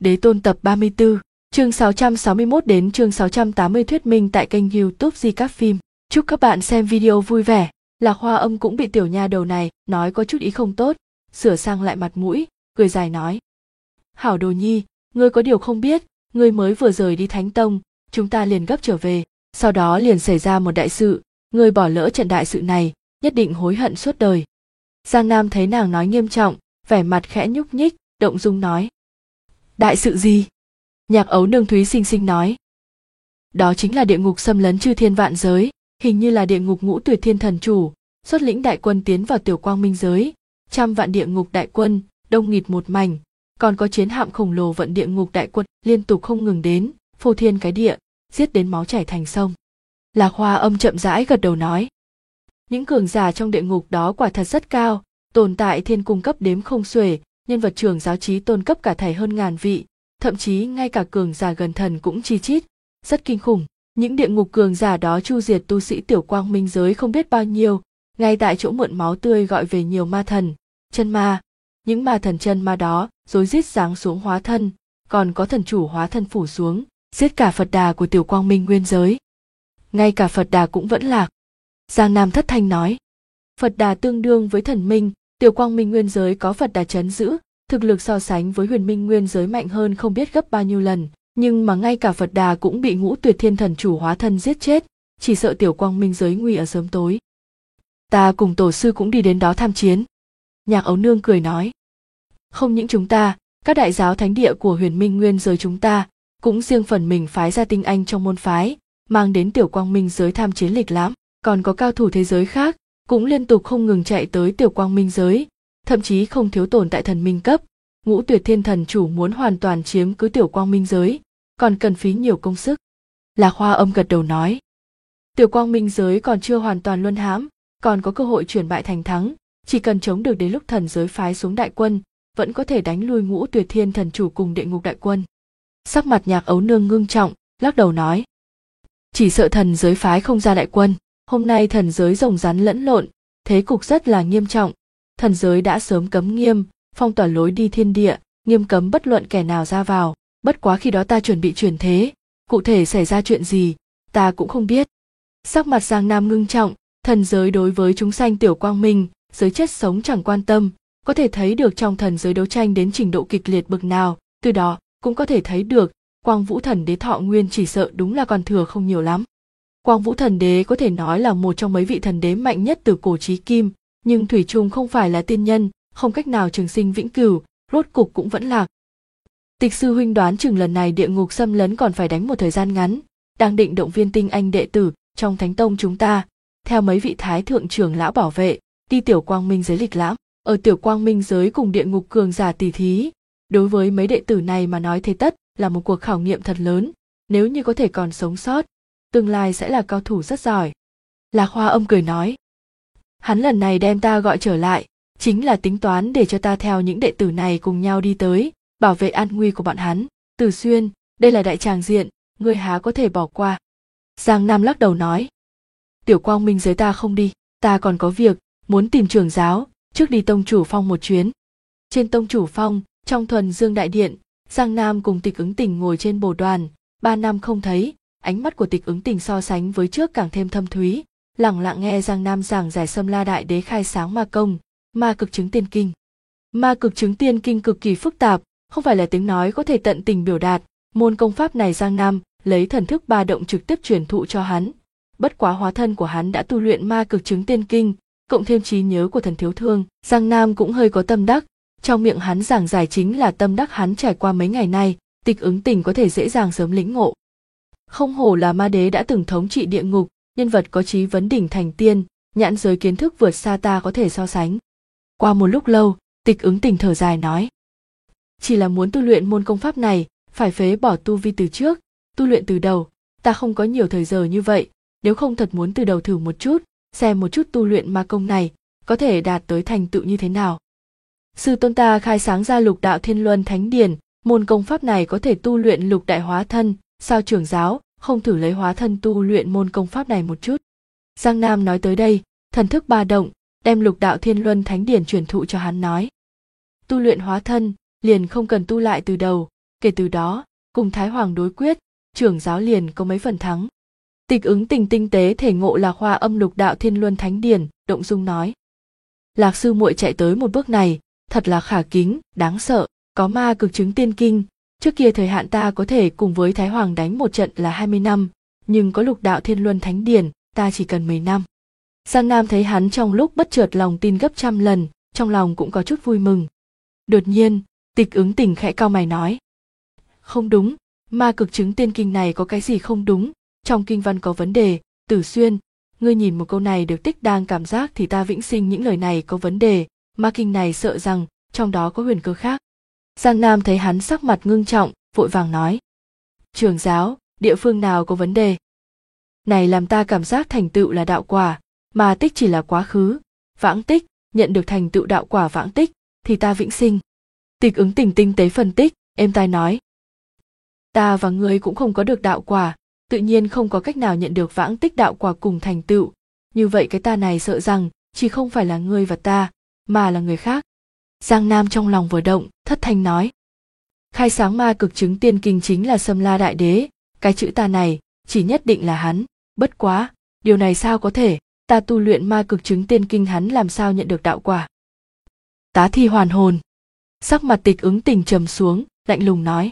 Đế Tôn tập 34, chương 661 đến chương 680 thuyết minh tại kênh YouTube Di Các Phim. Chúc các bạn xem video vui vẻ. Lạc Hoa Âm cũng bị tiểu nha đầu này nói có chút ý không tốt, sửa sang lại mặt mũi, cười dài nói: "Hảo Đồ Nhi, ngươi có điều không biết, ngươi mới vừa rời đi Thánh Tông, chúng ta liền gấp trở về, sau đó liền xảy ra một đại sự, ngươi bỏ lỡ trận đại sự này, nhất định hối hận suốt đời." Giang Nam thấy nàng nói nghiêm trọng, vẻ mặt khẽ nhúc nhích, động dung nói: "Đại sự gì?" Nhạc Ấu Nương Thúy xinh xinh nói: "Đó chính là địa ngục xâm lấn chư thiên vạn giới, hình như là địa ngục Ngũ Tuyệt Thiên Thần Chủ xuất lĩnh đại quân tiến vào Tiểu Quang Minh giới, 100 vạn địa ngục đại quân đông nghịt một mảnh, còn có chiến hạm khổng lồ vận địa ngục đại quân liên tục không ngừng đến, phô thiên cái địa, giết đến máu chảy thành sông." Lạc Hoa Âm chậm rãi gật đầu nói: "Những cường giả trong địa ngục đó quả thật rất cao, tồn tại thiên cung cấp đếm không xuể, nhân vật trưởng giáo chí tôn cấp cả thảy hơn ngàn vị, thậm chí ngay cả cường giả gần thần cũng chi chít, rất kinh khủng. Những địa ngục cường giả đó chu diệt tu sĩ Tiểu Quang Minh giới không biết bao nhiêu, ngay tại chỗ mượn máu tươi gọi về nhiều ma thần, chân ma. Những ma thần chân ma đó rối rít giáng xuống hóa thân, còn có thần chủ hóa thân phủ xuống, giết cả Phật Đà của Tiểu Quang Minh nguyên giới. Ngay cả Phật Đà cũng vẫn lạc." Giang Nam thất thanh nói: "Phật Đà tương đương với thần minh, Tiểu Quang Minh nguyên giới có Phật Đà trấn giữ, thực lực so sánh với Huyền Minh nguyên giới mạnh hơn không biết gấp bao nhiêu lần, nhưng mà ngay cả Phật Đà cũng bị Ngũ Tuyệt Thiên Thần Chủ hóa thân giết chết, chỉ sợ Tiểu Quang Minh giới nguy ở sớm tối. Ta cùng tổ sư cũng đi đến đó tham chiến." Nhạc Ấu Nương cười nói: "Không những chúng ta, các đại giáo thánh địa của Huyền Minh nguyên giới chúng ta cũng riêng phần mình phái ra tinh anh trong môn phái, mang đến Tiểu Quang Minh giới tham chiến lịch lãm, còn có cao thủ thế giới khác cũng liên tục không ngừng chạy tới Tiểu Quang Minh giới, thậm chí không thiếu tồn tại thần minh cấp. Ngũ Tuyệt Thiên Thần Chủ muốn hoàn toàn chiếm cứ Tiểu Quang Minh giới, còn cần phí nhiều công sức." Lạc Hoa Âm gật đầu nói: "Tiểu Quang Minh giới còn chưa hoàn toàn luân hãm, còn có cơ hội chuyển bại thành thắng, chỉ cần chống được đến lúc thần giới phái xuống đại quân, vẫn có thể đánh lui Ngũ Tuyệt Thiên Thần Chủ cùng địa ngục đại quân." Sắc mặt Nhạc Ấu Nương ngưng trọng, lắc đầu nói: "Chỉ sợ thần giới phái không ra đại quân, hôm nay thần giới rồng rắn lẫn lộn, thế cục rất là nghiêm trọng. Thần giới đã sớm cấm nghiêm, phong tỏa lối đi thiên địa, nghiêm cấm bất luận kẻ nào ra vào, bất quá khi đó ta chuẩn bị chuyển thế, cụ thể xảy ra chuyện gì, ta cũng không biết." Sắc mặt Giang Nam ngưng trọng, thần giới đối với chúng sanh Tiểu Quang Minh giới chết sống chẳng quan tâm, có thể thấy được trong thần giới đấu tranh đến trình độ kịch liệt bực nào, từ đó cũng có thể thấy được Quang Vũ Thần Đế thọ nguyên chỉ sợ đúng là còn thừa không nhiều lắm. Quang Vũ Thần Đế có thể nói là một trong mấy vị thần đế mạnh nhất từ cổ chí kim, nhưng thủy chung không phải là tiên nhân, không cách nào trường sinh vĩnh cửu, rốt cục cũng vẫn lạc. Tịch sư huynh đoán chừng lần này địa ngục xâm lấn còn phải đánh một thời gian ngắn, đang định động viên tinh anh đệ tử trong Thánh Tông chúng ta, theo mấy vị thái thượng trưởng lão bảo vệ, đi Tiểu Quang Minh giới lịch lãm, ở Tiểu Quang Minh giới cùng địa ngục cường giả tỷ thí. Đối với mấy đệ tử này mà nói thế tất là một cuộc khảo nghiệm thật lớn, nếu như có thể còn sống sót, tương lai sẽ là cao thủ rất giỏi." Lạc Hoa Âm cười nói: "Hắn lần này đem ta gọi trở lại, chính là tính toán để cho ta theo những đệ tử này cùng nhau đi tới, bảo vệ an nguy của bọn hắn. Từ Xuyên, đây là đại tràng diện, ngươi há có thể bỏ qua." Giang Nam lắc đầu nói: "Tiểu Quang Minh giới ta không đi, ta còn có việc, muốn tìm trưởng giáo, trước đi Tông Chủ Phong một chuyến." Trên Tông Chủ Phong, trong Thuần Dương Đại Điện, Giang Nam cùng Tịch Ứng Tình ngồi trên bồ đoàn, 3 năm không thấy, ánh mắt của Tịch Ứng Tình so sánh với trước càng thêm thâm thúy, lẳng lặng nghe Giang Nam giảng giải Sâm La Đại Đế khai sáng ma công, Ma Cực Chứng Tiên Kinh. Ma Cực Chứng Tiên Kinh cực kỳ phức tạp, không phải là tiếng nói có thể tận tình biểu đạt, môn công pháp này Giang Nam lấy thần thức ba động trực tiếp truyền thụ cho hắn. Bất quá hóa thân của hắn đã tu luyện Ma Cực Chứng Tiên Kinh, cộng thêm trí nhớ của thần thiếu thương, Giang Nam cũng hơi có tâm đắc, trong miệng hắn giảng giải chính là tâm đắc hắn trải qua mấy ngày nay, Tịch Ứng Tình có thể dễ dàng sớm lĩnh ngộ. Không hổ là ma đế đã từng thống trị địa ngục, nhân vật có chí vấn đỉnh thành tiên, nhãn giới kiến thức vượt xa ta có thể so sánh. Qua một lúc lâu, Tịch Ứng Tình thở dài nói: "Chỉ là muốn tu luyện môn công pháp này, phải phế bỏ tu vi từ trước, tu luyện từ đầu, ta không có nhiều thời giờ như vậy, nếu không thật muốn từ đầu thử một chút, xem một chút tu luyện ma công này, có thể đạt tới thành tựu như thế nào. Sư tôn ta khai sáng ra Lục Đạo Thiên Luân Thánh Điển, môn công pháp này có thể tu luyện lục đại hóa thân, sao trưởng giáo không thử lấy hóa thân tu luyện môn công pháp này một chút?" Giang Nam nói tới đây, thần thức ba động, đem Lục Đạo Thiên Luân Thánh Điển truyền thụ cho hắn nói: "Tu luyện hóa thân, liền không cần tu lại từ đầu, Kể từ đó, cùng Thái Hoàng đối quyết, trưởng giáo liền có mấy phần thắng. Tịch Ứng Tình tinh tế thể ngộ Lạc Hoa âm lục đạo thiên luân thánh điển, động dung nói: Lạc sư muội chạy tới một bước này, thật là khả kính, đáng sợ. Có ma cực chứng tiên kinh, trước kia thời hạn ta có thể cùng với Thái Hoàng đánh một trận là 20 năm, nhưng có lục đạo thiên luân thánh điển, ta chỉ cần 10 năm. Giang Nam thấy hắn trong lúc bất chợt lòng tin gấp trăm lần, trong lòng cũng có chút vui mừng. Đột nhiên, Tịch Ứng Tình khẽ cau mày nói: Không đúng, ma cực chứng tiên kinh này có cái gì không đúng, trong kinh văn có vấn đề. Tử Xuyên, ngươi nhìn một câu này được tích đang cảm giác thì ta vĩnh sinh những lời này có vấn đề, ma kinh này sợ rằng trong đó có huyền cơ khác. Giang Nam thấy hắn sắc mặt ngưng trọng, vội vàng nói: Trưởng giáo, địa phương nào có vấn đề? Này làm ta cảm giác thành tựu là đạo quả, mà tích chỉ là quá khứ, vãng tích, nhận được thành tựu đạo quả vãng tích, thì ta vĩnh sinh. Tịch Ứng Tình tinh tế phân tích, êm tai nói: Ta và ngươi cũng không có được đạo quả, tự nhiên không có cách nào nhận được vãng tích đạo quả cùng thành tựu. Như vậy cái ta này sợ rằng chỉ không phải là ngươi và ta, mà là người khác. Giang Nam trong lòng vừa động, thất thanh nói: Khai sáng ma cực chứng tiên kinh chính là Sâm La Đại Đế, cái chữ ta này chỉ nhất định là hắn. Bất quá, điều này sao có thể, ta tu luyện ma cực chứng tiên kinh hắn làm sao nhận được đạo quả? Tá Thi hoàn hồn. Sắc mặt Tịch Ứng Tình trầm xuống, lạnh lùng nói: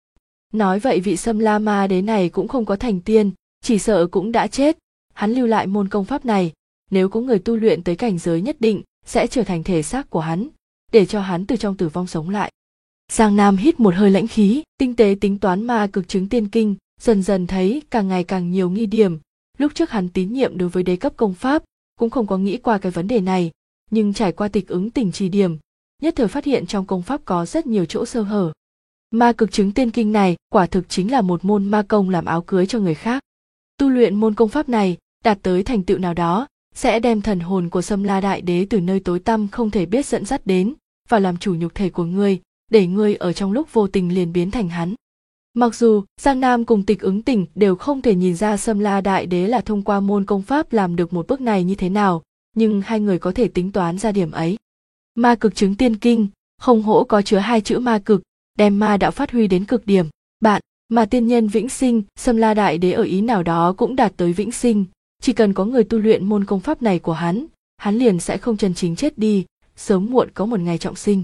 Nói vậy vị Sâm La Ma Đế này cũng không có thành tiên, chỉ sợ cũng đã chết. Hắn lưu lại môn công pháp này, nếu có người tu luyện tới cảnh giới nhất định, sẽ trở thành thể xác của hắn, để cho hắn từ trong tử vong sống lại. Giang Nam hít một hơi lãnh khí, tinh tế tính toán ma cực chứng tiên kinh, dần dần thấy càng ngày càng nhiều nghi điểm. Lúc trước hắn tín nhiệm đối với đế cấp công pháp, cũng không có nghĩ qua cái vấn đề này, nhưng trải qua Tịch Ứng Tình chỉ điểm, nhất thời phát hiện trong công pháp có rất nhiều chỗ sơ hở. Ma cực chứng tiên kinh này quả thực chính là một môn ma công làm áo cưới cho người khác. Tu luyện môn công pháp này, đạt tới thành tựu nào đó, sẽ đem thần hồn của Sâm La Đại Đế từ nơi tối tăm không thể biết dẫn dắt đến, và làm chủ nhục thể của ngươi, để ngươi ở trong lúc vô tình liền biến thành hắn. Mặc dù Giang Nam cùng Tịch Ứng Tình đều không thể nhìn ra Sâm La Đại Đế là thông qua môn công pháp làm được một bước này như thế nào, nhưng hai người có thể tính toán ra điểm ấy. Ma cực chứng tiên kinh, không hổ có chứa hai chữ ma cực, đem ma đạo phát huy đến cực điểm. Bạn, mà tiên nhân vĩnh sinh, Sâm La Đại Đế ở ý nào đó cũng đạt tới vĩnh sinh, chỉ cần có người tu luyện môn công pháp này của hắn liền sẽ không chân chính chết đi, sớm muộn có một ngày trọng sinh.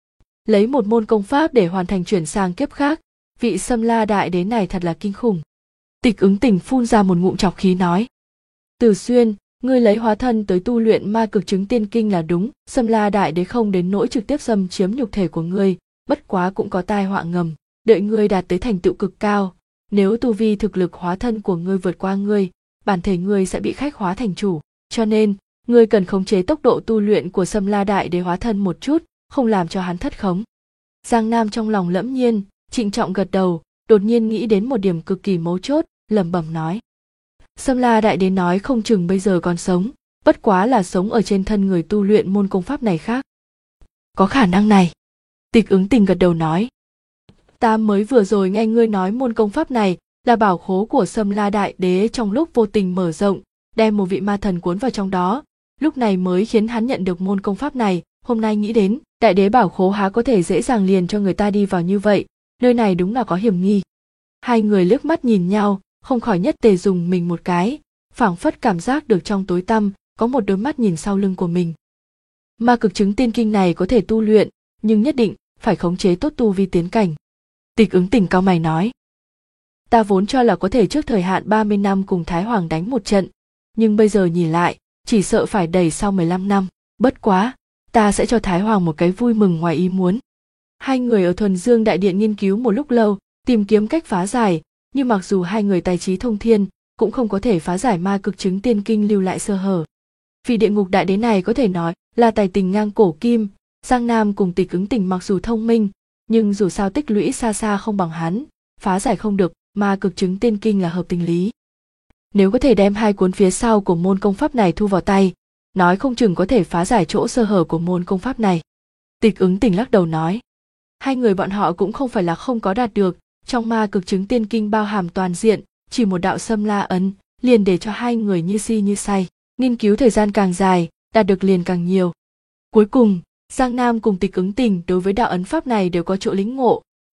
Lấy một môn công pháp để hoàn thành chuyển sang kiếp khác, vị Sâm La Đại Đế này thật là kinh khủng. Tịch Ứng Tình phun ra một ngụm trọc khí nói: Từ Xuyên, ngươi lấy hóa thân tới tu luyện ma cực chứng tiên kinh là đúng, Sâm La Đại Đế không đến nỗi trực tiếp xâm chiếm nhục thể của ngươi, bất quá cũng có tai họa ngầm, đợi ngươi đạt tới thành tựu cực cao, nếu tu vi thực lực hóa thân của ngươi vượt qua ngươi, bản thể ngươi sẽ bị khách hóa thành chủ, cho nên ngươi cần khống chế tốc độ tu luyện của Sâm La Đại Đế hóa thân một chút, không làm cho hắn thất khống. Giang Nam trong lòng lẫm nhiên, trịnh trọng gật đầu, đột nhiên nghĩ đến một điểm cực kỳ mấu chốt, lẩm bẩm nói: Sâm La Đại Đế nói không chừng bây giờ còn sống, bất quá là sống ở trên thân người tu luyện môn công pháp này khác. Có khả năng này. Tịch Ứng Tình gật đầu nói: Ta mới vừa rồi nghe ngươi nói môn công pháp này là bảo khố của Sâm La Đại Đế trong lúc vô tình mở rộng, đem một vị ma thần cuốn vào trong đó, lúc này mới khiến hắn nhận được môn công pháp này. Hôm nay nghĩ đến, Đại Đế bảo khố há có thể dễ dàng liền cho người ta đi vào như vậy, nơi này đúng là có hiểm nghi. Hai người liếc mắt nhìn nhau, không khỏi nhất tề dùng mình một cái, phảng phất cảm giác được trong tối tăm có một đôi mắt nhìn sau lưng của mình. Ma cực chứng tiên kinh này có thể tu luyện, nhưng nhất định phải khống chế tốt tu vi tiến cảnh. Tịch Ứng Tình cau mày nói: Ta vốn cho là có thể trước thời hạn 30 năm cùng Thái Hoàng đánh một trận, nhưng bây giờ nhìn lại, chỉ sợ phải đẩy sau 15 năm. Bất quá, ta sẽ cho Thái Hoàng một cái vui mừng ngoài ý muốn. Hai người ở Thuần Dương Đại Điện nghiên cứu một lúc lâu, tìm kiếm cách phá giải, nhưng mặc dù hai người tài trí thông thiên, cũng không có thể phá giải ma cực chứng tiên kinh lưu lại sơ hở. Vị Địa Ngục Đại Đế này có thể nói là tài tình ngang cổ kim, Giang Nam cùng Tịch Ứng Tình mặc dù thông minh, nhưng dù sao tích lũy xa xa không bằng hắn, phá giải không được ma cực chứng tiên kinh là hợp tình lý. Nếu có thể đem hai cuốn phía sau của môn công pháp này thu vào tay, nói không chừng có thể phá giải chỗ sơ hở của môn công pháp này. Tịch Ứng Tình lắc đầu nói: Hai người bọn họ cũng không phải là không có đạt được, trong ma cực chứng tiên kinh bao hàm toàn diện, chỉ một đạo Sâm La ấn liền để cho hai người như si như say, nghiên cứu thời gian càng dài, đạt được liền càng nhiều. Cuối cùng, Giang Nam cùng Tịch Ứng Tình đối với đạo ấn pháp này đều có chỗ lĩnh ngộ,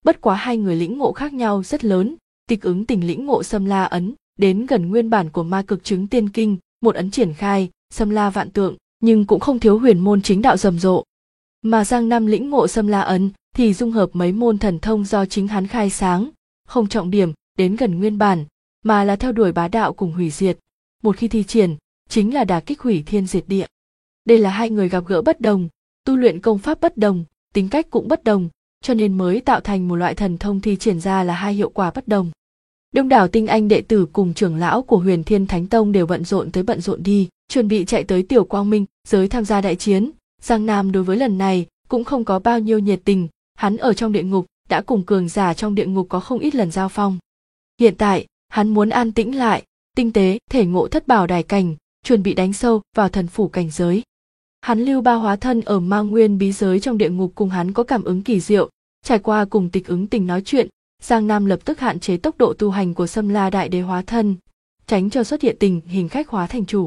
bất quá hai người lĩnh ngộ khác nhau rất lớn. Tịch Ứng Tình lĩnh ngộ Xâm La ấn, đến gần nguyên bản của Ma Cực Chứng Tiên Kinh, một ấn triển khai, xâm la vạn tượng, nhưng cũng không thiếu huyền môn chính đạo rầm rộ. Mà Giang Nam lĩnh ngộ Xâm La ấn thì dung hợp mấy môn thần thông do chính hắn khai sáng, không trọng điểm đến gần nguyên bản, mà là theo đuổi bá đạo cùng hủy diệt. Một khi thi triển, chính là đả kích hủy thiên diệt địa. Đây là hai người gặp gỡ bất đồng, tu luyện công pháp bất đồng, tính cách cũng bất đồng, cho nên mới tạo thành một loại thần thông thi triển ra là hai hiệu quả bất đồng. Đông đảo tinh anh đệ tử cùng trưởng lão của Huyền Thiên Thánh Tông đều bận rộn tới bận rộn đi, chuẩn bị chạy tới Tiểu Quang Minh giới tham gia đại chiến. Giang Nam đối với lần này cũng không có bao nhiêu nhiệt tình, hắn ở trong địa ngục đã cùng cường giả trong địa ngục có không ít lần giao phong. Hiện tại, hắn muốn an tĩnh lại, tinh tế, thể ngộ thất bảo đài cảnh, chuẩn bị đánh sâu vào thần phủ cảnh giới. Hắn lưu ba hóa thân ở Ma Nguyên bí giới trong địa ngục cùng hắn có cảm ứng kỳ diệu, trải qua cùng Tịch Ứng Tình nói chuyện, Giang Nam lập tức hạn chế tốc độ tu hành của Xâm La Đại Đế hóa thân, tránh cho xuất hiện tình hình khách hóa thành chủ.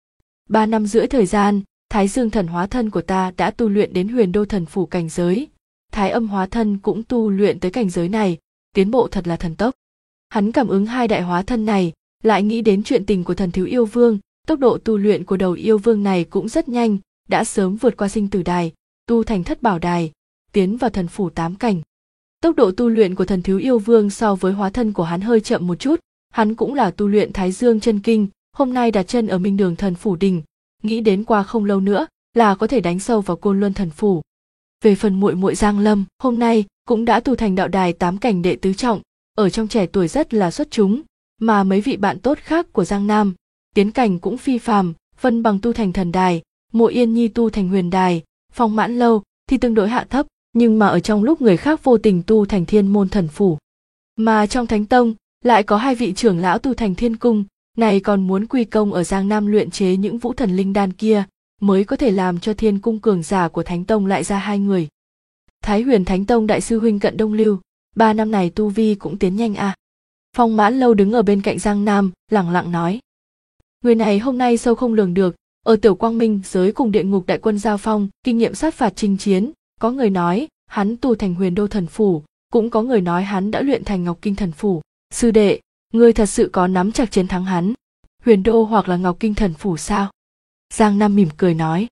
3 năm rưỡi thời gian, Thái Dương thần hóa thân của ta đã tu luyện đến Huyền Đô thần phủ cảnh giới, Thái Âm hóa thân cũng tu luyện tới cảnh giới này, tiến bộ thật là thần tốc. Hắn cảm ứng hai đại hóa thân này, lại nghĩ đến chuyện tình của thần thiếu yêu vương, tốc độ tu luyện của đầu yêu vương này cũng rất nhanh, đã sớm vượt qua sinh tử đài, tu thành thất bảo đài, tiến vào thần phủ 8 cảnh. Tốc độ tu luyện của thần thiếu yêu vương so với hóa thân của hắn hơi chậm một chút, hắn cũng là tu luyện Thái Dương chân kinh, hôm nay đặt chân ở Minh Đường thần phủ đỉnh, nghĩ đến qua không lâu nữa là có thể đánh sâu vào Côn Luân thần phủ. Về phần muội muội Giang Lâm, hôm nay cũng đã tu thành đạo đài 8 cảnh đệ tứ trọng, ở trong trẻ tuổi rất là xuất chúng, mà mấy vị bạn tốt khác của Giang Nam, tiến cảnh cũng phi phàm, Vân Bằng tu thành thần đài, Mộ Yên Nhi tu thành huyền đài, Phong Mãn Lâu thì tương đối hạ thấp, nhưng mà ở trong lúc người khác vô tình tu thành Thiên Môn thần phủ. Mà trong Thánh Tông lại có hai vị trưởng lão tu thành Thiên Cung, này còn muốn quy công ở Giang Nam luyện chế những vũ thần linh đan kia, mới có thể làm cho Thiên Cung cường giả của Thánh Tông lại ra hai người. Thái Huyền Thánh Tông đại sư huynh Cận Đông Lưu, 3 năm này tu vi cũng tiến nhanh à. Phong Mãn Lâu đứng ở bên cạnh Giang Nam, lẳng lặng nói. Người này hôm nay sâu không lường được, ở Tiểu Quang Minh giới cùng địa ngục đại quân giao phong, kinh nghiệm sát phạt chinh chiến, có người nói hắn tu thành Huyền Đô thần phủ, cũng có người nói hắn đã luyện thành Ngọc Kinh thần phủ. Sư đệ, ngươi thật sự có nắm chặt chiến thắng hắn? Huyền Đô hoặc là Ngọc Kinh thần phủ sao? Giang Nam mỉm cười nói.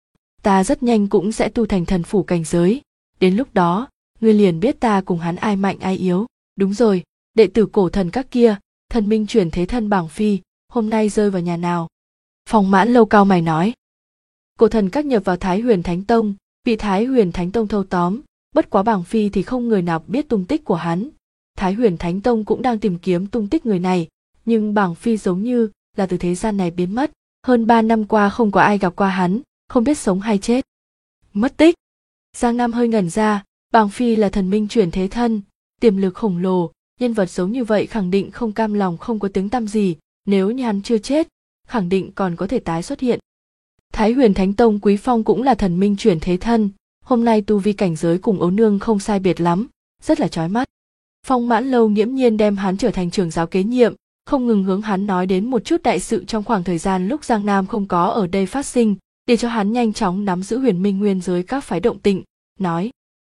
Ta rất nhanh cũng sẽ tu thành thần phủ cảnh giới, đến lúc đó, ngươi liền biết ta cùng hắn ai mạnh ai yếu. Đúng rồi, đệ tử cổ thần các kia, thần minh chuyển thế thân Bảng Phi, hôm nay rơi vào nhà nào? Phong Mãn Lâu cao mày nói. Cổ thần các nhập vào Thái Huyền Thánh Tông, bị Thái Huyền Thánh Tông thâu tóm, bất quá Bảng Phi thì không người nào biết tung tích của hắn. Thái Huyền Thánh Tông cũng đang tìm kiếm tung tích người này, nhưng Bảng Phi giống như là từ thế gian này biến mất, hơn 3 năm qua không có ai gặp qua hắn, không biết sống hay chết. Mất tích. Giang Nam hơi ngẩn ra, Bảng Phi là thần minh chuyển thế thân, tiềm lực khổng lồ, nhân vật giống như vậy khẳng định không cam lòng không có tiếng tăm gì, nếu như hắn chưa chết, khẳng định còn có thể tái xuất hiện. Thái Huyền Thánh Tông Quý Phong cũng là thần minh chuyển thế thân, hôm nay tu vi cảnh giới cùng Ấu Nương không sai biệt lắm, rất là chói mắt. Phong Mãn Lâu nghiễm nhiên đem hắn trở thành trưởng giáo kế nhiệm, không ngừng hướng hắn nói đến một chút đại sự trong khoảng thời gian lúc Giang Nam không có ở đây phát sinh, để cho hắn nhanh chóng nắm giữ Huyền Minh Nguyên giới các phái động tĩnh, nói.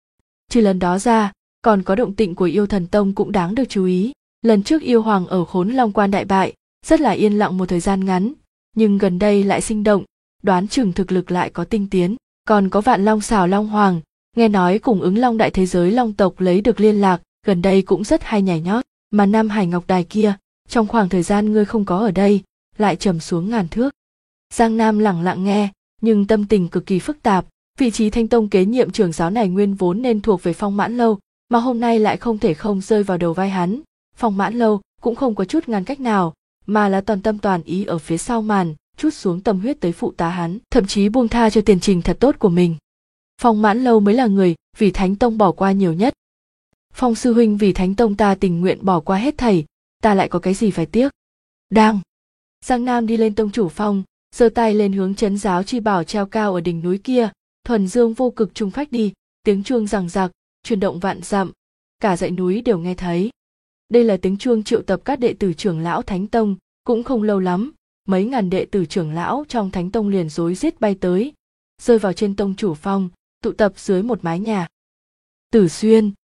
Trừ lần đó ra, còn có động tĩnh của Yêu Thần Tông cũng đáng được chú ý. Lần trước Yêu Hoàng ở Khốn Long Quan đại bại, rất là yên lặng một thời gian ngắn, nhưng gần đây lại sinh động, đoán chừng thực lực lại có tinh tiến. Còn có Vạn Long Xảo Long Hoàng, nghe nói cùng Ứng Long đại thế giới Long tộc lấy được liên lạc, gần đây cũng rất hay nhảy nhót. Mà Nam Hải Ngọc Đài kia, trong khoảng thời gian ngươi không có ở đây, lại trầm xuống ngàn thước. Giang Nam lẳng lặng nghe, nhưng tâm tình cực kỳ phức tạp. Vị trí Thanh Tông kế nhiệm trưởng giáo này nguyên vốn nên thuộc về Phong Mãn Lâu, mà hôm nay lại không thể không rơi vào đầu vai hắn. Phong Mãn Lâu cũng không có chút ngăn cách nào, mà là toàn tâm toàn ý ở phía sau màn, chút xuống tâm huyết tới phụ tá hắn, thậm chí buông tha cho tiền trình thật tốt của mình. Phong Mãn Lâu mới là người vì Thánh Tông bỏ qua nhiều nhất. Phong sư huynh vì Thánh Tông ta tình nguyện bỏ qua hết thảy, ta lại có cái gì phải tiếc? Đang. Giang Nam đi lên tông chủ phong, giơ tay lên hướng trấn giáo chi bảo treo cao ở đỉnh núi kia, thuần dương vô cực trung phách đi, tiếng chuông giằng giặc, chuyển động vạn dặm, cả dãy núi đều nghe thấy. Đây là tiếng chuông triệu tập các đệ tử trưởng lão Thánh Tông, cũng không lâu lắm, mấy ngàn đệ tử trưởng lão trong Thánh Tông liền rối rít bay tới, rơi vào trên tông chủ phong, tụ tập dưới một mái nhà. Tử Xuyên,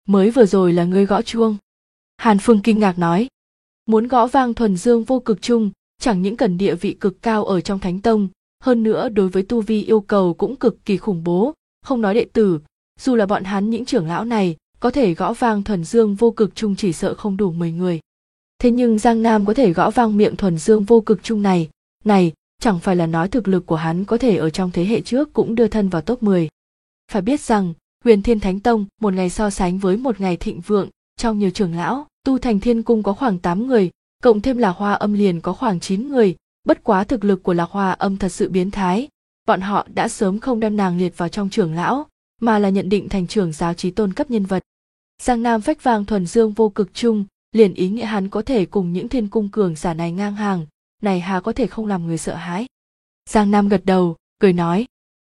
Mới vừa rồi là ngươi gõ chuông. Hàn Phương kinh ngạc nói. Muốn gõ vang thuần dương vô cực chung, chẳng những cần địa vị cực cao ở trong Thánh Tông, hơn nữa đối với tu vi yêu cầu cũng cực kỳ khủng bố, không nói đệ tử, dù là bọn hắn những trưởng lão này, có thể gõ vang thuần dương vô cực chung chỉ sợ không đủ 10 người. Thế nhưng Giang Nam có thể gõ vang miệng thuần dương vô cực chung này, chẳng phải là nói thực lực của hắn có thể ở trong thế hệ trước cũng đưa thân vào top 10. Phải biết rằng, Huyền Thiên Thánh Tông một ngày so sánh với một ngày thịnh vượng, trong nhiều trưởng lão, tu thành Thiên Cung có khoảng 8 người, cộng thêm Lạc Hoa Âm liền có khoảng 9 người, bất quá thực lực của Lạc Hoa Âm thật sự biến thái, bọn họ đã sớm không đem nàng liệt vào trong trưởng lão, mà là nhận định thành trưởng giáo chí tôn cấp nhân vật. Giang Nam phách vang thuần dương vô cực chung, liền ý nghĩa hắn có thể cùng những Thiên Cung cường giả này ngang hàng, này hà có thể không làm người sợ hãi. Giang Nam gật đầu, cười nói.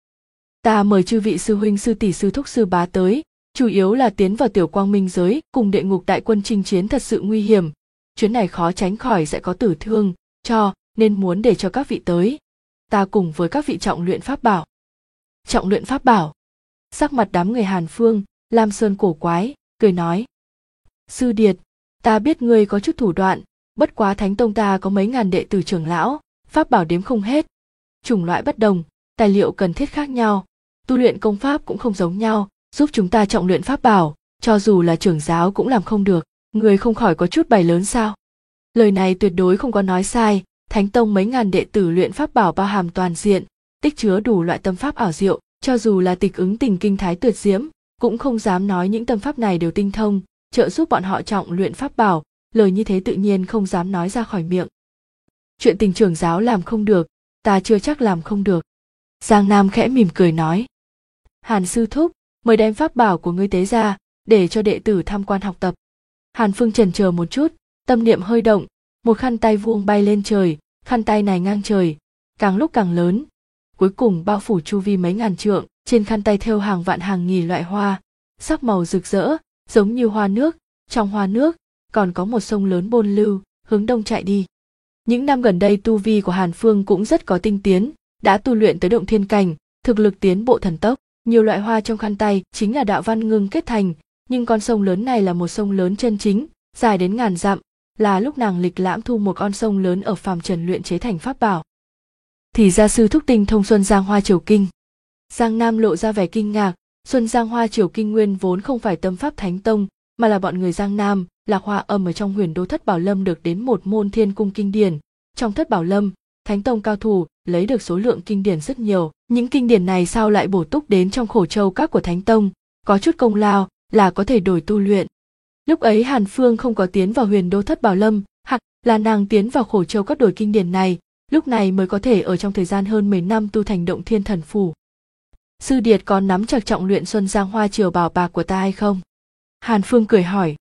Ta mời chư vị sư huynh sư tỷ sư thúc sư bá tới, chủ yếu là tiến vào tiểu quang minh giới cùng địa ngục đại quân chinh chiến thật sự nguy hiểm, chuyến này khó tránh khỏi sẽ có tử thương, cho nên muốn để cho các vị tới. Ta cùng với các vị trọng luyện pháp bảo. Trọng luyện pháp bảo. Sắc mặt đám người Hàn Phương, Lam Sơn cổ quái, cười nói. Sư Điệt, ta biết ngươi có chút thủ đoạn, bất quá Thánh Tông ta có mấy ngàn đệ tử trưởng lão, pháp bảo đếm không hết. Chủng loại bất đồng, tài liệu cần thiết khác nhau, tu luyện công pháp cũng không giống nhau, giúp chúng ta trọng luyện pháp bảo, cho dù là trưởng giáo cũng làm không được, người không khỏi có chút bày lớn sao? Lời này tuyệt đối không có nói sai, Thánh Tông mấy ngàn đệ tử luyện pháp bảo bao hàm toàn diện, tích chứa đủ loại tâm pháp ảo diệu, cho dù là Tịch Ứng Tình kinh thái tuyệt diễm, cũng không dám nói những tâm pháp này đều tinh thông, trợ giúp bọn họ trọng luyện pháp bảo, lời như thế tự nhiên không dám nói ra khỏi miệng. Chuyện tình trưởng giáo làm không được, ta chưa chắc làm không được. Giang Nam khẽ mỉm cười nói. Hàn sư thúc, mời đem pháp bảo của ngươi tế ra, để cho đệ tử tham quan học tập. Hàn Phương chần chờ một chút, tâm niệm hơi động, một khăn tay vuông bay lên trời, khăn tay này ngang trời, càng lúc càng lớn, cuối cùng bao phủ chu vi mấy ngàn trượng, trên khăn tay thêu hàng vạn hàng nghìn loại hoa, sắc màu rực rỡ, giống như hoa nước, trong hoa nước còn có một sông lớn bôn lưu, hướng đông chạy đi. Những năm gần đây tu vi của Hàn Phương cũng rất có tinh tiến, đã tu luyện tới động thiên cảnh, thực lực tiến bộ thần tốc. Nhiều loại hoa trong khăn tay chính là đạo văn ngưng kết thành, nhưng con sông lớn này là một sông lớn chân chính, dài đến ngàn dặm, là lúc nàng lịch lãm thu một con sông lớn ở phàm trần luyện chế thành pháp bảo. Thì ra sư thúc tinh thông Xuân Giang Hoa Triều Kinh. Giang Nam lộ ra vẻ kinh ngạc, Xuân Giang Hoa Triều Kinh nguyên vốn không phải tâm pháp Thánh Tông, mà là bọn người Giang Nam, Lạc Hoa Âm ở trong Huyền Đô Thất Bảo Lâm được đến một môn Thiên Cung kinh điển. Trong Thất Bảo Lâm, Thánh Tông cao thủ lấy được số lượng kinh điển rất nhiều, những kinh điển này sao lại bổ túc đến trong Khổ Châu Các của Thánh Tông, có chút công lao là có thể đổi tu luyện. Lúc ấy Hàn Phương không có tiến vào Huyền Đô Thất Bảo Lâm, hoặc là nàng tiến vào Khổ Châu Các đổi kinh điển này, lúc này mới có thể ở trong thời gian hơn 10 năm tu thành Động Thiên Thần Phủ. Sư Điệt còn nắm chặt trọng luyện Xuân Giang Hoa Triều bảo bạc của ta hay không? Hàn Phương cười hỏi.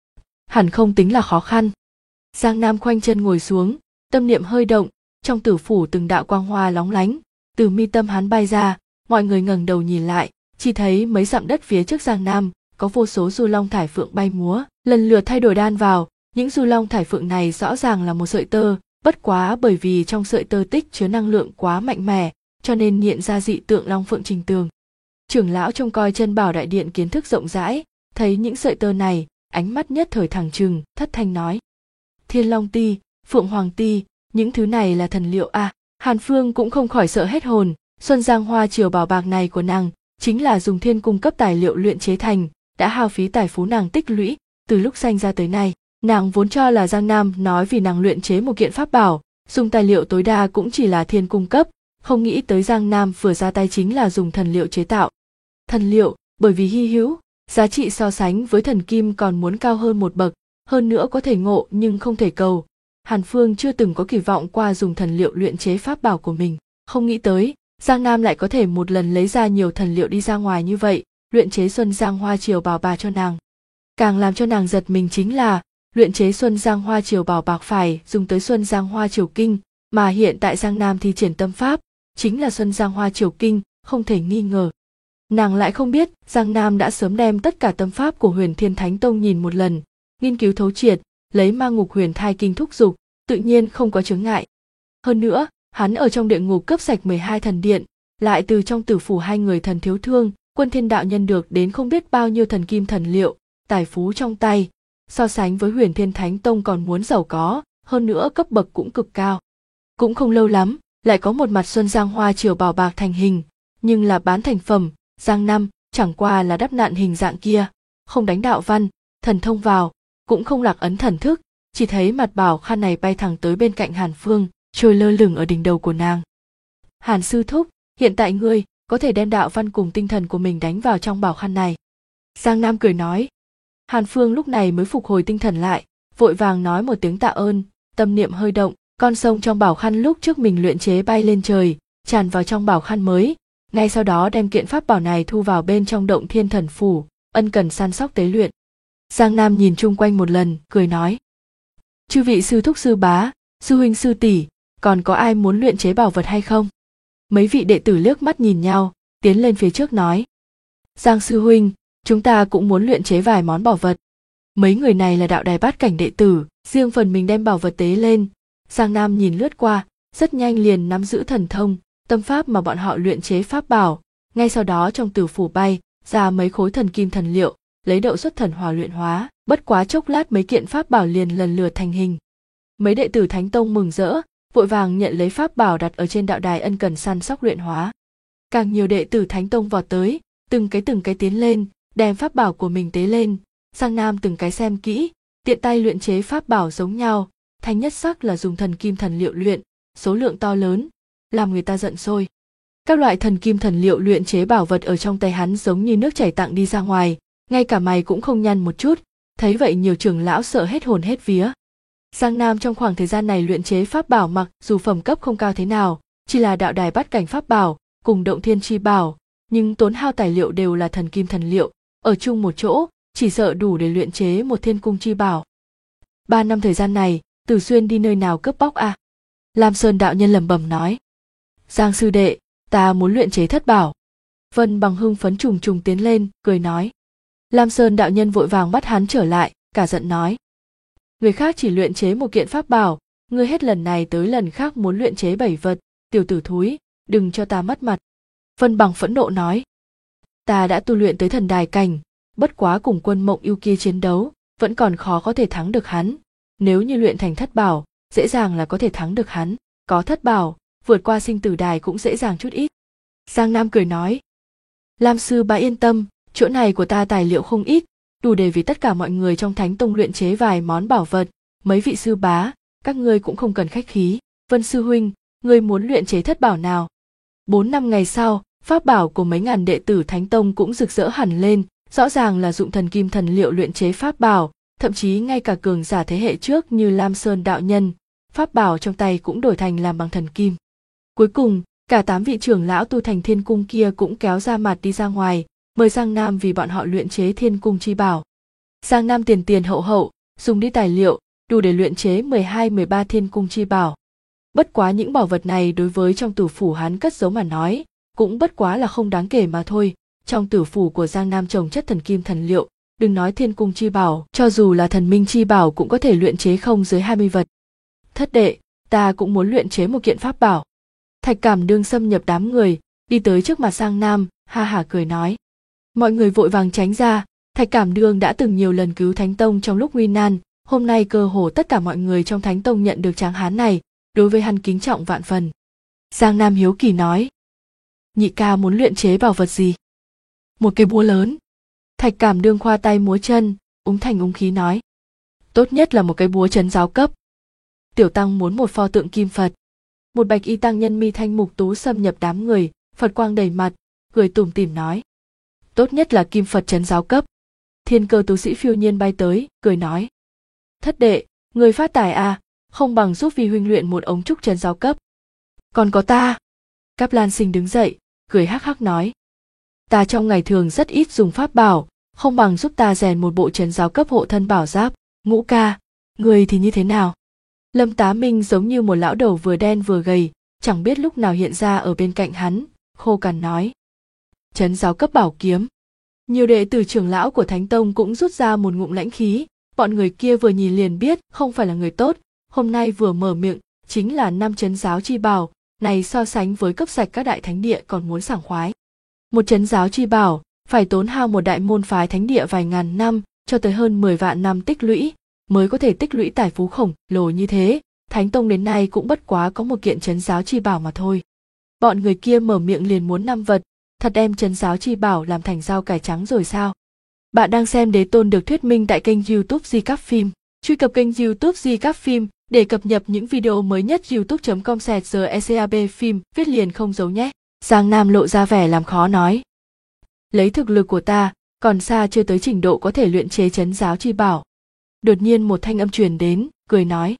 Hẳn không tính là khó khăn. Giang Nam khoanh chân ngồi xuống, tâm niệm hơi động, trong tử phủ từng đạo quang hoa lóng lánh, từ mi tâm hắn bay ra, mọi người ngẩng đầu nhìn lại, chỉ thấy mấy dặm đất phía trước Giang Nam có vô số du long thải phượng bay múa, lần lượt thay đổi đan vào, những du long thải phượng này rõ ràng là một sợi tơ, bất quá bởi vì trong sợi tơ tích chứa năng lượng quá mạnh mẽ, cho nên hiện ra dị tượng long phượng trình tường. Trưởng lão trông coi chân bảo đại điện kiến thức rộng rãi, thấy những sợi tơ này, ánh mắt nhất thời thẳng trừng, thất thanh nói: Thiên Long Ti, Phượng Hoàng Ti, những thứ này là thần liệu à? Hàn Phương cũng không khỏi sợ hết hồn, Xuân Giang Hoa Triều bảo bạc này của nàng chính là dùng Thiên Cung cấp tài liệu luyện chế thành, đã hao phí tài phú nàng tích lũy từ lúc sanh ra tới nay. Nàng vốn cho là Giang Nam nói vì nàng luyện chế một kiện pháp bảo, dùng tài liệu tối đa cũng chỉ là Thiên Cung cấp, không nghĩ tới Giang Nam vừa ra tay chính là dùng thần liệu chế tạo. Thần liệu, bởi vì hy hữu, giá trị so sánh với thần kim còn muốn cao hơn một bậc, hơn nữa có thể ngộ nhưng không thể cầu. Hàn Phương chưa từng có kỳ vọng qua dùng thần liệu luyện chế pháp bảo của mình, không nghĩ tới, Giang Nam lại có thể một lần lấy ra nhiều thần liệu đi ra ngoài như vậy, luyện chế Xuân Giang Hoa Triều bảo bạc cho nàng. Càng làm cho nàng giật mình chính là, luyện chế Xuân Giang Hoa Triều bảo bạc phải dùng tới Xuân Giang Hoa Triều Kinh, mà hiện tại Giang Nam thi triển tâm pháp, chính là Xuân Giang Hoa Triều Kinh, không thể nghi ngờ. Nàng lại không biết, Giang Nam đã sớm đem tất cả tâm pháp của Huyền Thiên Thánh Tông nhìn một lần, nghiên cứu thấu triệt, lấy Ma Ngục Huyền Thai Kinh thúc dục, tự nhiên không có chướng ngại. Hơn nữa, hắn ở trong địa ngục cấp sạch 12 thần điện, lại từ trong tử phủ hai người thần thiếu thương, Quân Thiên đạo nhân được đến không biết bao nhiêu thần kim thần liệu, tài phú trong tay, so sánh với Huyền Thiên Thánh Tông còn muốn giàu có, hơn nữa cấp bậc cũng cực cao. Cũng không lâu lắm, lại có một mặt Xuân Giang Hoa Triều bảo bạc thành hình, nhưng là bán thành phẩm, Giang Nam chẳng qua là đắp nạn hình dạng kia, không đánh đạo văn, thần thông vào, cũng không lạc ấn thần thức, chỉ thấy mặt bảo khăn này bay thẳng tới bên cạnh Hàn Phương, trôi lơ lửng ở đỉnh đầu của nàng. Hàn sư thúc, hiện tại ngươi có thể đem đạo văn cùng tinh thần của mình đánh vào trong bảo khăn này. Giang Nam cười nói. Hàn Phương lúc này mới phục hồi tinh thần lại, vội vàng nói một tiếng tạ ơn, tâm niệm hơi động, con sông trong bảo khăn lúc trước mình luyện chế bay lên trời, tràn vào trong bảo khăn mới, ngay sau đó đem kiện pháp bảo này thu vào bên trong động Thiên Thần Phủ, ân cần săn sóc tế luyện. Giang Nam nhìn chung quanh một lần, cười nói. Chư vị sư thúc sư bá, sư huynh sư tỷ, còn có ai muốn luyện chế bảo vật hay không? Mấy vị đệ tử liếc mắt nhìn nhau, tiến lên phía trước nói. Giang sư huynh, chúng ta cũng muốn luyện chế vài món bảo vật. Mấy người này là đạo đài bát cảnh đệ tử, riêng phần mình đem bảo vật tế lên. Giang Nam nhìn lướt qua, rất nhanh liền nắm giữ thần thông, tâm pháp mà bọn họ luyện chế pháp bảo. Ngay sau đó trong tử phủ bay ra mấy khối thần kim thần liệu, lấy đậu xuất thần hỏa luyện hóa, bất quá chốc lát mấy kiện pháp bảo liền lần lượt thành hình. Mấy đệ tử Thánh Tông mừng rỡ, vội vàng nhận lấy pháp bảo đặt ở trên đạo đài ân cần săn sóc luyện hóa. Càng nhiều đệ tử Thánh Tông vọt tới, từng cái tiến lên, đem pháp bảo của mình tế lên. Giang Nam từng cái xem kỹ, tiện tay luyện chế pháp bảo giống nhau, thanh nhất sắc là dùng thần kim thần liệu luyện, số lượng to lớn, làm người ta giận sôi. Các loại thần kim thần liệu luyện chế bảo vật ở trong tay hắn giống như nước chảy tặng đi ra ngoài, ngay cả mày cũng không nhăn một chút, thấy vậy nhiều trưởng lão sợ hết hồn hết vía. Giang Nam trong khoảng thời gian này luyện chế pháp bảo mặc dù phẩm cấp không cao thế nào, chỉ là đạo đài bát cảnh pháp bảo, cùng động thiên chi bảo, nhưng tốn hao tài liệu đều là thần kim thần liệu, ở chung một chỗ, chỉ sợ đủ để luyện chế một thiên cung chi bảo. 3 năm thời gian này, Từ Xuyên đi nơi nào cướp bóc à? Lam Sơn đạo nhân lẩm bẩm nói. Giang sư đệ, ta muốn luyện chế thất bảo. Vân Bằng hưng phấn trùng trùng tiến lên, cười nói. Lam Sơn đạo nhân vội vàng bắt hắn trở lại, cả giận nói. Người khác chỉ luyện chế một kiện pháp bảo, ngươi hết lần này tới lần khác muốn luyện chế 7 vật, tiểu tử thúi, đừng cho ta mất mặt. Vân Bằng phẫn nộ nói. Ta đã tu luyện tới thần đài cảnh, bất quá cùng Quân Mộng Yêu kia chiến đấu, vẫn còn khó có thể thắng được hắn. Nếu như luyện thành thất bảo, dễ dàng là có thể thắng được hắn. Có thất bảo, vượt qua sinh tử đài cũng dễ dàng chút ít. Giang Nam cười nói. Lam sư bá yên tâm, chỗ này của ta tài liệu không ít, đủ để vì tất cả mọi người trong Thánh Tông luyện chế vài món bảo vật. Mấy vị sư bá, các ngươi cũng không cần khách khí. Vân sư huynh, ngươi muốn luyện chế thất bảo nào? 4 năm ngày sau, pháp bảo của mấy ngàn đệ tử Thánh Tông cũng rực rỡ hẳn lên, rõ ràng là dụng thần kim thần liệu luyện chế pháp bảo, thậm chí ngay cả cường giả thế hệ trước như Lam Sơn đạo nhân, pháp bảo trong tay cũng đổi thành làm bằng thần kim. Cuối cùng, cả 8 vị trưởng lão tu thành thiên cung kia cũng kéo ra mặt đi ra ngoài, mời Giang Nam vì bọn họ luyện chế thiên cung chi bảo. Giang Nam tiền tiền hậu hậu, dùng đi tài liệu, đủ để luyện chế 12-13 thiên cung chi bảo. Bất quá những bảo vật này đối với trong tử phủ hắn cất giấu mà nói, cũng bất quá là không đáng kể mà thôi. Trong tử phủ của Giang Nam trồng chất thần kim thần liệu, đừng nói thiên cung chi bảo, cho dù là thần minh chi bảo cũng có thể luyện chế không dưới 20 vật. Thất đệ, ta cũng muốn luyện chế một kiện pháp bảo. Thạch Cảm Đương xâm nhập đám người, đi tới trước mặt Giang Nam, ha hả cười nói. Mọi người vội vàng tránh ra, Thạch Cảm Đương đã từng nhiều lần cứu Thánh Tông trong lúc nguy nan, hôm nay cơ hồ tất cả mọi người trong Thánh Tông nhận được tráng hán này, đối với hắn kính trọng vạn phần. Giang Nam hiếu kỳ nói. Nhị ca muốn luyện chế bảo vật gì? Một cây búa lớn. Thạch Cảm Đương khoa tay múa chân, úng thành úng khí nói. Tốt nhất là một cái búa trấn giáo cấp. Tiểu tăng muốn một pho tượng kim Phật. Một bạch y tăng nhân mi thanh mục tú xâm nhập đám người, Phật quang đầy mặt, cười tủm tỉm nói. Tốt nhất là kim Phật trấn giáo cấp. Thiên Cơ tú sĩ phiêu nhiên bay tới, cười nói. Thất đệ, người phát tài à, không bằng giúp vi huynh luyện một ống trúc trấn giáo cấp. Còn có ta. Cáp Lan Sinh đứng dậy, cười hắc hắc nói. Ta trong ngày thường rất ít dùng pháp bảo, không bằng giúp ta rèn một bộ trấn giáo cấp hộ thân bảo giáp. Ngũ ca, người thì như thế nào? Lâm Tá Minh giống như một lão đầu vừa đen vừa gầy, chẳng biết lúc nào hiện ra ở bên cạnh hắn, khô cằn nói. Trấn giáo cấp bảo kiếm. Nhiều đệ tử trưởng lão của Thánh Tông cũng rút ra một ngụm lãnh khí, bọn người kia vừa nhìn liền biết không phải là người tốt, hôm nay vừa mở miệng chính là 5 trấn giáo chi bảo, này so sánh với cấp sạch các đại thánh địa còn muốn sảng khoái. Một trấn giáo chi bảo phải tốn hao một đại môn phái thánh địa vài ngàn năm, cho tới hơn 10 vạn năm tích lũy, mới có thể tích lũy tài phú khổng lồ như thế. Thánh Tông đến nay cũng bất quá có một kiện trấn giáo chi bảo mà thôi. Bọn người kia mở miệng liền muốn 5 vật, thật đem trấn giáo chi bảo làm thành rau cải trắng rồi sao? Bạn đang xem Đế Tôn được thuyết minh tại kênh YouTube Recap Phim. Truy cập kênh YouTube Recap Phim để cập nhật những video mới nhất. youtube.com/recap phim viết liền không giấu nhé. Giang Nam lộ ra vẻ làm khó nói. Lấy thực lực của ta, còn xa chưa tới trình độ có thể luyện chế trấn giáo chi bảo. Đột nhiên một thanh âm truyền đến, cười nói.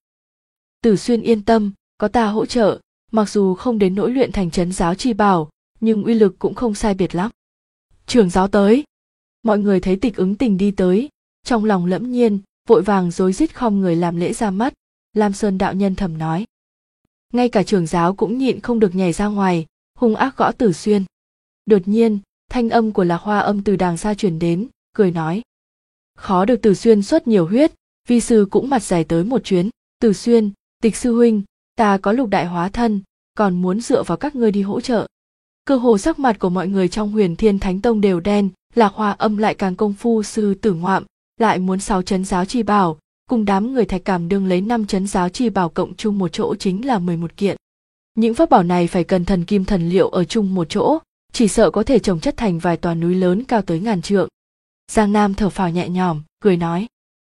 Tử Xuyên yên tâm, có ta hỗ trợ, mặc dù không đến nỗi luyện thành trấn giáo chi bảo, nhưng uy lực cũng không sai biệt lắm. Trưởng giáo tới. Mọi người thấy Tịch Ứng Tình đi tới, trong lòng lẫm nhiên, vội vàng rối rít khom người làm lễ ra mắt. Lam Sơn đạo nhân thầm nói. Ngay cả trưởng giáo cũng nhịn không được nhảy ra ngoài, hung ác gõ Tử Xuyên. Đột nhiên, thanh âm của Lạc Hoa Âm từ đàng xa truyền đến, cười nói. Khó được Tử Xuyên xuất nhiều huyết, vi sư cũng mặt dày tới một chuyến. Tử Xuyên, Tịch sư huynh, ta có lục đại hóa thân, còn muốn dựa vào các ngươi đi hỗ trợ. Cơ hồ sắc mặt của mọi người trong Huyền Thiên Thánh Tông đều đen. Lạc Hoa Âm lại càng công phu sư tử ngoạm, lại muốn 6 trấn giáo chi bảo, cùng đám người Thạch Cảm Đương lấy 5 trấn giáo chi bảo cộng chung một chỗ chính là 11 kiện. Những pháp bảo này phải cần thần kim thần liệu ở chung một chỗ, chỉ sợ có thể chồng chất thành vài tòa núi lớn cao tới ngàn trượng. Giang Nam thở phào nhẹ nhõm, cười nói.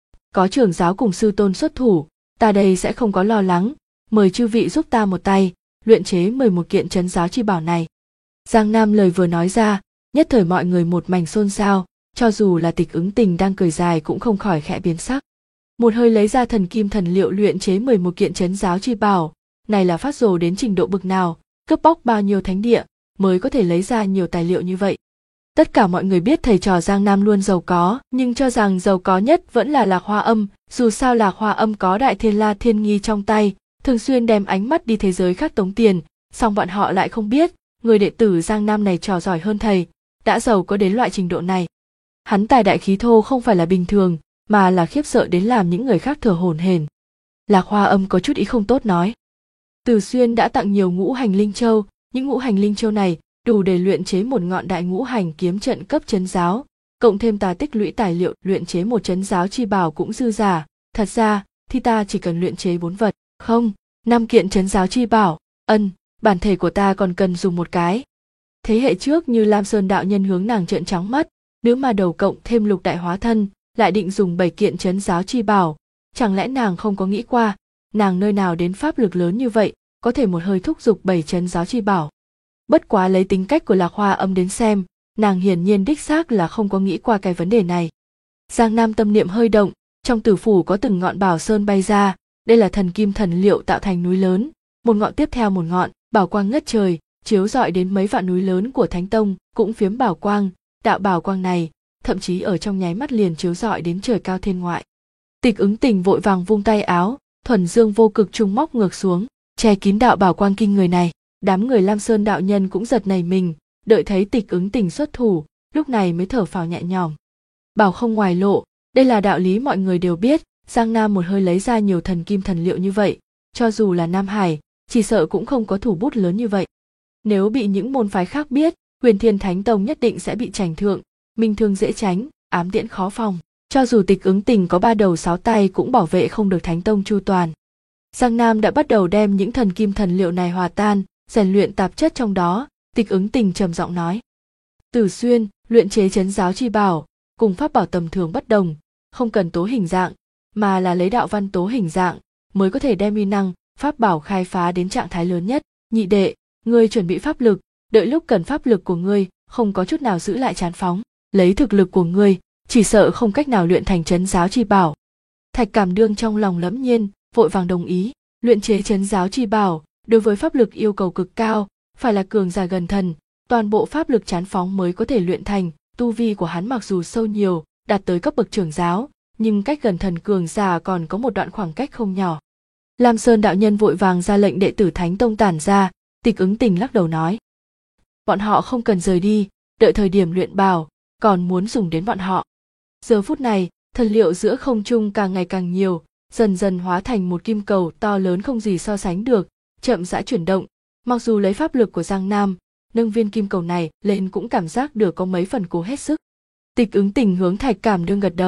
Có trưởng giáo cùng sư tôn xuất thủ, ta đây sẽ không có lo lắng, mời chư vị giúp ta một tay, luyện chế 11 kiện trấn giáo chi bảo này. Giang Nam lời vừa nói ra, nhất thời mọi người một mảnh xôn xao, cho dù là Tịch Ứng Tình đang cười dài cũng không khỏi khẽ biến sắc. Một hơi lấy ra thần kim thần liệu luyện chế 11 kiện trấn giáo chi bảo, này là phát rồ đến trình độ bực nào, cướp bóc bao nhiêu thánh địa mới có thể lấy ra nhiều tài liệu như vậy. Tất cả mọi người biết thầy trò Giang Nam luôn giàu có, nhưng cho rằng giàu có nhất vẫn là Lạc Hoa Âm, dù sao Lạc Hoa Âm có Đại Thiên La Thiên Nghi trong tay, thường xuyên đem ánh mắt đi thế giới khác tống tiền, song bọn họ lại không biết, người đệ tử Giang Nam này trò giỏi hơn thầy, đã giàu có đến loại trình độ này. Hắn tài đại khí thô không phải là bình thường, mà là khiếp sợ đến làm những người khác thở hổn hển. Lạc Hoa Âm có chút ý không tốt nói. Tử Xuyên đã tặng nhiều ngũ hành linh châu, những ngũ hành linh châu này đủ để luyện chế một ngọn đại ngũ hành kiếm trận cấp trấn giáo, cộng thêm ta tích lũy tài liệu luyện chế một trấn giáo chi bảo cũng dư giả. Thật ra thì ta chỉ cần luyện chế 4 vật, không, 5 kiện trấn giáo chi bảo. Bản thể của ta còn cần dùng một cái. Thế hệ trước như Lam Sơn đạo nhân hướng nàng trợn trắng mắt, nếu mà đầu cộng thêm lục đại hóa thân, lại định dùng 7 kiện trấn giáo chi bảo, chẳng lẽ nàng không có nghĩ qua, nàng nơi nào đến pháp lực lớn như vậy, có thể một hơi thúc giục 7 trấn giáo chi bảo. Bất quá lấy tính cách của Lạc Hoa Âm đến xem, nàng hiển nhiên đích xác là không có nghĩ qua cái vấn đề này. Giang Nam tâm niệm hơi động, trong tử phủ có từng ngọn bảo sơn bay ra, đây là thần kim thần liệu tạo thành núi lớn, một ngọn tiếp theo một ngọn, bảo quang ngất trời, chiếu rọi đến mấy vạn núi lớn của Thánh Tông cũng phiếm bảo quang, đạo bảo quang này thậm chí ở trong nháy mắt liền chiếu rọi đến trời cao thiên ngoại. Tịch Ứng Tình vội vàng vung tay áo, thuần dương vô cực trung móc ngược xuống, che kín đạo bảo quang kinh người này. Đám người Lam Sơn đạo nhân cũng giật nảy mình, đợi thấy Tịch Ứng Tình xuất thủ, lúc này mới thở phào nhẹ nhõm. Bảo không ngoài lộ, đây là đạo lý mọi người đều biết. Giang Nam một hơi lấy ra nhiều thần kim thần liệu như vậy, cho dù là Nam Hải, chỉ sợ cũng không có thủ bút lớn như vậy. Nếu bị những môn phái khác biết, Huyền Thiên Thánh Tông nhất định sẽ bị trành thượng, minh thương dễ tránh, ám tiễn khó phòng. Cho dù Tịch Ứng Tình có 3 đầu 6 tay cũng bảo vệ không được Thánh Tông chu toàn. Giang Nam đã bắt đầu đem những thần kim thần liệu này hòa tan, rèn luyện tạp chất trong đó. Tịch Ứng Tình trầm giọng nói. Tử Xuyên, luyện chế trấn giáo chi bảo, cùng pháp bảo tầm thường bất đồng, không cần tố hình dạng, mà là lấy đạo văn tố hình dạng, mới có thể đem uy năng, pháp bảo khai phá đến trạng thái lớn nhất. Nhị đệ, ngươi chuẩn bị pháp lực, đợi lúc cần pháp lực của ngươi, không có chút nào giữ lại chán phóng. Lấy thực lực của ngươi, chỉ sợ không cách nào luyện thành trấn giáo chi bảo. Thạch Cảm Đương trong lòng lẫm nhiên, vội vàng đồng ý. Luyện chế trấn giáo chi bảo, đối với pháp lực yêu cầu cực cao, phải là cường giả gần thần, toàn bộ pháp lực chán phóng mới có thể luyện thành. Tu vi của hắn mặc dù sâu nhiều, đạt tới cấp bậc trưởng giáo, nhưng cách gần thần cường giả còn có một đoạn khoảng cách không nhỏ. Lam Sơn đạo nhân vội vàng ra lệnh đệ tử Thánh Tông tản ra. Tịch Ứng Tình lắc đầu nói. Bọn họ không cần rời đi, đợi thời điểm luyện bảo, còn muốn dùng đến bọn họ. Giờ phút này, thần liệu giữa không trung càng ngày càng nhiều, dần dần hóa thành một kim cầu to lớn không gì so sánh được, chậm rãi chuyển động. Mặc dù lấy pháp lực của Giang Nam, nâng viên kim cầu này lên cũng cảm giác được có mấy phần cố hết sức. Tịch Ứng Tình hướng Thạch Cảm Đương gật đầu,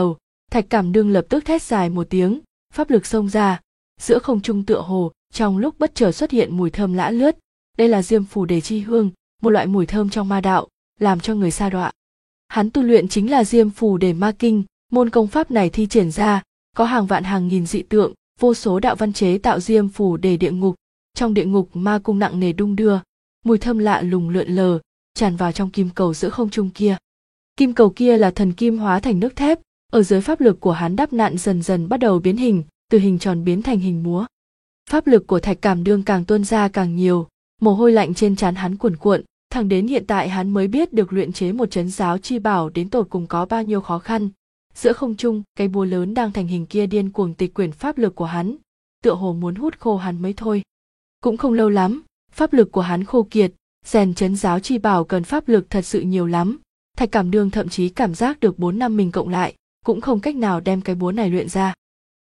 Thạch Cảm Đương lập tức thét dài một tiếng, pháp lực xông ra, giữa không trung tựa hồ trong lúc bất chợt xuất hiện mùi thơm lã lướt. Đây là Diêm Phù Đề chi hương, một loại mùi thơm trong ma đạo, làm cho người sa đọa. Hắn tu luyện chính là Diêm Phù Đề Ma Kinh, môn công pháp này thi triển ra, có hàng vạn hàng nghìn dị tượng, vô số đạo văn chế tạo Diêm Phù Đề địa ngục. Trong địa ngục ma cung nặng nề đung đưa, mùi thơm lạ lùng lượn lờ, tràn vào trong kim cầu giữa không trung kia. Kim cầu kia là thần kim hóa thành nước thép, ở dưới pháp lực của hắn đắp nặn dần dần bắt đầu biến hình, từ hình tròn biến thành hình múa. Pháp lực của Thạch Cảm Đương càng tuôn ra càng nhiều, mồ hôi lạnh trên trán hắn cuồn cuộn, thẳng đến hiện tại hắn mới biết được luyện chế một trấn giáo chi bảo đến tột cùng có bao nhiêu khó khăn. Giữa không trung, cái búa lớn đang thành hình kia điên cuồng tịch quyển pháp lực của hắn, tựa hồ muốn hút khô hắn mới thôi. Cũng không lâu lắm, pháp lực của hắn khô kiệt, rèn trấn giáo chi bảo cần pháp lực thật sự nhiều lắm. Thạch Cảm Đương thậm chí cảm giác được 4 năm mình cộng lại, cũng không cách nào đem cái búa này luyện ra.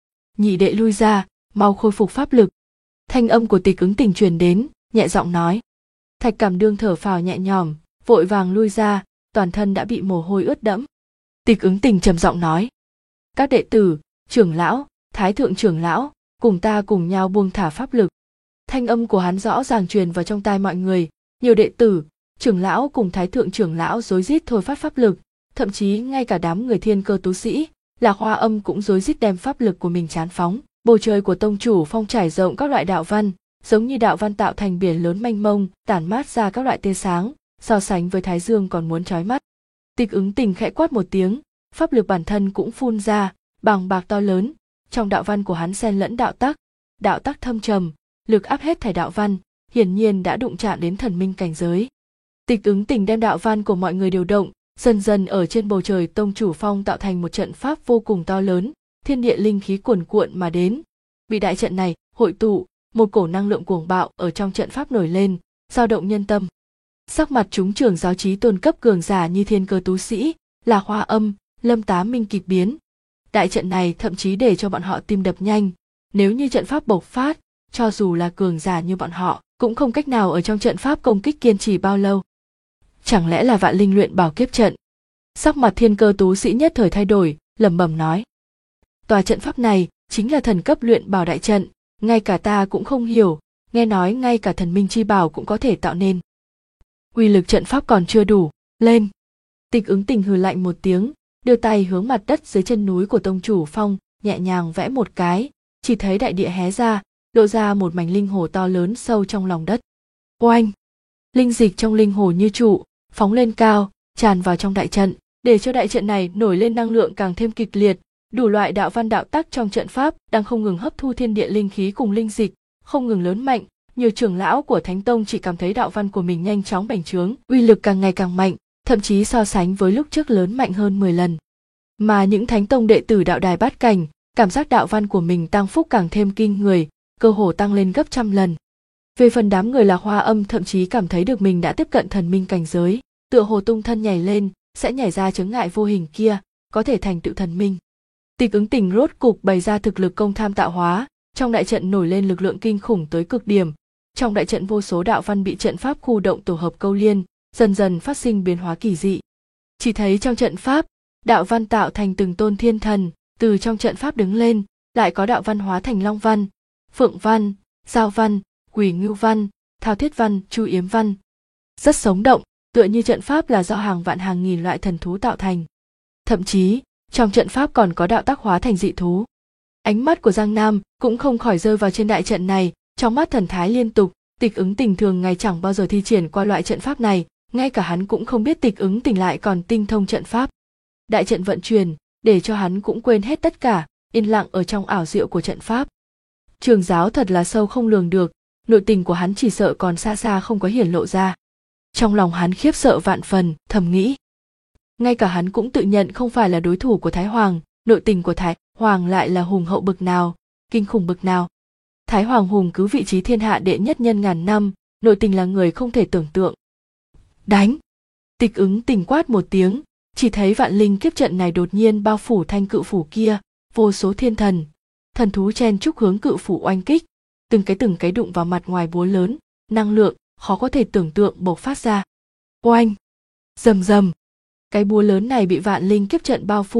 Nhị đệ lui ra, mau khôi phục pháp lực. Thanh âm của Tịch Ứng Tình truyền đến, nhẹ giọng nói. Thạch Cảm Đương thở phào nhẹ nhõm, vội vàng lui ra, toàn thân đã bị mồ hôi ướt đẫm. Tịch Ứng Tình trầm giọng nói. Các đệ tử, trưởng lão, thái thượng trưởng lão, cùng ta cùng nhau buông thả pháp lực. Thanh âm của hắn rõ ràng truyền vào trong tai mọi người, nhiều đệ tử, trưởng lão cùng thái thượng trưởng lão rối rít thôi phát pháp lực, thậm chí ngay cả đám người Thiên Cơ tú sĩ, Lạc Hoa Âm cũng rối rít đem pháp lực của mình trán phóng. Bầu trời của tông chủ phong trải rộng các loại đạo văn, giống như đạo văn tạo thành biển lớn mênh mông, tản mát ra các loại tia sáng, so sánh với thái dương còn muốn chói mắt. Tịch Ứng Tình khẽ quát một tiếng, pháp lực bản thân cũng phun ra, bàng bạc to lớn, trong đạo văn của hắn xen lẫn đạo tắc thâm trầm, lực áp hết thảy đạo văn, hiển nhiên đã đụng chạm đến thần minh cảnh giới. Tịch Ứng Tình đem đạo văn của mọi người điều động, dần dần ở trên bầu trời tông chủ phong tạo thành một trận pháp vô cùng to lớn, thiên địa linh khí cuồn cuộn mà đến. Bị đại trận này hội tụ, một cổ năng lượng cuồng bạo ở trong trận pháp nổi lên, dao động nhân tâm. Sắc mặt chúng trưởng giáo trí tôn cấp cường giả như Thiên Cơ tú sĩ, Lạc Hoa Âm, Lâm Tá Minh kịch biến. Đại trận này thậm chí để cho bọn họ tim đập nhanh, nếu như trận pháp bộc phát, cho dù là cường giả như bọn họ, cũng không cách nào ở trong trận pháp công kích kiên trì bao lâu. Chẳng lẽ là Vạn Linh luyện bảo kiếp trận? Sắc mặt Thiên Cơ tú sĩ nhất thời thay đổi, lẩm bẩm nói. Tòa trận pháp này chính là thần cấp luyện bảo đại trận, ngay cả ta cũng không hiểu, nghe nói ngay cả thần minh chi bảo cũng có thể tạo nên. Uy lực trận pháp còn chưa đủ, lên. Tịch Ứng Tình hừ lạnh một tiếng, đưa tay hướng mặt đất dưới chân núi của tông chủ phong, nhẹ nhàng vẽ một cái, chỉ thấy đại địa hé ra, lộ ra một mảnh linh hồ to lớn sâu trong lòng đất. Oanh! Linh dịch trong linh hồ như trụ, phóng lên cao, tràn vào trong đại trận, để cho đại trận này nổi lên năng lượng càng thêm kịch liệt. Đủ loại đạo văn đạo tắc trong trận pháp đang không ngừng hấp thu thiên địa linh khí cùng linh dịch, không ngừng lớn mạnh. Nhiều trưởng lão của Thánh Tông chỉ cảm thấy đạo văn của mình nhanh chóng bành trướng, uy lực càng ngày càng mạnh, thậm chí so sánh với lúc trước lớn mạnh hơn 10 lần. Mà những Thánh Tông đệ tử đạo đài bát cảnh, cảm giác đạo văn của mình tăng phúc càng thêm kinh người, cơ hồ tăng lên gấp trăm lần. Về phần đám người Lạc Hoa Âm thậm chí cảm thấy được mình đã tiếp cận thần minh cảnh giới, tựa hồ tung thân nhảy lên, sẽ nhảy ra chướng ngại vô hình kia, có thể thành tựu thần minh. Tịch Ứng Tình rốt cục bày ra thực lực công tham tạo hóa, trong đại trận nổi lên lực lượng kinh khủng tới cực điểm. Trong đại trận vô số đạo văn bị trận pháp khu động tổ hợp câu liên, dần dần phát sinh biến hóa kỳ dị. Chỉ thấy trong trận pháp, đạo văn tạo thành từng tôn thiên thần, từ trong trận pháp đứng lên, lại có đạo văn hóa thành long văn, phượng văn, giao văn, quỷ ngưu văn, thao thiết văn, chu yếm văn. Rất sống động, tựa như trận pháp là do hàng vạn hàng nghìn loại thần thú tạo thành. Thậm chí, trong trận pháp còn có đạo tác hóa thành dị thú. Ánh mắt của Giang Nam cũng không khỏi rơi vào trên đại trận này, trong mắt thần thái liên tục. Tịch Ứng Tình thường ngày chẳng bao giờ thi triển qua loại trận pháp này, ngay cả hắn cũng không biết Tịch Ứng Tình lại còn tinh thông trận pháp. Đại trận vận chuyển, để cho hắn cũng quên hết tất cả, yên lặng ở trong ảo diệu của trận pháp. Trường giáo thật là sâu không lường được, nội tình của hắn chỉ sợ còn xa xa không có hiển lộ ra. Trong lòng hắn khiếp sợ vạn phần, thầm nghĩ. Ngay cả hắn cũng tự nhận không phải là đối thủ của Thái Hoàng, nội tình của Thái Hoàng lại là hùng hậu bực nào, kinh khủng bực nào. Thái Hoàng hùng cứ vị trí thiên hạ đệ nhất nhân ngàn năm, nội tình là người không thể tưởng tượng. Đánh! Tịch Ứng Tình quát một tiếng, chỉ thấy vạn linh kiếp trận này đột nhiên bao phủ thanh cự phủ kia, vô số thiên thần, thần thú chen chúc hướng cự phủ oanh kích, từng cái đụng vào mặt ngoài búa lớn, năng lượng khó có thể tưởng tượng bộc phát ra. Oanh! Rầm rầm! Cái búa lớn này bị vạn linh kiếp trận bao phủ,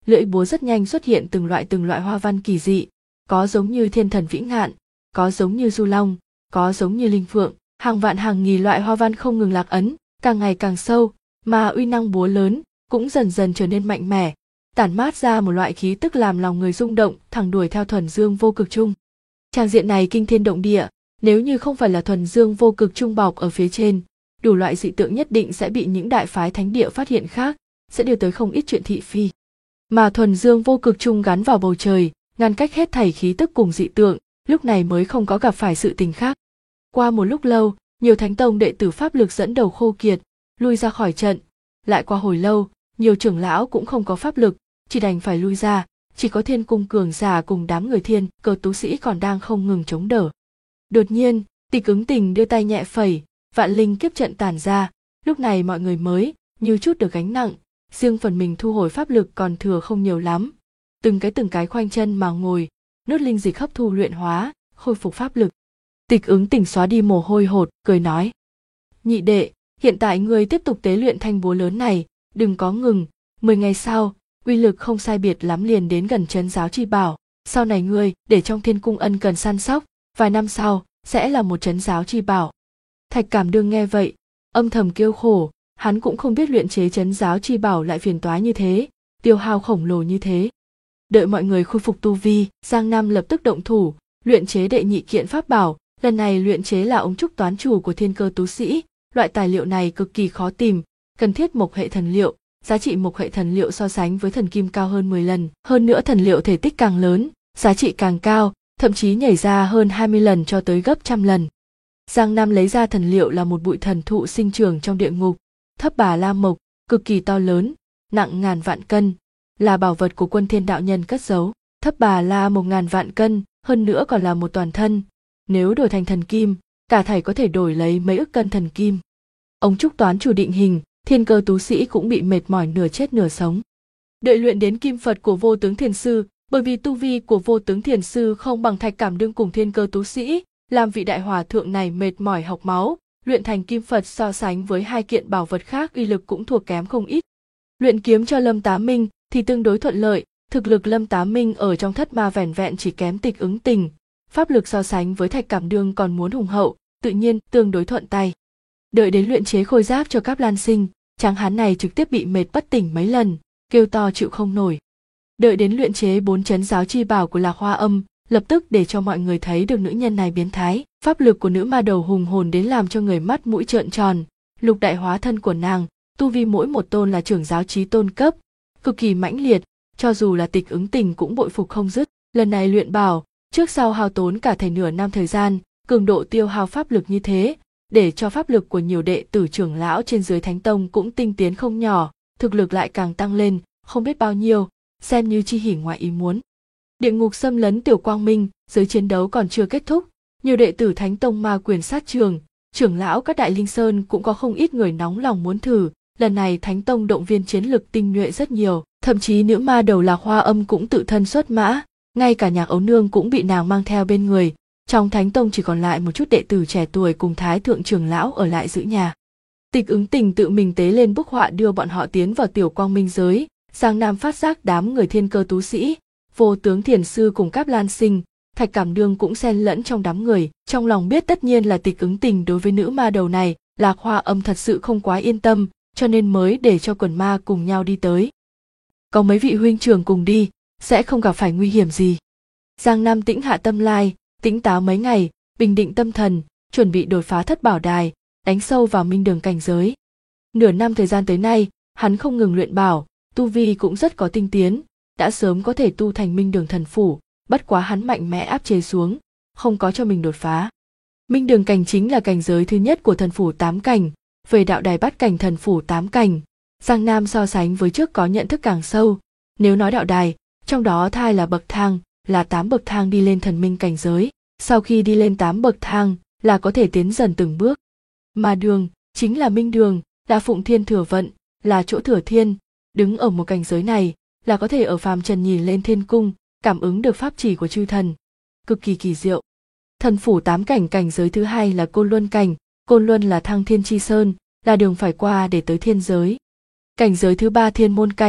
lưỡi búa rất nhanh xuất hiện từng loại hoa văn kỳ dị, có giống như thiên thần vĩ ngạn, có giống như du long, có giống như linh phượng, hàng vạn hàng nghìn loại hoa văn không ngừng lạc ấn, càng ngày càng sâu, mà uy năng búa lớn cũng dần dần trở nên mạnh mẽ, tản mát ra một loại khí tức làm lòng người rung động, thẳng đuổi theo thuần dương vô cực trung. Tràng diện này kinh thiên động địa, nếu như không phải là thuần dương vô cực trung bọc ở phía trên, đủ loại dị tượng nhất định sẽ bị những đại phái thánh địa phát hiện khác, sẽ đưa tới không ít chuyện thị phi. Mà thuần dương vô cực trung gắn vào bầu trời, ngăn cách hết thảy khí tức cùng dị tượng, lúc này mới không có gặp phải sự tình khác. Qua một lúc lâu, nhiều thánh tông đệ tử pháp lực dẫn đầu khô kiệt, lui ra khỏi trận. Lại qua hồi lâu, nhiều trưởng lão cũng không có pháp lực, chỉ đành phải lui ra, chỉ có thiên cung cường giả cùng đám người thiên cơ tú sĩ còn đang không ngừng chống đỡ. Đột nhiên, Tịch Ứng Tình đưa tay nhẹ phẩy, vạn linh kiếp trận tản ra, lúc này mọi người mới như chút được gánh nặng, riêng phần mình thu hồi pháp lực còn thừa không nhiều lắm. Từng cái khoanh chân mà ngồi, nuốt linh dịch hấp thu luyện hóa, khôi phục pháp lực. Tịch Ứng Tình xóa đi mồ hôi hột, cười nói: "Nhị đệ, hiện tại ngươi tiếp tục tế luyện thanh búa lớn này, đừng có ngừng, 10 ngày sau, uy lực không sai biệt lắm liền đến gần trấn giáo chi bảo, sau này ngươi để trong thiên cung ân cần săn sóc, vài năm sau sẽ là một trấn giáo chi bảo." Thạch Cảm Đương nghe vậy, âm thầm kêu khổ, hắn cũng không biết luyện chế trấn giáo chi bảo lại phiền toái như thế, tiêu hao khổng lồ như thế. Đợi mọi người khôi phục tu vi, Giang Nam lập tức động thủ, luyện chế đệ nhị kiện pháp bảo, lần này luyện chế là ống trúc toán chủ của thiên cơ tú sĩ, loại tài liệu này cực kỳ khó tìm, cần thiết mộc hệ thần liệu, giá trị mộc hệ thần liệu so sánh với thần kim cao hơn 10 lần, hơn nữa thần liệu thể tích càng lớn, giá trị càng cao, thậm chí nhảy ra hơn 20 lần cho tới gấp trăm lần. Giang Nam lấy ra thần liệu là một bụi thần thụ sinh trưởng trong địa ngục, Thấp Bà La Mộc, cực kỳ to lớn, nặng ngàn vạn cân, là bảo vật của Quân Thiên đạo nhân cất giấu. Thấp Bà La Mộc ngàn vạn cân, hơn nữa còn là một toàn thân, nếu đổi thành thần kim, cả thảy có thể đổi lấy mấy ức cân thần kim. Ống trúc toán chủ định hình, thiên cơ tú sĩ cũng bị mệt mỏi nửa chết nửa sống. Đợi luyện đến kim Phật của Vô Tướng Thiền Sư, bởi vì tu vi của Vô Tướng Thiền Sư không bằng Thạch Cảm Đương cùng thiên cơ tú sĩ, làm vị đại hòa thượng này mệt mỏi học máu, luyện thành kim Phật so sánh với hai kiện bảo vật khác uy lực cũng thua kém không ít. Luyện kiếm cho Lâm Tá Minh thì tương đối thuận lợi, thực lực Lâm Tá Minh ở trong thất ma vẻn vẹn chỉ kém Tịch Ứng Tình, pháp lực so sánh với Thạch Cảm Đương còn muốn hùng hậu, tự nhiên tương đối thuận tay. Đợi đến luyện chế khôi giáp cho Cáp Lan Sinh, tráng hán này trực tiếp bị mệt bất tỉnh mấy lần, kêu to chịu không nổi. Đợi đến luyện chế 4 trấn giáo chi bảo của Lạc Hoa Âm, lập tức để cho mọi người thấy được nữ nhân này biến thái, pháp lực của nữ ma đầu hùng hồn đến làm cho người mắt mũi trợn tròn. Lục đại hóa thân của nàng, tu vi mỗi một tôn là trưởng giáo chí tôn cấp, cực kỳ mãnh liệt, cho dù là Tịch Ứng Tình cũng bội phục không dứt. Lần này luyện bảo, trước sau hao tốn cả thảy nửa năm thời gian, cường độ tiêu hao pháp lực như thế, để cho pháp lực của nhiều đệ tử trưởng lão trên dưới Thánh Tông cũng tinh tiến không nhỏ, thực lực lại càng tăng lên, không biết bao nhiêu, xem như chi hỉ ngoại ý muốn. Địa ngục xâm lấn Tiểu Quang Minh, giới chiến đấu còn chưa kết thúc, nhiều đệ tử Thánh Tông ma quyền sát trường, trưởng lão các đại linh sơn cũng có không ít người nóng lòng muốn thử. Lần này Thánh Tông động viên chiến lực tinh nhuệ rất nhiều, thậm chí nữ ma đầu Lạc Hoa Âm cũng tự thân xuất mã, ngay cả Nhạc Ấu Nương cũng bị nàng mang theo bên người. Trong Thánh Tông chỉ còn lại một chút đệ tử trẻ tuổi cùng Thái thượng trưởng lão ở lại giữ nhà. Tịch Ứng Tình tự mình tế lên bức họa đưa bọn họ tiến vào Tiểu Quang Minh giới. Giang Nam phát giác đám người thiên cơ tú sĩ, Vô Tướng Thiền Sư cùng Cáp Lan Sinh, Thạch Cảm Đương cũng xen lẫn trong đám người, trong lòng biết tất nhiên là Tịch Ứng Tình đối với nữ ma đầu này, Lạc Hoa Âm thật sự không quá yên tâm, cho nên mới để cho quần ma cùng nhau đi tới. Có mấy vị huynh trưởng cùng đi, sẽ không gặp phải nguy hiểm gì. Giang Nam tĩnh hạ tâm lai, tĩnh táo mấy ngày, bình định tâm thần, chuẩn bị đột phá thất bảo đài, đánh sâu vào minh đường cảnh giới. Nửa năm thời gian tới nay, hắn không ngừng luyện bảo, tu vi cũng rất có tinh tiến, đã sớm có thể tu thành minh đường thần phủ, bất quá hắn mạnh mẽ áp chế xuống, không có cho mình đột phá. Minh đường cảnh chính là cảnh giới thứ nhất của thần phủ 8 cảnh, về đạo đài bát cảnh thần phủ 8 cảnh, Giang Nam so sánh với trước có nhận thức càng sâu. Nếu nói đạo đài, trong đó thai là bậc thang, là 8 bậc thang đi lên thần minh cảnh giới, sau khi đi lên 8 bậc thang là có thể tiến dần từng bước. Mà đường, chính là minh đường, là phụng thiên thừa vận, là chỗ thừa thiên, đứng ở một cảnh giới này, là có thể ở phàm trần nhìn lên thiên cung, cảm ứng được pháp chỉ của chư thần, cực kỳ kỳ diệu. Thần phủ 8 cảnh cảnh giới thứ hai là Côn Luân cảnh, Côn Luân là thăng thiên chi sơn, là đường phải qua để tới thiên giới. Cảnh giới thứ ba Thiên Môn cảnh,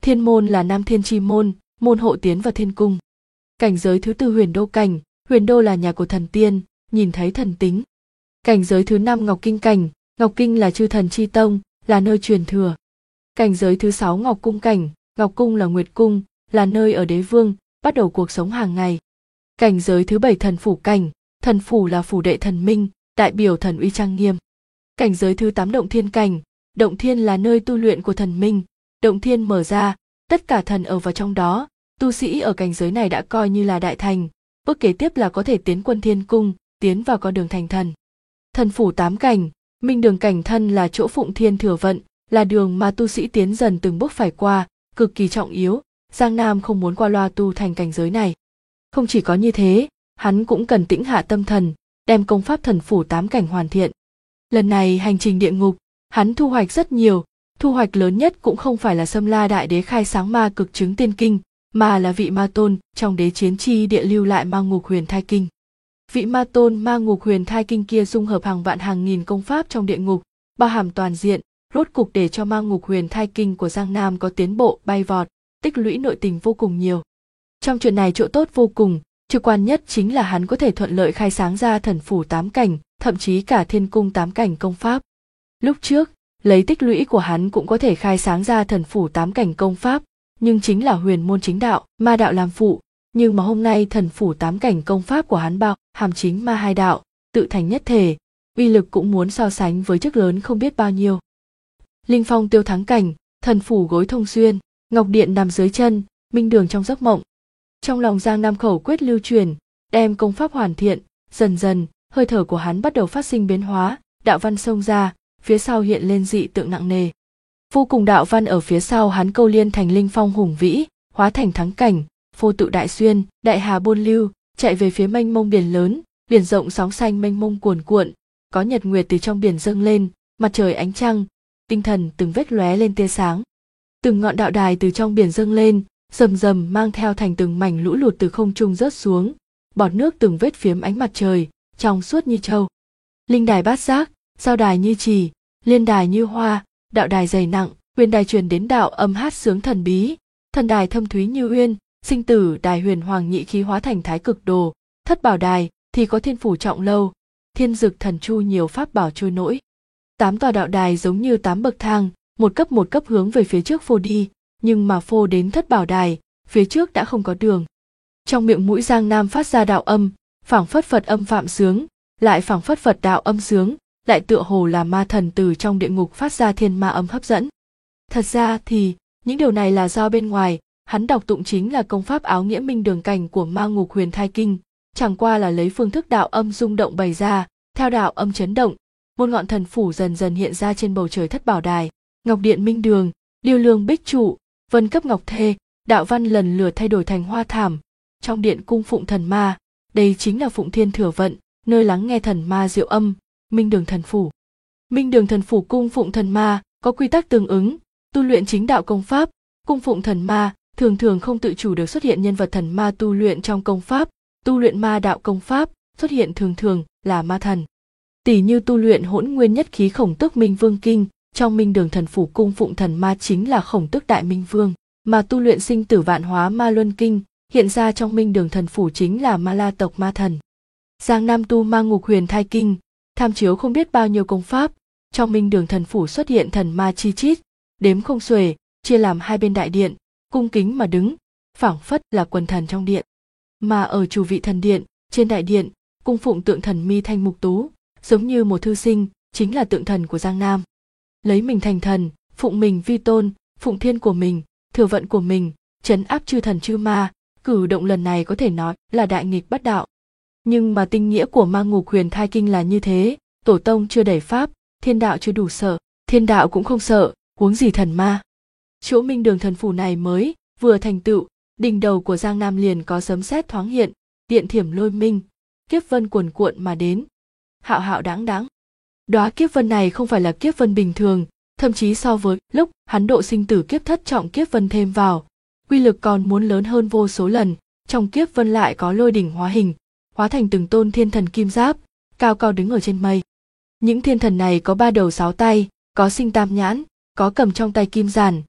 Thiên môn là Nam Thiên Chi môn, môn hộ tiến vào thiên cung. Cảnh giới thứ tư Huyền Đô cảnh, Huyền Đô là nhà của thần tiên, nhìn thấy thần tính. Cảnh giới thứ năm Ngọc Kinh cảnh, Ngọc Kinh là chư thần chi tông, là nơi truyền thừa. Cảnh giới thứ sáu Ngọc Cung cảnh, Ngọc Cung là Nguyệt cung, là nơi ở đế vương, bắt đầu cuộc sống hàng ngày. Cảnh giới thứ bảy Thần Phủ cảnh, Thần Phủ là phủ đệ thần minh, đại biểu thần uy trang nghiêm. Cảnh giới thứ 8 Động Thiên cảnh, Động Thiên là nơi tu luyện của thần minh, Động Thiên mở ra, tất cả thần ở vào trong đó, tu sĩ ở cảnh giới này đã coi như là đại thành, bước kế tiếp là có thể tiến quân thiên cung, tiến vào con đường thành thần. Thần Phủ 8 cảnh, Minh Đường cảnh thân là chỗ Phụng Thiên Thừa Vận, là đường mà tu sĩ tiến dần từng bước phải qua, cực kỳ trọng yếu, Giang Nam không muốn qua loa tu thành cảnh giới này. Không chỉ có như thế, hắn cũng cần tĩnh hạ tâm thần, đem công pháp Thần Phủ 8 cảnh hoàn thiện. Lần này hành trình địa ngục, hắn thu hoạch rất nhiều, thu hoạch lớn nhất cũng không phải là Sâm La Đại Đế khai sáng ma cực chứng tiên kinh, mà là vị ma tôn trong đế chiến chi địa lưu lại ma ngục huyền thai kinh. Vị ma tôn ma ngục huyền thai kinh kia dung hợp hàng vạn hàng nghìn công pháp trong địa ngục, bao hàm toàn diện, rốt cục để cho ma ngục huyền thai kinh của Giang Nam có tiến bộ bay vọt, tích lũy nội tình vô cùng nhiều. Trong chuyện này chỗ tốt vô cùng, trực quan nhất chính là hắn có thể thuận lợi khai sáng ra Thần Phủ 8 cảnh, thậm chí cả Thiên Cung 8 cảnh công pháp. Lúc trước, lấy tích lũy của hắn cũng có thể khai sáng ra Thần Phủ 8 cảnh công pháp, nhưng chính là huyền môn chính đạo, ma đạo làm phụ, nhưng mà hôm nay Thần Phủ 8 cảnh công pháp của hắn bao hàm chính ma hai đạo, tự thành nhất thể, uy lực cũng muốn so sánh với chức lớn không biết bao nhiêu. Linh phong tiêu thắng cảnh, Thần Phủ gối thông xuyên, Ngọc Điện nằm dưới chân, Minh Đường trong giấc mộng. Trong lòng Giang Nam khẩu quyết lưu truyền, đem công pháp hoàn thiện, dần dần, hơi thở của hắn bắt đầu phát sinh biến hóa, đạo văn xông ra, phía sau hiện lên dị tượng nặng nề. Vô cùng đạo văn ở phía sau hắn câu liên thành linh phong hùng vĩ, hóa thành thắng cảnh, phô tự đại xuyên, đại hà buôn lưu, chạy về phía mênh mông biển lớn, biển rộng sóng xanh mênh mông cuồn cuộn, có nhật nguyệt từ trong biển dâng lên, mặt trời ánh trăng, tinh thần từng vết lóe lên tia sáng. Từng ngọn đạo đài từ trong biển dâng lên, rầm rầm mang theo thành từng mảnh lũ lụt từ không trung rớt xuống, bọt nước từng vết phiếm ánh mặt trời, trong suốt như châu. Linh đài bát giác, giao đài như trì, liên đài như hoa, đạo đài dày nặng, huyền đài truyền đến đạo âm hát sướng thần bí, thần đài thâm thúy như uyên, sinh tử đài huyền hoàng nhị khí hóa thành thái cực đồ, thất bảo đài thì có thiên phủ trọng lâu, thiên dực thần chu nhiều pháp bảo trôi nổi. 8 tòa đạo đài giống như 8 bậc thang, một cấp hướng về phía trước phô đi, nhưng mà phô đến thất bảo đài, phía trước đã không có đường. Trong miệng mũi Giang Nam phát ra đạo âm, phảng phất Phật âm phạm sướng, lại phảng phất Phật đạo âm sướng, lại tựa hồ là ma thần từ trong địa ngục phát ra thiên ma âm hấp dẫn. Thật ra thì, những điều này là do bên ngoài, hắn đọc tụng chính là công pháp áo nghĩa minh đường cảnh của ma ngục huyền thai kinh, chẳng qua là lấy phương thức đạo âm rung động bày ra, theo đạo âm chấn động, một ngọn thần phủ dần dần hiện ra trên bầu trời thất bảo đài, ngọc điện minh đường, điêu lương bích trụ, vân cấp ngọc thê, đạo văn lần lượt thay đổi thành hoa thảm. Trong điện cung phụng thần ma, đây chính là Phụng Thiên Thừa Vận, nơi lắng nghe thần ma diệu âm, minh đường thần phủ. Minh đường thần phủ cung phụng thần ma, có quy tắc tương ứng, tu luyện chính đạo công pháp, cung phụng thần ma, thường thường không tự chủ được xuất hiện nhân vật thần ma tu luyện trong công pháp, tu luyện ma đạo công pháp, xuất hiện thường thường là ma thần. Tỷ như tu luyện Hỗn Nguyên Nhất Khí Khổng Tước Minh Vương Kinh, trong Minh Đường Thần Phủ cung phụng thần ma chính là Khổng Tước Đại Minh Vương, mà tu luyện Sinh Tử Vạn Hóa Ma Luân Kinh, hiện ra trong Minh Đường Thần Phủ chính là Ma La tộc ma thần. Giang Nam tu Ma Ngục Huyền Thai Kinh, tham chiếu không biết bao nhiêu công pháp, trong Minh Đường Thần Phủ xuất hiện thần ma chi chít, đếm không xuể, chia làm hai bên đại điện, cung kính mà đứng, phảng phất là quần thần trong điện. Mà ở chủ vị thần điện, trên đại điện, cung phụng tượng thần Mi Thanh Mục Tú, giống như một thư sinh, chính là tượng thần của Giang Nam. Lấy mình thành thần, phụng mình vi tôn, phụng thiên của mình, thừa vận của mình, trấn áp chư thần chư ma, cử động lần này có thể nói là đại nghịch bất đạo. Nhưng mà tinh nghĩa của Ma Ngục Huyền Thai Kinh là như thế, tổ tông chưa đẩy pháp, thiên đạo chưa đủ sợ, thiên đạo cũng không sợ, huống gì thần ma. Chỗ Minh Đường Thần Phủ này mới vừa thành tựu, đỉnh đầu của Giang Nam liền có sấm sét thoáng hiện, điện thiểm lôi minh, kiếp vân cuồn cuộn mà đến. Hạo hạo đáng đáng. Đóa kiếp vân này không phải là kiếp vân bình thường, thậm chí so với lúc hắn độ sinh tử kiếp thất trọng kiếp vân thêm vào, uy lực còn muốn lớn hơn vô số lần. Trong kiếp vân lại có lôi đỉnh hóa hình, hóa thành từng tôn thiên thần kim giáp, cao cao đứng ở trên mây. Những thiên thần này có 3 đầu 6 tay, có sinh tam nhãn, có cầm trong tay kim giản,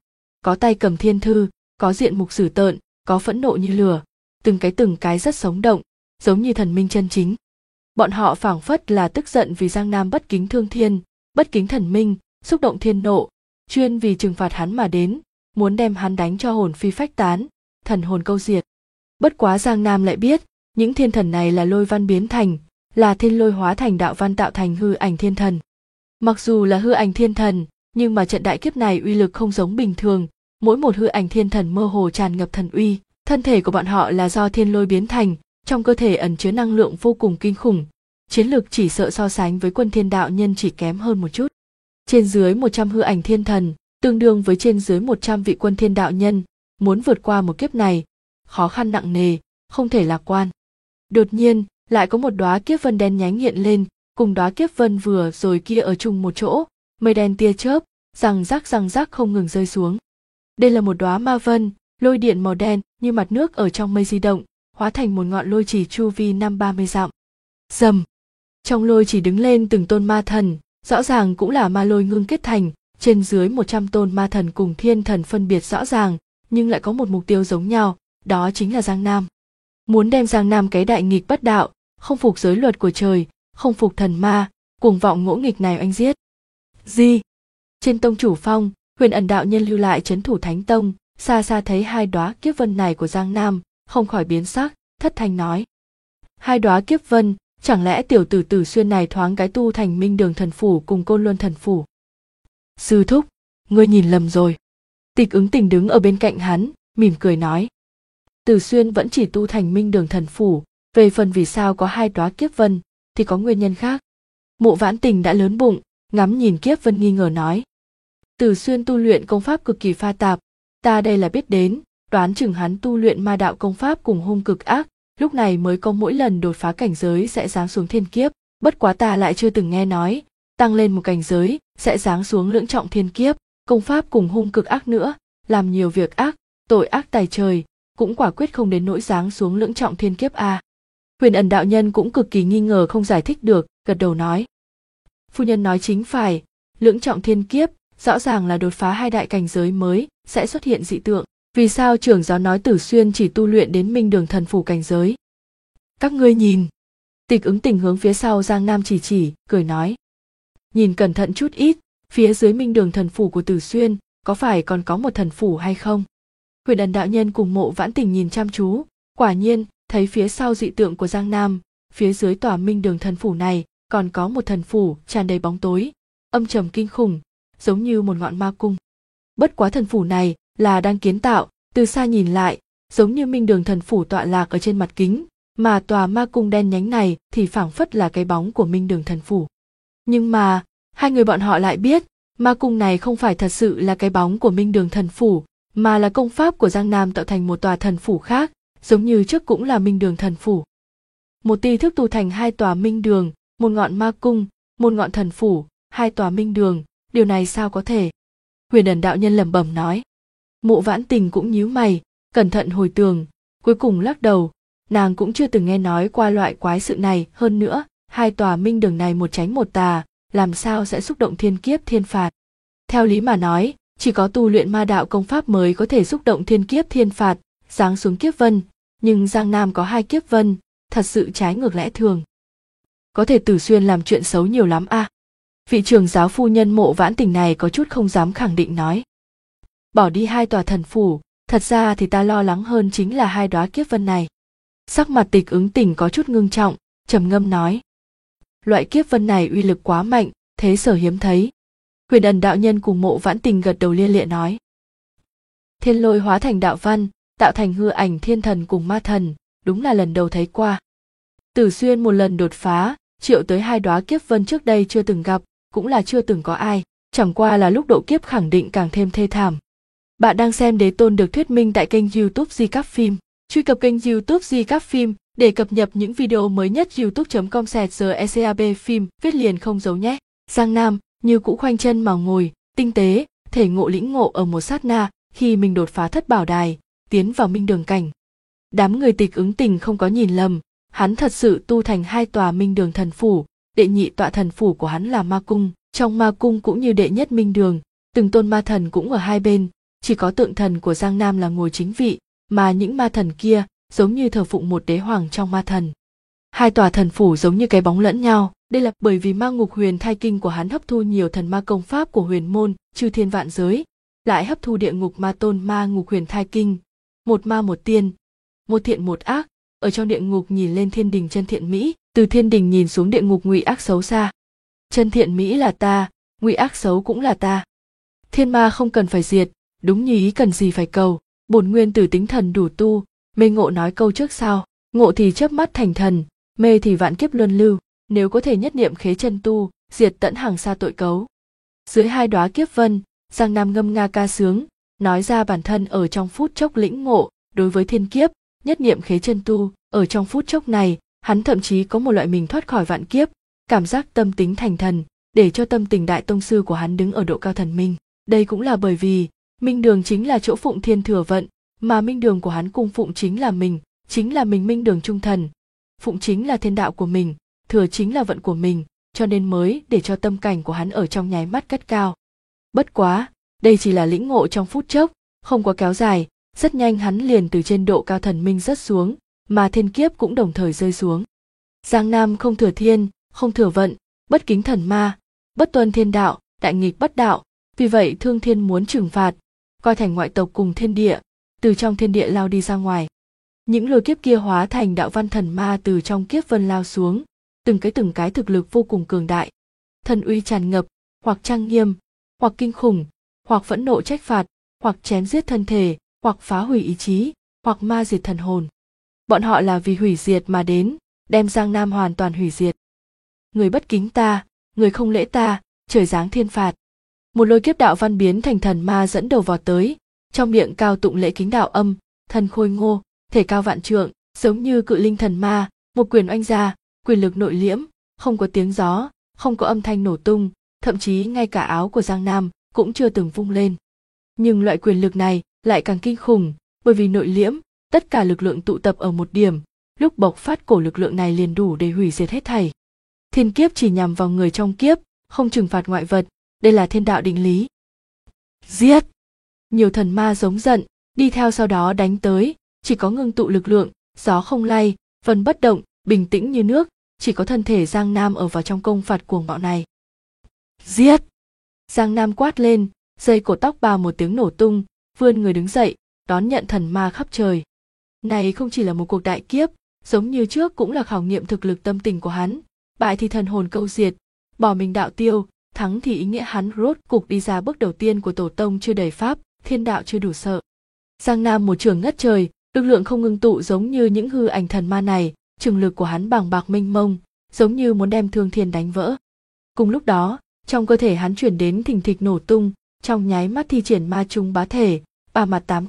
có tay cầm thiên thư, có diện mục dữ tợn, có phẫn nộ như lửa, từng cái rất sống động, giống như thần minh chân chính. Bọn họ phảng phất là tức giận vì Giang Nam bất kính thương thiên, bất kính thần minh, xúc động thiên nộ, chuyên vì trừng phạt hắn mà đến, muốn đem hắn đánh cho hồn phi phách tán, thần hồn câu diệt. Bất quá Giang Nam lại biết, những thiên thần này là lôi văn biến thành, là thiên lôi hóa thành đạo văn tạo thành hư ảnh thiên thần. Mặc dù là hư ảnh thiên thần, nhưng mà trận đại kiếp này uy lực không giống bình thường, mỗi một hư ảnh thiên thần mơ hồ tràn ngập thần uy, thân thể của bọn họ là do thiên lôi biến thành, trong cơ thể ẩn chứa năng lượng vô cùng kinh khủng, chiến lực chỉ sợ so sánh với Quân Thiên đạo nhân chỉ kém hơn một chút. Trên dưới 100 hư ảnh thiên thần, tương đương với trên dưới 100 vị Quân Thiên đạo nhân, muốn vượt qua một kiếp này, khó khăn nặng nề, không thể lạc quan. Đột nhiên, lại có một đóa kiếp vân đen nhánh hiện lên, cùng đóa kiếp vân vừa rồi kia ở chung một chỗ, mây đen tia chớp, răng rắc không ngừng rơi xuống. Đây là một đóa ma vân, lôi điện màu đen như mặt nước ở trong mây di động, hóa thành một ngọn lôi chỉ chu vi 50-30 dặm. Rầm. Trong lôi chỉ đứng lên từng tôn ma thần, rõ ràng cũng là ma lôi ngưng kết thành, trên dưới 100 tôn ma thần cùng thiên thần phân biệt rõ ràng, nhưng lại có một mục tiêu giống nhau, đó chính là Giang Nam. Muốn đem Giang Nam cái đại nghịch bất đạo, không phục giới luật của trời, không phục thần ma, cuồng vọng ngỗ nghịch này oanh giết. Gì? Trên tông chủ phong, Huyền Ẩn đạo nhân lưu lại trấn thủ Thánh Tông, xa xa thấy hai đóa kiếp vân này của Giang Nam, không khỏi biến sắc, thất thanh nói: hai đóa kiếp vân, chẳng lẽ tiểu tử Tử Xuyên này thoáng cái tu thành Minh Đường thần phủ cùng Côn Luân thần phủ? Sư thúc, ngươi nhìn lầm rồi. Tịch Ứng Tình đứng ở bên cạnh hắn, mỉm cười nói: Tử Xuyên vẫn chỉ tu thành Minh Đường thần phủ, về phần vì sao có hai đóa kiếp vân thì có nguyên nhân khác. Mộ Vãn Tình đã lớn bụng, ngắm nhìn kiếp vân nghi ngờ nói: Tử Xuyên tu luyện công pháp cực kỳ pha tạp, ta đây là biết đến, đoán chừng hắn tu luyện ma đạo công pháp cùng hung cực ác, lúc này mới có mỗi lần đột phá cảnh giới sẽ giáng xuống thiên kiếp, bất quá ta lại chưa từng nghe nói, tăng lên một cảnh giới sẽ giáng xuống lưỡng trọng thiên kiếp, công pháp cùng hung cực ác nữa, làm nhiều việc ác, tội ác tày trời, cũng quả quyết không đến nỗi giáng xuống lưỡng trọng thiên kiếp a. Huyền Ẩn đạo nhân cũng cực kỳ nghi ngờ không giải thích được, gật đầu nói: Phu nhân nói chính phải, lưỡng trọng thiên kiếp, rõ ràng là đột phá hai đại cảnh giới mới sẽ xuất hiện dị tượng, vì sao trưởng giáo nói Tử Xuyên chỉ tu luyện đến Minh Đường thần phủ cảnh giới? Các ngươi nhìn. Tịch Ứng Tình hướng phía sau Giang Nam chỉ, cười nói: nhìn cẩn thận chút ít, phía dưới Minh Đường thần phủ của Tử Xuyên, có phải còn có một thần phủ hay không? Huyền Ẩn đạo nhân cùng Mộ Vãn Tình nhìn chăm chú, quả nhiên thấy phía sau dị tượng của Giang Nam, phía dưới tòa Minh Đường thần phủ này còn có một thần phủ tràn đầy bóng tối, âm trầm kinh khủng, giống như một ngọn ma cung. Bất quá thần phủ này là đang kiến tạo, từ xa nhìn lại, giống như Minh Đường thần phủ tọa lạc ở trên mặt kính, mà tòa ma cung đen nhánh này thì phảng phất là cái bóng của Minh Đường thần phủ. Nhưng mà, hai người bọn họ lại biết, ma cung này không phải thật sự là cái bóng của Minh Đường thần phủ, mà là công pháp của Giang Nam tạo thành một tòa thần phủ khác, giống như trước cũng là Minh Đường thần phủ. Một tia thức tu thành hai tòa Minh Đường, một ngọn ma cung, một ngọn thần phủ, hai tòa Minh Đường, điều này sao có thể? Huyền Ẩn đạo nhân lẩm bẩm nói. Mộ Vãn Tình cũng nhíu mày, cẩn thận hồi tưởng, cuối cùng lắc đầu, nàng cũng chưa từng nghe nói qua loại quái sự này, hơn nữa, hai tòa Minh Đường này một tránh một tà, làm sao sẽ xúc động thiên kiếp thiên phạt? Theo lý mà nói, chỉ có tu luyện ma đạo công pháp mới có thể xúc động thiên kiếp thiên phạt, giáng xuống kiếp vân, nhưng Giang Nam có hai kiếp vân, thật sự trái ngược lẽ thường. Có thể Tử Xuyên làm chuyện xấu nhiều lắm a. Vị trưởng giáo phu nhân Mộ Vãn Tình này có chút không dám khẳng định nói. Bỏ đi hai tòa thần phủ, thật ra thì ta lo lắng hơn chính là hai đóa kiếp vân này. Sắc mặt Tịch Ứng Tình có chút ngưng trọng, trầm ngâm nói. Loại kiếp vân này uy lực quá mạnh, thế sở hiếm thấy. Huyền Ẩn đạo nhân cùng Mộ Vãn Tình gật đầu lia lịa nói. Thiên lôi hóa thành đạo văn, tạo thành hư ảnh thiên thần cùng ma thần, đúng là lần đầu thấy qua. Tử Xuyên một lần đột phá, triệu tới hai đóa kiếp vân trước đây chưa từng gặp, cũng là chưa từng có ai, chẳng qua là lúc độ kiếp khẳng định càng thêm thê thảm. Bạn đang xem Đế Tôn được thuyết minh tại kênh YouTube Di Cáp Phim. Truy cập kênh YouTube Di Cáp Phim để cập nhật những video mới nhất. youtube.com/secab phim viết liền không giấu nhé. Giang Nam như cũ khoanh chân mà ngồi, tinh tế, thể ngộ lĩnh ngộ ở một sát na khi mình đột phá thất bảo đài, tiến vào Minh Đường cảnh. Đám người Tịch Ứng Tình không có nhìn lầm, hắn thật sự tu thành hai tòa Minh Đường thần phủ, đệ nhị tọa thần phủ của hắn là ma cung, trong ma cung cũng như đệ nhất Minh Đường, từng tôn ma thần cũng ở hai bên, chỉ có tượng thần của Giang Nam là ngồi chính vị, mà những ma thần kia giống như thờ phụng một đế hoàng trong ma thần. Hai tòa thần phủ giống như cái bóng lẫn nhau, đây là bởi vì ma ngục huyền thai kinh của hắn hấp thu nhiều thần ma công pháp của huyền môn chư thiên vạn giới, lại hấp thu địa ngục ma tôn ma ngục huyền thai kinh, một ma một tiên, một thiện một ác, ở trong địa ngục nhìn lên thiên đình chân thiện mỹ, từ thiên đình nhìn xuống địa ngục ngụy ác xấu xa. Chân thiện mỹ là ta, ngụy ác xấu cũng là ta. Thiên ma không cần phải diệt, đúng như ý cần gì phải cầu, bổn nguyên tử tính thần đủ tu, mê ngộ nói câu trước sau, ngộ thì chớp mắt thành thần, mê thì vạn kiếp luân lưu, nếu có thể nhất niệm khế chân tu, diệt tận hàng xa tội cấu. Dưới hai đóa kiếp vân, Giang Nam ngâm nga ca sướng, nói ra bản thân ở trong phút chốc lĩnh ngộ, đối với thiên kiếp, nhất niệm khế chân tu, ở trong phút chốc này, hắn thậm chí có một loại mình thoát khỏi vạn kiếp, cảm giác tâm tính thành thần, để cho tâm tình đại tông sư của hắn đứng ở độ cao thần minh. Đây cũng là bởi vì, minh đường chính là chỗ phụng thiên thừa vận, mà minh đường của hắn cung phụng chính là mình minh đường trung thần. Phụng chính là thiên đạo của mình, thừa chính là vận của mình, cho nên mới để cho tâm cảnh của hắn ở trong nháy mắt cất cao. Bất quá, đây chỉ là lĩnh ngộ trong phút chốc, không quá kéo dài, rất nhanh hắn liền từ trên độ cao thần minh rớt xuống, mà thiên kiếp cũng đồng thời rơi xuống. Giang Nam không thừa thiên, không thừa vận, bất kính thần ma, bất tuân thiên đạo, đại nghịch bất đạo, vì vậy Thương Thiên muốn trừng phạt, coi thành ngoại tộc cùng thiên địa, từ trong thiên địa lao đi ra ngoài. Những lôi kiếp kia hóa thành đạo văn thần ma từ trong kiếp vân lao xuống, từng cái thực lực vô cùng cường đại. Thần uy tràn ngập, hoặc trang nghiêm, hoặc kinh khủng, hoặc phẫn nộ trách phạt, hoặc chém giết thân thể, hoặc phá hủy ý chí, hoặc ma diệt thần hồn. Bọn họ là vì hủy diệt mà đến, đem Giang Nam hoàn toàn hủy diệt. Người bất kính ta, người không lễ ta, trời giáng thiên phạt. Một lôi kiếp đạo văn biến thành thần ma dẫn đầu vào tới, trong miệng cao tụng lễ kính đạo âm, thân khôi ngô, thể cao vạn trượng, giống như cự linh thần ma, một quyền oanh ra, quyền lực nội liễm, không có tiếng gió, không có âm thanh nổ tung, thậm chí ngay cả áo của Giang Nam cũng chưa từng vung lên. Nhưng loại quyền lực này lại càng kinh khủng, bởi vì nội liễm, tất cả lực lượng tụ tập ở một điểm, lúc bộc phát cổ lực lượng này liền đủ để hủy diệt hết thảy. Thiên kiếp chỉ nhằm vào người trong kiếp, không trừng phạt ngoại vật, đây là thiên đạo định lý. Giết! Nhiều thần ma giống giận, đi theo sau đó đánh tới, chỉ có ngưng tụ lực lượng, gió không lay, vân bất động, bình tĩnh như nước, chỉ có thân thể Giang Nam ở vào trong công phạt cuồng bạo này. Giết! Giang Nam quát lên, dây cổ tóc bào một tiếng nổ tung, vươn người đứng dậy, đón nhận thần ma khắp trời. Này không chỉ là một cuộc đại kiếp, giống như trước cũng là khảo nghiệm thực lực tâm tình của hắn, bại thì thần hồn câu diệt, bỏ mình đạo tiêu, thắng thì ý nghĩa hắn rốt cục đi ra bước đầu tiên của tổ tông chưa đầy pháp, thiên đạo chưa đủ sợ. Giang Nam một trường ngất trời, lực lượng không ngưng tụ giống như những hư ảnh thần ma này, trường lực của hắn bàng bạc mênh mông, giống như muốn đem Thương Thiên đánh vỡ. Cùng lúc đó, trong cơ thể hắn chuyển đến thình thịch nổ tung, trong nháy mắt thi triển ma trung bá thể, ba mặt tám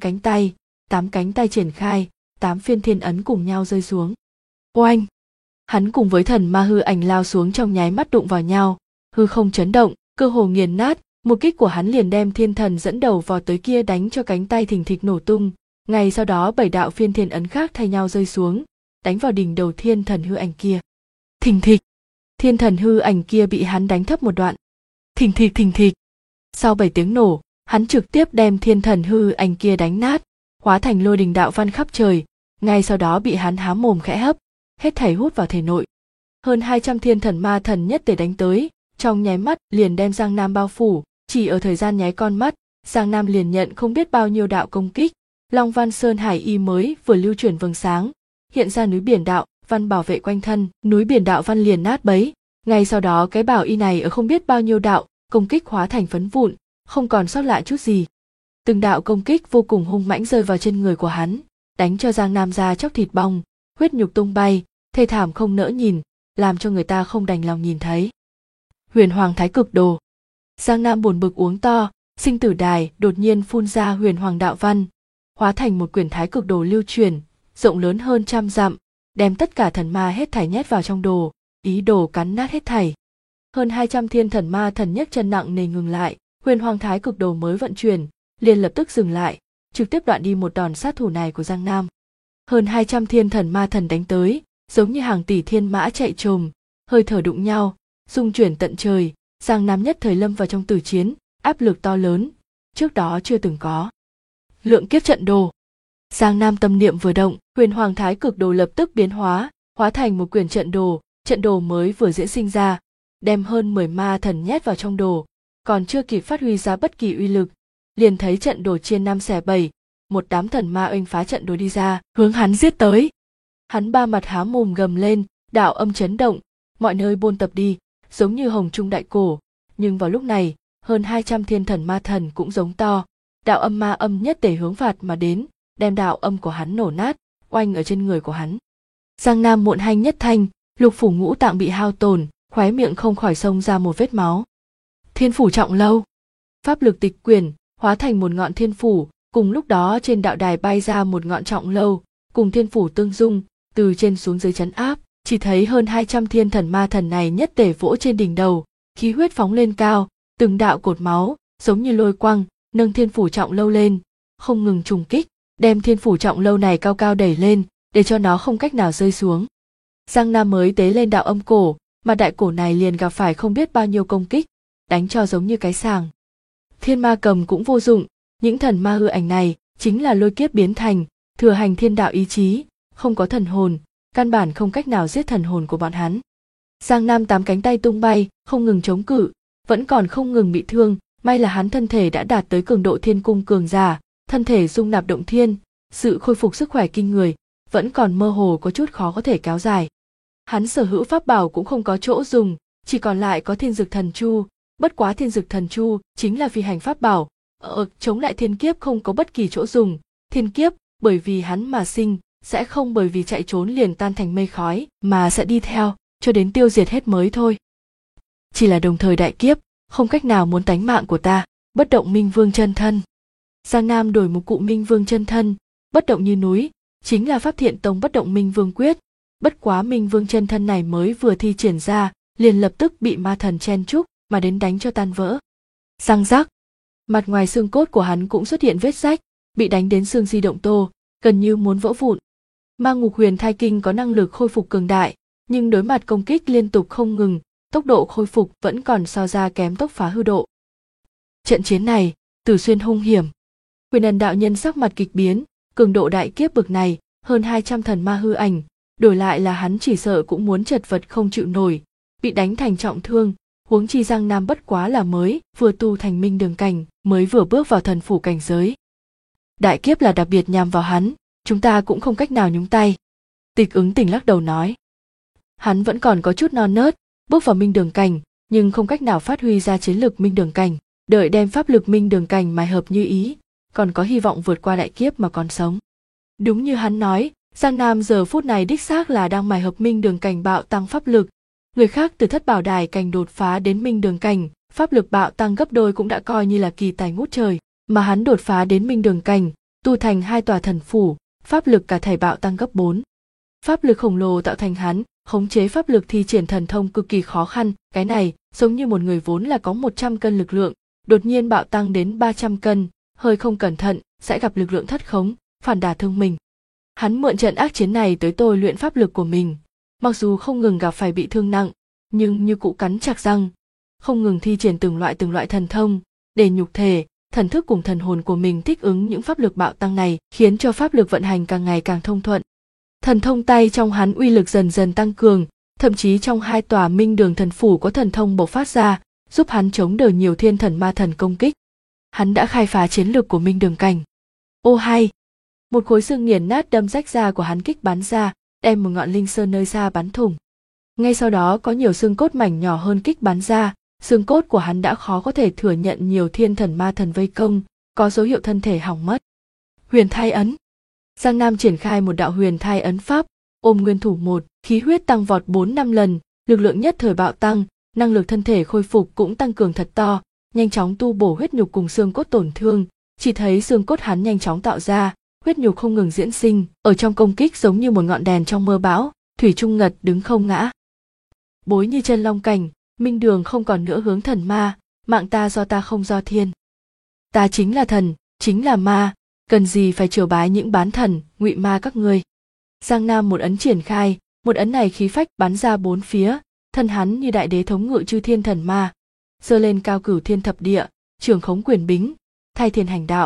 cánh tay triển khai, 8 phiên thiên ấn cùng nhau rơi xuống. Oanh! Hắn cùng với thần ma hư ảnh lao xuống trong nháy mắt đụng vào nhau, hư không chấn động, cơ hồ nghiền nát, một kích của hắn liền đem thiên thần dẫn đầu vào tới kia đánh cho cánh tay thình thịch nổ tung, ngay sau đó 7 đạo phiên thiên ấn khác thay nhau rơi xuống, đánh vào đỉnh đầu thiên thần hư ảnh kia. Thình thịch! Thiên thần hư ảnh kia bị hắn đánh thấp một đoạn. Thình thịch! Sau 7 tiếng nổ, hắn trực tiếp đem thiên thần hư ảnh kia đánh nát, hóa thành lôi đình đạo văn khắp trời, ngay sau đó bị hắn há mồm khẽ hấp, hết thảy hút vào thể nội. Hơn 200 thiên thần ma thần nhất tề đánh tới, trong nháy mắt liền đem Giang Nam bao phủ, chỉ ở thời gian nháy con mắt, Giang Nam liền nhận không biết bao nhiêu đạo công kích. Long Văn Sơn Hải Y mới vừa lưu chuyển vầng sáng, hiện ra núi biển đạo văn bảo vệ quanh thân, núi biển đạo văn liền nát bấy, ngay sau đó cái bảo y này ở không biết bao nhiêu đạo công kích hóa thành phấn vụn, không còn sót lại chút gì. Từng đạo công kích vô cùng hung mãnh rơi vào trên người của hắn, đánh cho Giang Nam da chóc thịt bong, huyết nhục tung bay, thê thảm không nỡ nhìn, làm cho người ta không đành lòng nhìn thấy. Huyền Hoàng Thái Cực Đồ. Giang Nam buồn bực uống to, sinh tử đài đột nhiên phun ra huyền hoàng đạo văn, hóa thành một quyển Thái Cực Đồ lưu truyền, rộng lớn hơn 100 dặm, đem tất cả thần ma hết thảy nhét vào trong đồ, ý đồ cắn nát hết thảy. Hơn 200 thiên thần ma thần nhấc chân nặng nề ngừng lại, huyền hoàng Thái Cực Đồ mới vận chuyển, liền lập tức dừng lại, trực tiếp đoạn đi một đòn sát thủ này của Giang Nam. Hơn 200 thiên thần ma thần đánh tới, giống như hàng tỷ thiên mã chạy trồm, hơi thở đụng nhau, rung chuyển tận trời, Giang Nam nhất thời lâm vào trong tử chiến, áp lực to lớn, trước đó chưa từng có. Lượng kiếp trận đồ. Giang Nam tâm niệm vừa động, Huyền Hoàng Thái Cực Đồ lập tức biến hóa thành một quyển trận đồ mới vừa diễn sinh ra, đem hơn 10 ma thần nhét vào trong đồ, còn chưa kịp phát huy ra bất kỳ uy lực, liền thấy trận đồ chia 5 xẻ 7, một đám thần ma oanh phá trận đồ đi ra, hướng hắn giết tới. Hắn ba mặt há mồm gầm lên, đạo âm chấn động, mọi nơi buôn tập đi, giống như hồng trung đại cổ, nhưng vào lúc này, hơn 200 thiên thần ma thần cũng giống to, đạo âm ma âm nhất tể hướng phạt mà đến, đem đạo âm của hắn nổ nát, oanh ở trên người của hắn. Giang Nam muộn hanh nhất thanh, lục phủ ngũ tạng bị hao tổn, khóe miệng không khỏi xông ra một vết máu. Thiên phủ trọng lâu, pháp lực tịch quyển, hóa thành một ngọn thiên phủ, cùng lúc đó trên đạo đài bay ra một ngọn trọng lâu, cùng thiên phủ tương dung, từ trên xuống dưới trấn áp, chỉ thấy hơn 200 thiên thần ma thần này nhất tể vỗ trên đỉnh đầu, khí huyết phóng lên cao, từng đạo cột máu, giống như lôi quang, nâng thiên phủ trọng lâu lên, không ngừng trùng kích, đem thiên phủ trọng lâu này cao cao đẩy lên, để cho nó không cách nào rơi xuống. Giang Nam mới tế lên đạo âm cổ, mà đại cổ này liền gặp phải không biết bao nhiêu công kích, đánh cho giống như cái sàng. Thiên ma cầm cũng vô dụng, những thần ma hư ảnh này chính là lôi kiếp biến thành, thừa hành thiên đạo ý chí, không có thần hồn, căn bản không cách nào giết thần hồn của bọn hắn. Giang Nam 8 cánh tay tung bay, không ngừng chống cự, vẫn còn không ngừng bị thương, may là hắn thân thể đã đạt tới cường độ thiên cung cường giả, thân thể dung nạp động thiên, sự khôi phục sức khỏe kinh người, vẫn còn mơ hồ có chút khó có thể kéo dài. Hắn sở hữu pháp bảo cũng không có chỗ dùng, chỉ còn lại có thiên dực thần chu, bất quá thiên dực thần chu chính là phi hành pháp bảo, chống lại thiên kiếp không có bất kỳ chỗ dùng, thiên kiếp bởi vì hắn mà sinh, sẽ không bởi vì chạy trốn liền tan thành mây khói, mà sẽ đi theo, cho đến tiêu diệt hết mới thôi. Chỉ là đồng thời đại kiếp, không cách nào muốn tánh mạng của ta, bất động minh vương chân thân. Giang Nam đổi một cụ minh vương chân thân, bất động như núi, chính là pháp thiện tông bất động minh vương quyết, bất quá minh vương chân thân này mới vừa thi triển ra, liền lập tức bị ma thần chen chúc mà đến đánh cho tan vỡ. Răng rắc, mặt ngoài xương cốt của hắn cũng xuất hiện vết rách, bị đánh đến xương di động tô, gần như muốn vỡ vụn. Ma ngục huyền thai kinh có năng lực khôi phục cường đại, nhưng đối mặt công kích liên tục không ngừng, tốc độ khôi phục vẫn còn so ra kém tốc phá hư độ. Trận chiến này, Tử Xuyên hung hiểm. Huyền Ân đạo nhân sắc mặt kịch biến, cường độ đại kiếp bực này, hơn 200 thần ma hư ảnh, đổi lại là hắn chỉ sợ cũng muốn chật vật không chịu nổi, bị đánh thành trọng thương, huống chi Giang Nam bất quá là mới vừa tu thành minh đường cảnh, mới vừa bước vào thần phủ cảnh giới. Đại kiếp là đặc biệt nhằm vào hắn, chúng ta cũng không cách nào nhúng tay. Tịch Ứng Tình lắc đầu nói. Hắn vẫn còn có chút non nớt, bước vào minh đường cảnh, nhưng không cách nào phát huy ra chiến lực minh đường cảnh, đợi đem pháp lực minh đường cảnh mài hợp như ý, còn có hy vọng vượt qua đại kiếp mà còn sống. Đúng như hắn nói, Giang Nam giờ phút này đích xác là đang mài hợp minh đường cảnh bạo tăng pháp lực. Người khác từ thất bảo đài cảnh đột phá đến minh đường cảnh, pháp lực bạo tăng gấp đôi cũng đã coi như là kỳ tài ngút trời, mà hắn đột phá đến minh đường cảnh, tu thành 2 tòa thần phủ, pháp lực cả thảy bạo tăng gấp 4. Pháp lực khổng lồ tạo thành hắn, khống chế pháp lực thi triển thần thông cực kỳ khó khăn, cái này giống như một người vốn là có 100 cân lực lượng, đột nhiên bạo tăng đến 300 cân, hơi không cẩn thận sẽ gặp lực lượng thất khống, phản đả thương mình. Hắn mượn trận ác chiến này tới tôi luyện pháp lực của mình, mặc dù không ngừng gặp phải bị thương nặng, nhưng như cụ cắn chặt răng, không ngừng thi triển từng loại thần thông, để nhục thể, thần thức cùng thần hồn của mình thích ứng những pháp lực bạo tăng này, khiến cho pháp lực vận hành càng ngày càng thông thuận. Thần thông tay trong hắn uy lực dần dần tăng cường, thậm chí trong 2 tòa minh đường thần phủ có thần thông bộc phát ra, giúp hắn chống đỡ nhiều thiên thần ma thần công kích. Hắn đã khai phá chiến lược của minh đường cảnh. Ô hay! Một khối xương nghiền nát đâm rách da của hắn kích bắn ra, đem một ngọn linh sơn nơi xa bắn thủng. Ngay sau đó có nhiều xương cốt mảnh nhỏ hơn kích bắn ra, xương cốt của hắn đã khó có thể thừa nhận nhiều thiên thần ma thần vây công, có dấu hiệu thân thể hỏng mất. Huyền thai ấn. Giang Nam triển khai một đạo huyền thai ấn pháp, ôm nguyên thủ 1, khí huyết tăng vọt 4-5 lần, lực lượng nhất thời bạo tăng, năng lực thân thể khôi phục cũng tăng cường thật to, nhanh chóng tu bổ huyết nhục cùng xương cốt tổn thương, chỉ thấy xương cốt hắn nhanh chóng tạo ra, huyết nhục không ngừng diễn sinh, ở trong công kích giống như một ngọn đèn trong mưa bão, thủy chung ngật đứng không ngã. Bối như chân long cảnh, minh đường không còn nữa hướng thần ma, mạng ta do ta không do thiên. Ta chính là thần, chính là ma, cần gì phải triều bái những bán thần, ngụy ma các ngươi. Giang Nam một ấn triển khai, một ấn này khí phách bắn ra 4 phía, thân hắn như đại đế thống ngự chư thiên thần ma, giơ lên cao cửu thiên thập địa, trường khống quyền bính, thay thiên hành đạo,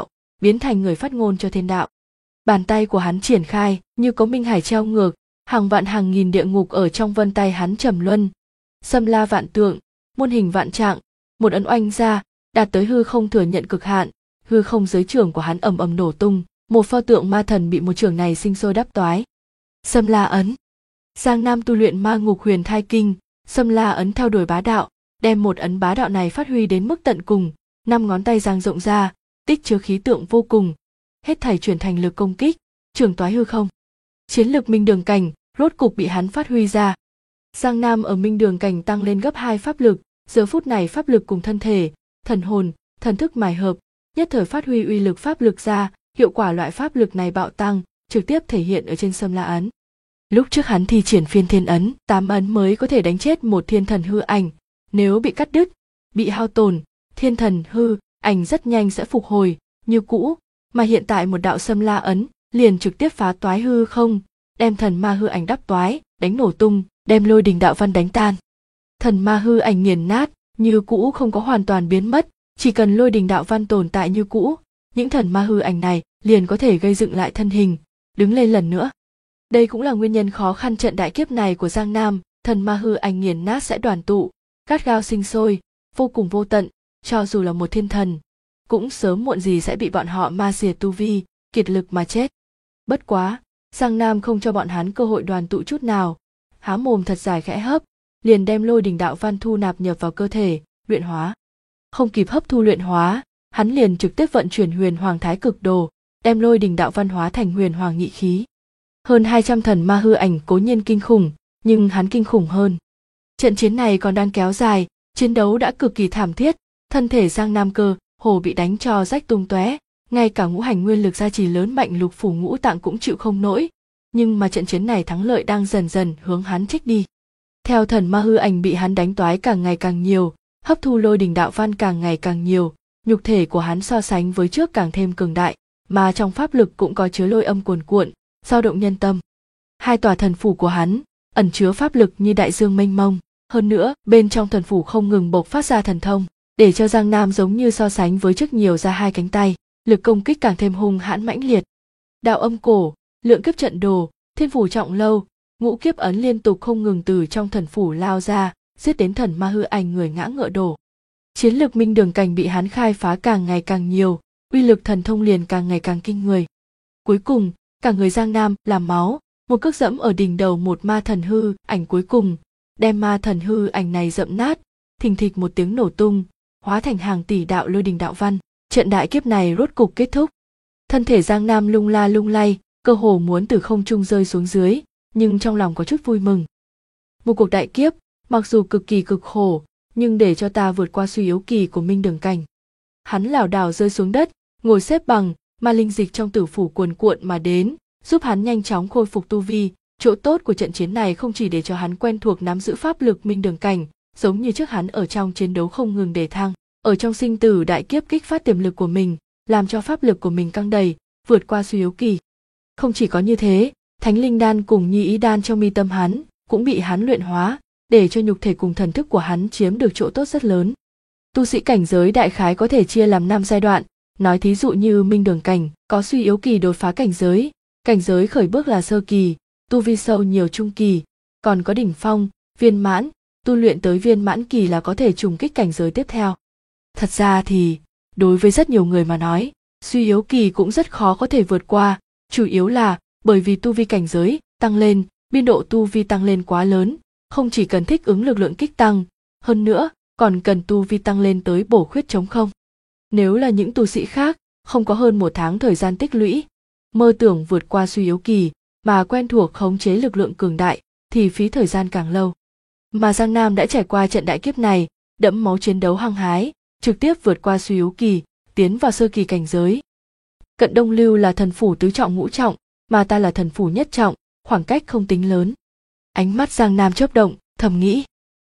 biến thành người phát ngôn cho thiên đạo. Bàn tay của hắn triển khai như có minh hải treo ngược, hàng vạn hàng nghìn địa ngục ở trong vân tay hắn trầm luân. Xâm la vạn tượng, muôn hình vạn trạng, một ấn oanh ra, đạt tới hư không thừa nhận cực hạn, hư không dưới trường của hắn ầm ầm nổ tung, một pho tượng ma thần bị một trường này sinh sôi đắp toái. Xâm la ấn. Giang Nam tu luyện ma ngục huyền thai kinh, xâm la ấn theo đuổi bá đạo, đem một ấn bá đạo này phát huy đến mức tận cùng, 5 ngón tay dang rộng ra, tích chứa khí tượng vô cùng, hết thảy chuyển thành lực công kích, trường toái hư không. Chiến lực minh đường cảnh rốt cục bị hắn phát huy ra. Giang Nam ở minh đường cảnh tăng lên gấp 2 pháp lực, giờ phút này pháp lực cùng thân thể, thần hồn, thần thức mài hợp, nhất thời phát huy uy lực pháp lực ra, hiệu quả loại pháp lực này bạo tăng, trực tiếp thể hiện ở trên xâm la ấn. Lúc trước hắn thi triển phiên thiên ấn, 8 ấn mới có thể đánh chết một thiên thần hư ảnh, nếu bị cắt đứt, bị hao tổn, thiên thần hư ảnh rất nhanh sẽ phục hồi như cũ, mà hiện tại một đạo xâm la ấn liền trực tiếp phá toái hư không, đem thần ma hư ảnh đắp toái, đánh nổ tung, đem lôi đình đạo văn đánh tan. Thần ma hư ảnh nghiền nát, như cũ không có hoàn toàn biến mất, chỉ cần lôi đình đạo văn tồn tại như cũ, những thần ma hư ảnh này liền có thể gây dựng lại thân hình, đứng lên lần nữa. Đây cũng là nguyên nhân khó khăn trận đại kiếp này của Giang Nam, thần ma hư ảnh nghiền nát sẽ đoàn tụ, gắt gao sinh sôi, vô cùng vô tận, cho dù là một thiên thần, cũng sớm muộn gì sẽ bị bọn họ ma diệt tu vi, kiệt lực mà chết. Bất quá, Giang Nam không cho bọn hắn cơ hội đoàn tụ chút nào, há mồm thật dài khẽ hấp, liền đem lôi đình đạo văn thu nạp nhập vào cơ thể, luyện hóa. Không kịp hấp thu luyện hóa, hắn liền trực tiếp vận chuyển huyền hoàng thái cực đồ, đem lôi đình đạo văn hóa thành huyền hoàng nhị khí. Hơn 200 thần ma hư ảnh cố nhiên kinh khủng, nhưng hắn kinh khủng hơn. Trận chiến này còn đang kéo dài, chiến đấu đã cực kỳ thảm thiết, thân thể Giang Nam cơ hồ bị đánh cho rách tung tóe, ngay cả ngũ hành nguyên lực gia trì lớn mạnh lục phủ ngũ tạng cũng chịu không nổi, nhưng mà trận chiến này thắng lợi đang dần dần hướng hắn trích đi. Theo thần ma hư ảnh bị hắn đánh toái càng ngày càng nhiều, hấp thu lôi đình đạo văn càng ngày càng nhiều, nhục thể của hắn so sánh với trước càng thêm cường đại, mà trong pháp lực cũng có chứa lôi âm cuồn cuộn, dao động nhân tâm. Hai tòa thần phủ của hắn ẩn chứa pháp lực như đại dương mênh mông, hơn nữa bên trong thần phủ không ngừng bộc phát ra thần thông, để cho Giang Nam giống như so sánh với trước nhiều ra hai cánh tay, lực công kích càng thêm hung hãn mãnh liệt. Đạo âm cổ, lượng kiếp trận đồ, thiên phủ trọng lâu, ngũ kiếp ấn liên tục không ngừng từ trong thần phủ lao ra, giết đến thần ma hư ảnh người ngã ngựa đổ. Chiến lực minh đường cảnh bị hắn khai phá càng ngày càng nhiều, uy lực thần thông liền càng ngày càng kinh người. Cuối cùng, cả người Giang Nam làm máu, một cước dẫm ở đỉnh đầu một ma thần hư ảnh cuối cùng, đem ma thần hư ảnh này dẫm nát, thình thịch một tiếng nổ tung, hóa thành hàng tỷ đạo lôi đình đạo văn. Trận đại kiếp này rốt cục kết thúc. Thân thể Giang Nam lung la lung lay, cơ hồ muốn từ không trung rơi xuống dưới, nhưng trong lòng có chút vui mừng. Một cuộc đại kiếp, mặc dù cực kỳ cực khổ, nhưng để cho ta vượt qua suy yếu kỳ của minh đường cảnh. Hắn lảo đảo rơi xuống đất, ngồi xếp bằng, ma linh dịch trong tử phủ cuồn cuộn mà đến, giúp hắn nhanh chóng khôi phục tu vi. Chỗ tốt của trận chiến này không chỉ để cho hắn quen thuộc nắm giữ pháp lực minh đường cảnh, giống như trước hắn ở trong chiến đấu không ngừng đề thăng, ở trong sinh tử đại kiếp kích phát tiềm lực của mình, làm cho pháp lực của mình căng đầy, vượt qua suy yếu kỳ. Không chỉ có như thế, thánh linh đan cùng nhi ý đan trong mi tâm hắn cũng bị hắn luyện hóa, để cho nhục thể cùng thần thức của hắn chiếm được chỗ tốt rất lớn. Tu sĩ cảnh giới đại khái có thể chia làm 5 giai đoạn, nói thí dụ như minh đường cảnh, có suy yếu kỳ đột phá cảnh giới khởi bước là sơ kỳ, tu vi sâu nhiều trung kỳ, còn có đỉnh phong, viên mãn, tu luyện tới viên mãn kỳ là có thể trùng kích cảnh giới tiếp theo. Thật ra thì, đối với rất nhiều người mà nói, suy yếu kỳ cũng rất khó có thể vượt qua, chủ yếu là bởi vì tu vi cảnh giới tăng lên, biên độ tu vi tăng lên quá lớn, không chỉ cần thích ứng lực lượng kích tăng, hơn nữa còn cần tu vi tăng lên tới bổ khuyết trống không. Nếu là những tu sĩ khác, không có hơn 1 tháng thời gian tích lũy, mơ tưởng vượt qua suy yếu kỳ, mà quen thuộc khống chế lực lượng cường đại, thì phí thời gian càng lâu. Mà Giang Nam đã trải qua trận đại kiếp này, đẫm máu chiến đấu hăng hái, trực tiếp vượt qua suy yếu kỳ, tiến vào sơ kỳ cảnh giới. Cận Đông Lưu là thần phủ tứ trọng ngũ trọng, mà ta là thần phủ nhất trọng, khoảng cách không tính lớn. Ánh mắt Giang Nam chớp động, thầm nghĩ.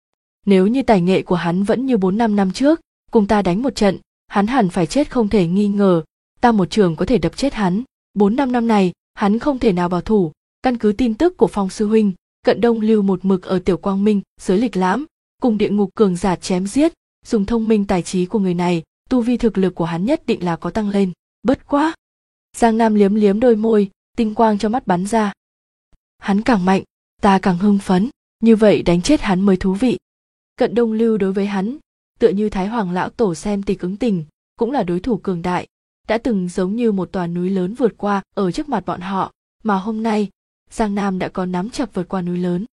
Nếu như tài nghệ của hắn vẫn như 4-5 năm trước, cùng ta đánh một trận, hắn hẳn phải chết không thể nghi ngờ, ta một trường có thể đập chết hắn. 4-5 năm này, hắn không thể nào bảo thủ, căn cứ tin tức của Phong sư huynh, Cận Đông Lưu một mực ở Tiểu Quang Minh, giới lịch lãm, cùng địa ngục cường giả chém giết, dùng thông minh tài trí của người này, tu vi thực lực của hắn nhất định là có tăng lên. Bất quá. Giang Nam liếm liếm đôi môi, tinh quang trong mắt bắn ra. Hắn càng mạnh, ta càng hưng phấn, như vậy đánh chết hắn mới thú vị. Cận Đông Lưu đối với hắn, tựa như Thái Hoàng lão tổ xem Tịch Ứng Tình, cũng là đối thủ cường đại, đã từng giống như một tòa núi lớn vượt qua ở trước mặt bọn họ, mà hôm nay, Giang Nam đã có nắm chặt vượt qua núi lớn.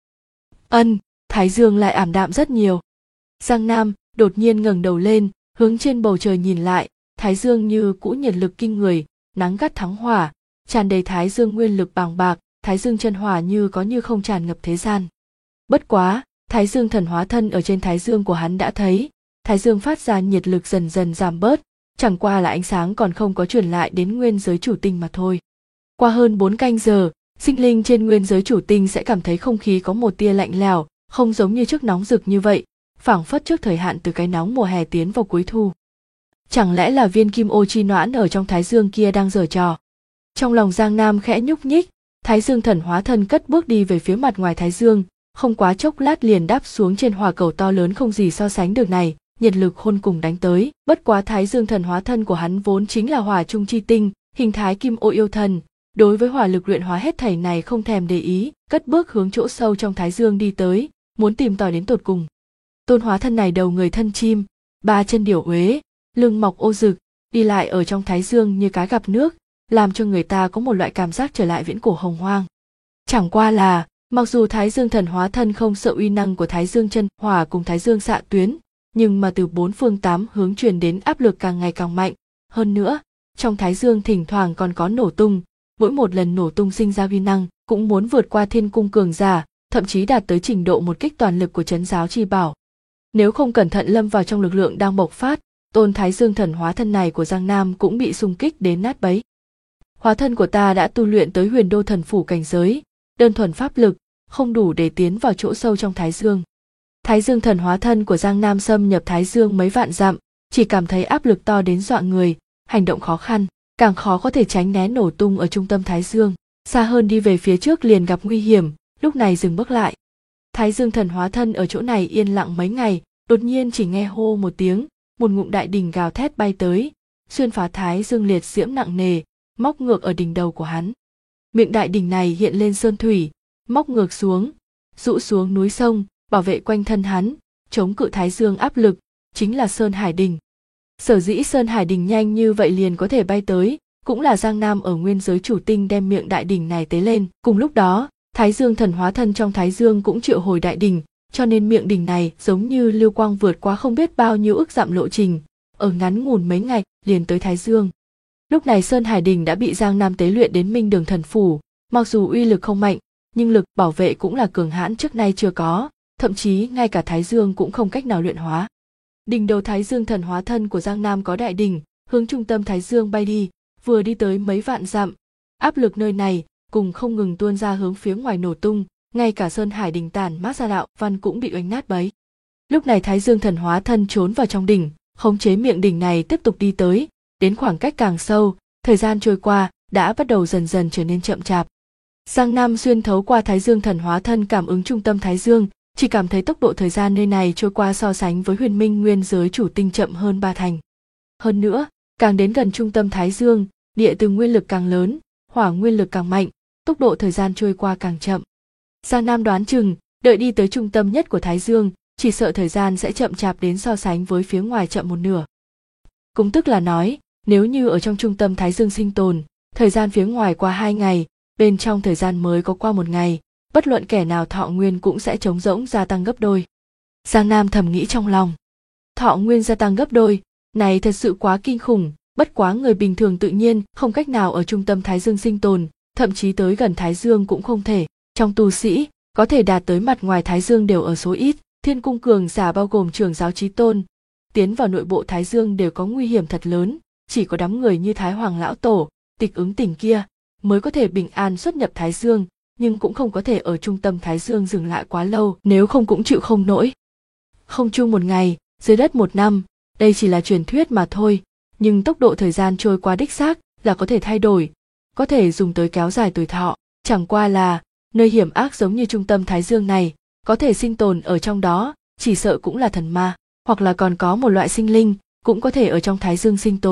Thái dương lại ảm đạm rất nhiều. Giang Nam đột nhiên ngẩng đầu lên, hướng trên bầu trời nhìn lại, thái dương như cũ nhiệt lực kinh người, nắng gắt thắng hỏa, tràn đầy thái dương nguyên lực bàng bạc, thái dương chân hỏa như có như không tràn ngập thế gian. Bất quá, thái dương thần hóa thân ở trên thái dương của hắn đã thấy, thái dương phát ra nhiệt lực dần dần giảm bớt, chẳng qua là ánh sáng còn không có truyền lại đến nguyên giới chủ tinh mà thôi. Qua hơn 4 canh giờ, sinh linh trên nguyên giới chủ tinh sẽ cảm thấy không khí có một tia lạnh lẽo, không giống như trước nóng rực như vậy, phảng phất trước thời hạn từ cái nóng mùa hè tiến vào cuối thu. Chẳng lẽ là viên kim ô chi noãn ở trong thái dương kia đang giở trò? Trong lòng Giang Nam khẽ nhúc nhích, thái dương thần hóa thân cất bước đi về phía mặt ngoài thái dương, không quá chốc lát liền đáp xuống trên hỏa cầu to lớn không gì so sánh được này, nhiệt lực hôn cùng đánh tới. Bất quá thái dương thần hóa thân của hắn vốn chính là hỏa trung chi tinh, hình thái kim ô yêu thần, đối với hỏa lực luyện hóa hết thảy này không thèm để ý, cất bước hướng chỗ sâu trong thái dương đi tới, muốn tìm tòi đến tột cùng. Tôn hóa thân này đầu người thân chim, 3 chân điểu uế, lưng mọc ô rực, đi lại ở trong thái dương như cá gặp nước, làm cho người ta có một loại cảm giác trở lại viễn cổ hồng hoang. Chẳng qua là, mặc dù thái dương thần hóa thân không sợ uy năng của thái dương chân hỏa cùng thái dương xạ tuyến, nhưng mà từ 4 phương 8 hướng truyền đến áp lực càng ngày càng mạnh. Hơn nữa, trong thái dương thỉnh thoảng còn có nổ tung, mỗi một lần nổ tung sinh ra uy năng cũng muốn vượt qua thiên cung cường giả, thậm chí đạt tới trình độ một kích toàn lực của trấn giáo chi bảo. Nếu không cẩn thận lâm vào trong lực lượng đang bộc phát, tôn thái dương thần hóa thân này của Giang Nam cũng bị xung kích đến nát bấy. Hóa thân của ta đã tu luyện tới huyền đô thần phủ cảnh giới, đơn thuần pháp lực, không đủ để tiến vào chỗ sâu trong thái dương. Thái dương thần hóa thân của Giang Nam xâm nhập thái dương mấy vạn dặm, chỉ cảm thấy áp lực to đến dọa người, hành động khó khăn, càng khó có thể tránh né nổ tung ở trung tâm thái dương. Xa hơn đi về phía trước liền gặp nguy hiểm, lúc này dừng bước lại. Thái dương thần hóa thân ở chỗ này yên lặng mấy ngày, đột nhiên chỉ nghe hô một tiếng, một ngụm đại đỉnh gào thét bay tới, xuyên phá thái dương liệt diễm nặng nề, móc ngược ở đỉnh đầu của hắn. Miệng đại đỉnh này hiện lên sơn thủy, móc ngược xuống, rũ xuống núi sông, bảo vệ quanh thân hắn, chống cự thái dương áp lực, chính là Sơn Hải Đỉnh. Sở dĩ Sơn Hải Đỉnh nhanh như vậy liền có thể bay tới, cũng là Giang Nam ở nguyên giới chủ tinh đem miệng đại đỉnh này tế lên. Cùng lúc đó, thái dương thần hóa thân trong thái dương cũng triệu hồi đại đỉnh, cho nên miệng đỉnh này giống như lưu quang vượt qua không biết bao nhiêu ức dặm lộ trình, ở ngắn ngủn mấy ngày liền tới thái dương. Lúc này Sơn Hải Đỉnh đã bị Giang Nam tế luyện đến Minh Đường Thần Phủ, mặc dù uy lực không mạnh, nhưng lực bảo vệ cũng là cường hãn trước nay chưa có, thậm chí ngay cả thái dương cũng không cách nào luyện hóa. Đỉnh đầu thái dương thần hóa thân của Giang Nam có đại đỉnh, hướng trung tâm thái dương bay đi, vừa đi tới mấy vạn dặm, áp lực nơi này cùng không ngừng tuôn ra hướng phía ngoài nổ tung, ngay cả Sơn Hải Đỉnh tản mát ra đạo văn cũng bị oanh nát bấy. Lúc này thái dương thần hóa thân trốn vào trong đỉnh, khống chế miệng đỉnh này tiếp tục đi tới, đến khoảng cách càng sâu, thời gian trôi qua đã bắt đầu dần dần trở nên chậm chạp. Giang Nam xuyên thấu qua thái dương thần hóa thân cảm ứng trung tâm thái dương, chỉ cảm thấy tốc độ thời gian nơi này trôi qua so sánh với huyền minh nguyên giới chủ tinh chậm hơn 3 thành. Hơn nữa, càng đến gần trung tâm thái dương, địa từ nguyên lực càng lớn, hỏa nguyên lực càng mạnh, tốc độ thời gian trôi qua càng chậm. Giang Nam đoán chừng, đợi đi tới trung tâm nhất của thái dương, chỉ sợ thời gian sẽ chậm chạp đến so sánh với phía ngoài chậm một nửa. Cũng tức là nói, nếu như ở trong trung tâm thái dương sinh tồn, thời gian phía ngoài qua 2 ngày, bên trong thời gian mới có qua 1 ngày, bất luận kẻ nào thọ nguyên cũng sẽ trống rỗng gia tăng gấp đôi. Giang Nam thầm nghĩ trong lòng, thọ nguyên gia tăng gấp đôi, này thật sự quá kinh khủng, bất quá người bình thường tự nhiên không cách nào ở trung tâm thái dương sinh tồn, thậm chí tới gần thái dương cũng không thể. Trong tu sĩ, có thể đạt tới mặt ngoài thái dương đều ở số ít, thiên cung cường giả bao gồm trưởng giáo chí tôn, tiến vào nội bộ thái dương đều có nguy hiểm thật lớn, chỉ có đám người như Thái Hoàng lão tổ, Tịch Ứng Tình kia mới có thể bình an xuất nhập thái dương, nhưng cũng không có thể ở trung tâm thái dương dừng lại quá lâu, nếu không cũng chịu không nổi. Không chung 1 ngày, dưới đất 1 năm, đây chỉ là truyền thuyết mà thôi, nhưng tốc độ thời gian trôi qua đích xác là có thể thay đổi, có thể dùng tới kéo dài tuổi thọ, chẳng qua là nơi hiểm ác giống như trung tâm thái dương này, có thể sinh tồn ở trong đó, chỉ sợ cũng là thần ma, hoặc là còn có một loại sinh linh, cũng có thể ở trong thái dương sinh tồn.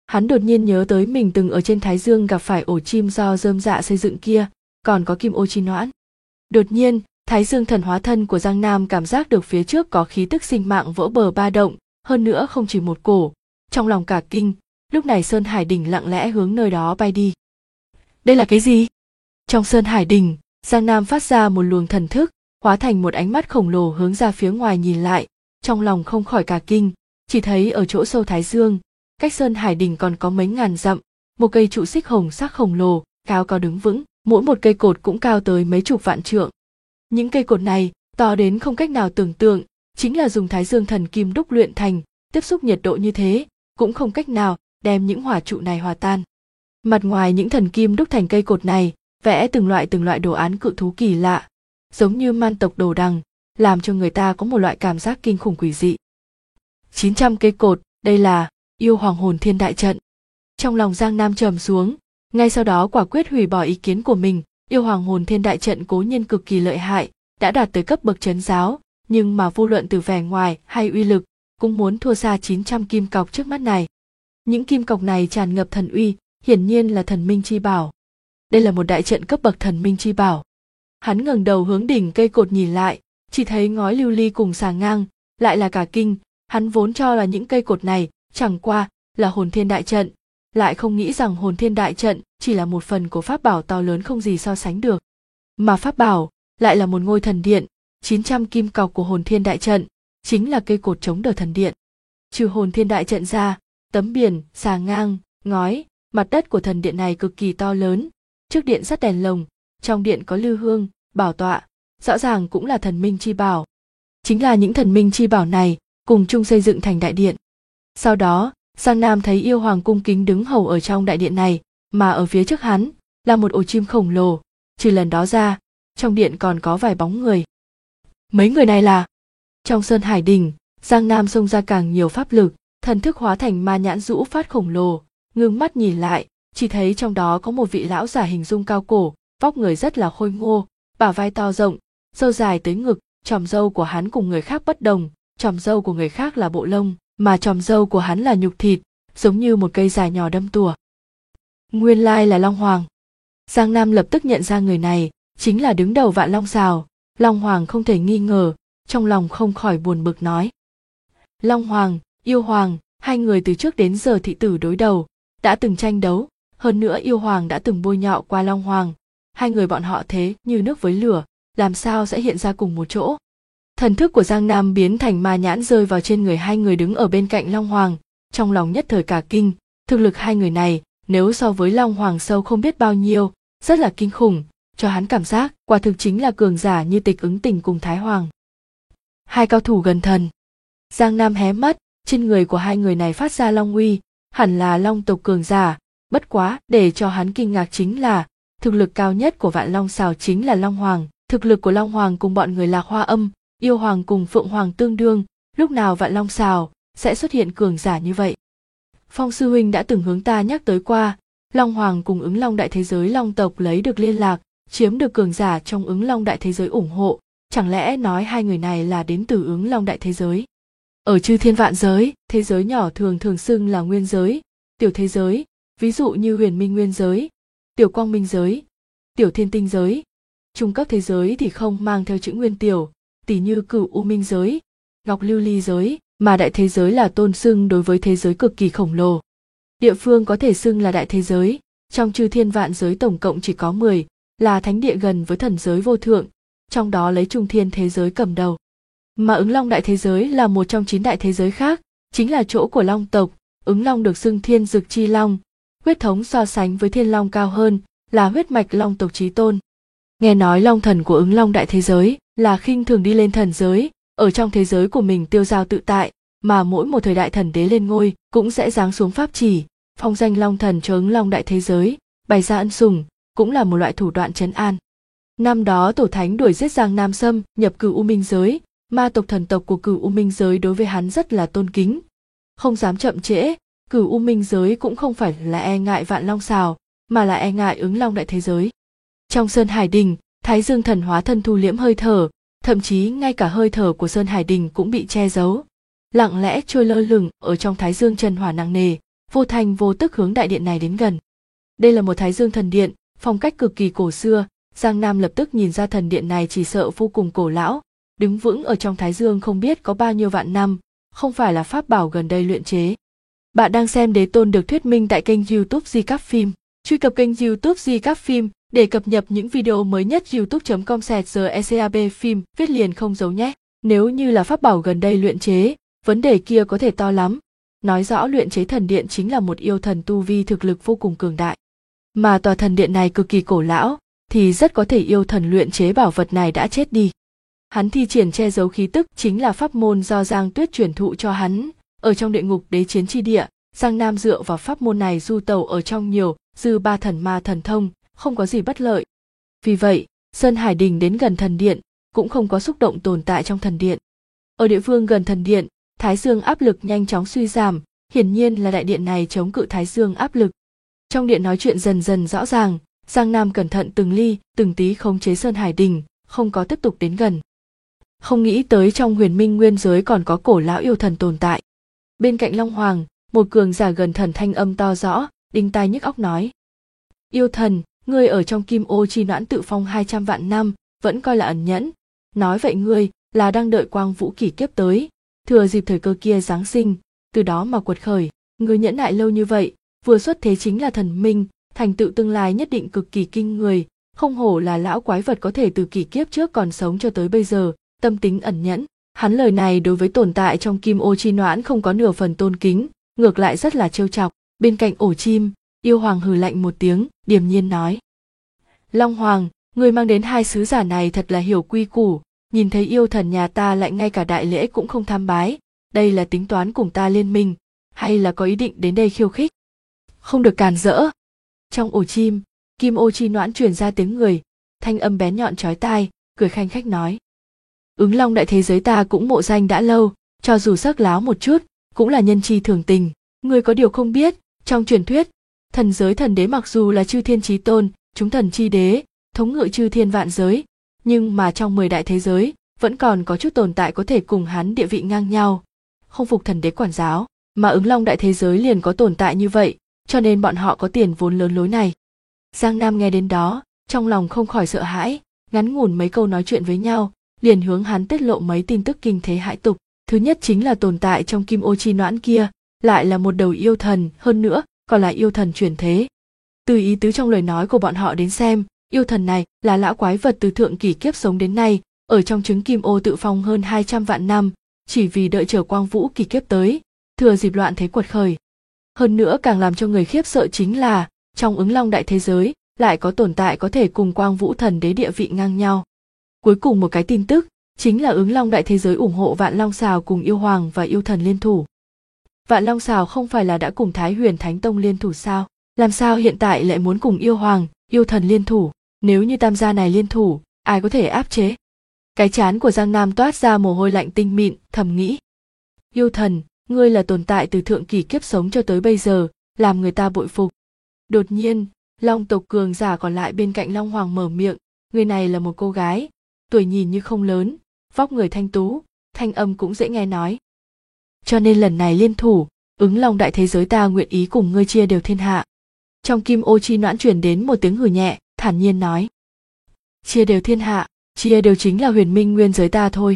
Hắn đột nhiên nhớ tới mình từng ở trên Thái Dương gặp phải ổ chim do rơm rạ xây dựng kia, còn có kim ô chi noãn. Đột nhiên, Thái Dương thần hóa thân của Giang Nam cảm giác được phía trước có khí tức sinh mạng vỡ bờ ba động, hơn nữa không chỉ một cổ. Trong lòng cả kinh, lúc này Sơn Hải Đỉnh lặng lẽ hướng nơi đó bay đi. Đây là cái gì? Trong Sơn Hải Đỉnh, Giang Nam phát ra một luồng thần thức, hóa thành một ánh mắt khổng lồ hướng ra phía ngoài nhìn lại, trong lòng không khỏi cả kinh, chỉ thấy ở chỗ sâu Thái Dương, cách Sơn Hải Đỉnh còn có mấy ngàn dặm, một cây trụ xích hồng sắc khổng lồ, cao cao đứng vững, mỗi một cây cột cũng cao tới mấy chục vạn trượng. Những cây cột này to đến không cách nào tưởng tượng, chính là dùng Thái Dương thần kim đúc luyện thành, tiếp xúc nhiệt độ như thế, cũng không cách nào đem những hỏa trụ này hòa tan. Mặt ngoài những thần kim đúc thành cây cột này, vẽ từng loại đồ án cự thú kỳ lạ, giống như man tộc đồ đằng, làm cho người ta có một loại cảm giác kinh khủng quỷ dị. 900 cây cột, đây là yêu hoàng hồn thiên đại trận. Trong lòng Giang Nam trầm xuống, ngay sau đó quả quyết hủy bỏ ý kiến của mình. Yêu hoàng hồn thiên đại trận cố nhiên cực kỳ lợi hại, đã đạt tới cấp bậc trấn giáo, nhưng mà vô luận từ vẻ ngoài hay uy lực, cũng muốn thua xa 900 kim cọc trước mắt này. Những kim cọc này tràn ngập thần uy, hiển nhiên là thần minh chi bảo. Đây là một đại trận cấp bậc thần minh chi bảo. Hắn ngẩng đầu hướng đỉnh cây cột nhìn lại, chỉ thấy ngói lưu ly cùng xà ngang, lại là cả kinh. Hắn vốn cho là những cây cột này chẳng qua là hồn thiên đại trận, lại không nghĩ rằng hồn thiên đại trận chỉ là một phần của pháp bảo to lớn không gì so sánh được. Mà pháp bảo lại là một ngôi thần điện, 900 kim cọc của hồn thiên đại trận, chính là cây cột chống đỡ thần điện. Trừ hồn thiên đại trận ra, tấm biển, xà ngang, ngói, mặt đất của thần điện này cực kỳ to lớn, trước điện sắt đèn lồng, trong điện có lư hương, bảo tọa, rõ ràng cũng là thần minh chi bảo. Chính là những thần minh chi bảo này, cùng chung xây dựng thành đại điện. Sau đó, Giang Nam thấy yêu hoàng cung kính đứng hầu ở trong đại điện này, mà ở phía trước hắn là một ổ chim khổng lồ, trừ lần đó ra, trong điện còn có vài bóng người. Mấy người này là? Trong Sơn Hải Đỉnh, Giang Nam xông ra càng nhiều pháp lực, thần thức hóa thành ma nhãn rũ phát khổng lồ, ngưng mắt nhìn lại, chỉ thấy trong đó có một vị lão giả hình dung cao cổ, vóc người rất là khôi ngô, bả vai to rộng, râu dài tới ngực, chòm râu của hắn cùng người khác bất đồng, chòm râu của người khác là bộ lông, mà chòm râu của hắn là nhục thịt, giống như một cây dài nhỏ đâm tủa. Nguyên lai là Long Hoàng. Giang Nam lập tức nhận ra người này chính là đứng đầu Vạn Long Sào. Long Hoàng không thể nghi ngờ, trong lòng không khỏi buồn bực nói: Long Hoàng, Yêu Hoàng, hai người từ trước đến giờ thị tử đối đầu, đã từng tranh đấu, hơn nữa Yêu Hoàng đã từng bôi nhọ qua Long Hoàng, hai người bọn họ thế như nước với lửa, làm sao sẽ hiện ra cùng một chỗ. Thần thức của Giang Nam biến thành ma nhãn rơi vào trên người hai người đứng ở bên cạnh Long Hoàng, trong lòng nhất thời cả kinh, thực lực hai người này nếu so với Long Hoàng sâu không biết bao nhiêu, rất là kinh khủng, cho hắn cảm giác quả thực chính là cường giả như Tịch Ứng Tình cùng Thái Hoàng. Hai cao thủ gần thần. Giang Nam hé mắt, trên người của hai người này phát ra long uy, hẳn là Long tộc cường giả, bất quá để cho hắn kinh ngạc chính là thực lực cao nhất của Vạn Long Sào chính là Long Hoàng, thực lực của Long Hoàng cùng bọn người Lạc Hoa Âm, Yêu Hoàng cùng Phượng Hoàng tương đương, lúc nào Vạn Long Sào sẽ xuất hiện cường giả như vậy. Phong sư huynh đã từng hướng ta nhắc tới qua, Long Hoàng cùng Ứng Long đại thế giới Long tộc lấy được liên lạc, chiếm được cường giả trong Ứng Long đại thế giới ủng hộ, chẳng lẽ nói hai người này là đến từ Ứng Long đại thế giới? Ở chư thiên vạn giới, thế giới nhỏ thường xưng là nguyên giới, tiểu thế giới, ví dụ như Huyền Minh nguyên giới, tiểu Quang Minh giới, tiểu Thiên Tinh giới. Trung cấp thế giới thì không mang theo chữ nguyên tiểu, tỉ như Cửu U Minh giới, Ngọc Lưu Ly giới, mà đại thế giới là tôn xưng đối với thế giới cực kỳ khổng lồ. Địa phương có thể xưng là đại thế giới, trong chư thiên vạn giới tổng cộng chỉ có 10, là thánh địa gần với thần giới vô thượng, trong đó lấy Trung Thiên thế giới cầm đầu. Mà Ứng Long đại thế giới là một trong 9 đại thế giới khác, chính là chỗ của Long tộc. Ứng Long được xưng Thiên Dực Chi Long, huyết thống so sánh với Thiên Long cao hơn, là huyết mạch Long tộc chí tôn. Nghe nói Long thần của Ứng Long đại thế giới là khinh thường đi lên thần giới, ở trong thế giới của mình tiêu dao tự tại, mà mỗi một thời đại thần đế lên ngôi cũng sẽ giáng xuống pháp chỉ, phong danh Long thần cho Ứng Long đại thế giới, bày ra ân sủng, cũng là một loại thủ đoạn trấn an. Năm đó Tổ Thánh đuổi giết Giang Nam Sâm nhập Cửu U Minh giới, ma tộc thần tộc của Cửu U Minh giới đối với hắn rất là tôn kính, không dám chậm trễ. Cửu U Minh giới cũng không phải là e ngại Vạn Long Sào, mà là e ngại Ứng Long đại thế giới. Trong Sơn Hải Đình, Thái Dương thần hóa thân thu liễm hơi thở, thậm chí ngay cả hơi thở của Sơn Hải Đình cũng bị che giấu, lặng lẽ trôi lơ lửng ở trong Thái Dương chân hỏa nặng nề, vô thành vô tức hướng đại điện này đến gần. Đây là một Thái Dương thần điện, phong cách cực kỳ cổ xưa. Giang Nam lập tức nhìn ra thần điện này chỉ sợ vô cùng cổ lão, đứng vững ở trong Thái Dương không biết có bao nhiêu vạn năm, không phải là pháp bảo gần đây luyện chế. Bạn đang xem Đế Tôn được thuyết minh tại kênh YouTube Di Các Phim. Truy cập kênh YouTube Di Các Phim để cập nhật những video mới nhất. youtube.com/GECAB phim viết liền không dấu nhé. Nếu như là pháp bảo gần đây luyện chế, vấn đề kia có thể to lắm. Nói rõ luyện chế thần điện chính là một yêu thần tu vi thực lực vô cùng cường đại. Mà tòa thần điện này cực kỳ cổ lão, thì rất có thể yêu thần luyện chế bảo vật này đã chết đi. Hắn thi triển che giấu khí tức chính là pháp môn do Giang Tuyết truyền thụ cho hắn. Ở trong địa ngục đế chiến chi địa, Giang Nam dựa vào pháp môn này du tẩu ở trong nhiều dư ba thần ma thần thông, không có gì bất lợi. Vì vậy, Sơn Hải Đình đến gần thần điện, cũng không có xúc động tồn tại trong thần điện. Ở địa phương gần thần điện, Thái Dương áp lực nhanh chóng suy giảm, hiển nhiên là đại điện này chống cự Thái Dương áp lực. Trong điện nói chuyện dần dần rõ ràng, Giang Nam cẩn thận từng ly, từng tí khống chế Sơn Hải Đình, không có tiếp tục đến gần. Không nghĩ tới trong huyền minh nguyên giới còn có cổ lão yêu thần tồn tại. Bên cạnh Long Hoàng, một cường giả gần thần thanh âm to rõ, đinh tai nhức óc nói. Yêu thần, ngươi ở trong kim ô chi noãn tự phong 200 vạn năm, vẫn coi là ẩn nhẫn. Nói vậy ngươi là đang đợi quang vũ kỷ kiếp tới, thừa dịp thời cơ kia giáng sinh, từ đó mà quật khởi. Ngươi nhẫn nại lâu như vậy, vừa xuất thế chính là thần minh, thành tựu tương lai nhất định cực kỳ kinh người, không hổ là lão quái vật có thể từ kỷ kiếp trước còn sống cho tới bây giờ, tâm tính ẩn nhẫn. Hắn lời này đối với tồn tại trong kim ô chi noãn không có nửa phần tôn kính, ngược lại rất là trêu chọc. Bên cạnh ổ chim, yêu hoàng hừ lạnh một tiếng, điềm nhiên nói. Long Hoàng, người mang đến hai sứ giả này thật là hiểu quy củ, nhìn thấy yêu thần nhà ta lại ngay cả đại lễ cũng không tham bái, đây là tính toán cùng ta liên minh, hay là có ý định đến đây khiêu khích? Không được càn rỡ. Trong ổ chim, kim ô chi noãn truyền ra tiếng người, thanh âm bén nhọn chói tai, cười khanh khách nói. Ứng Long đại thế giới ta cũng mộ danh đã lâu, cho dù sắc láo một chút, cũng là nhân chi thường tình. Người có điều không biết, trong truyền thuyết, thần giới thần đế mặc dù là chư thiên chí tôn, chúng thần chi đế, thống ngự chư thiên vạn giới, nhưng mà trong 10 đại thế giới, vẫn còn có chút tồn tại có thể cùng hắn địa vị ngang nhau. Không phục thần đế quản giáo, mà Ứng Long đại thế giới liền có tồn tại như vậy, cho nên bọn họ có tiền vốn lớn lối này. Giang Nam nghe đến đó, trong lòng không khỏi sợ hãi, ngắn ngủn mấy câu nói chuyện với nhau, liền hướng hắn tiết lộ mấy tin tức kinh thế hãi tục. Thứ nhất chính là tồn tại trong kim ô chi noãn kia, lại là một đầu yêu thần, hơn nữa, còn là yêu thần chuyển thế. Từ ý tứ trong lời nói của bọn họ đến xem, yêu thần này là lão quái vật từ thượng kỷ kiếp sống đến nay, ở trong trứng kim ô tự phong hơn 200 vạn năm, chỉ vì đợi chờ quang vũ kỷ kiếp tới, thừa dịp loạn thế quật khởi. Hơn nữa càng làm cho người khiếp sợ chính là, trong Ứng Long đại thế giới, lại có tồn tại có thể cùng quang vũ thần đế địa vị ngang nhau. Cuối cùng một cái tin tức, chính là Ứng Long đại thế giới ủng hộ Vạn Long Sào cùng yêu hoàng và yêu thần liên thủ. Vạn Long Sào không phải là đã cùng Thái Huyền Thánh Tông liên thủ sao? Làm sao hiện tại lại muốn cùng yêu hoàng, yêu thần liên thủ? Nếu như tam gia này liên thủ, ai có thể áp chế? Cái trán của Giang Nam toát ra mồ hôi lạnh tinh mịn, thầm nghĩ. Yêu thần, ngươi là tồn tại từ thượng kỷ kiếp sống cho tới bây giờ, làm người ta bội phục. Đột nhiên, Long tộc cường giả còn lại bên cạnh Long Hoàng mở miệng, người này là một cô gái, tuổi nhìn như không lớn, vóc người thanh tú, thanh âm cũng dễ nghe nói. Cho nên lần này liên thủ, Ứng Long đại thế giới ta nguyện ý cùng ngươi chia đều thiên hạ. Trong kim ô chi noãn truyền đến một tiếng hừ nhẹ, thản nhiên nói. Chia đều thiên hạ, chia đều chính là huyền minh nguyên giới ta thôi.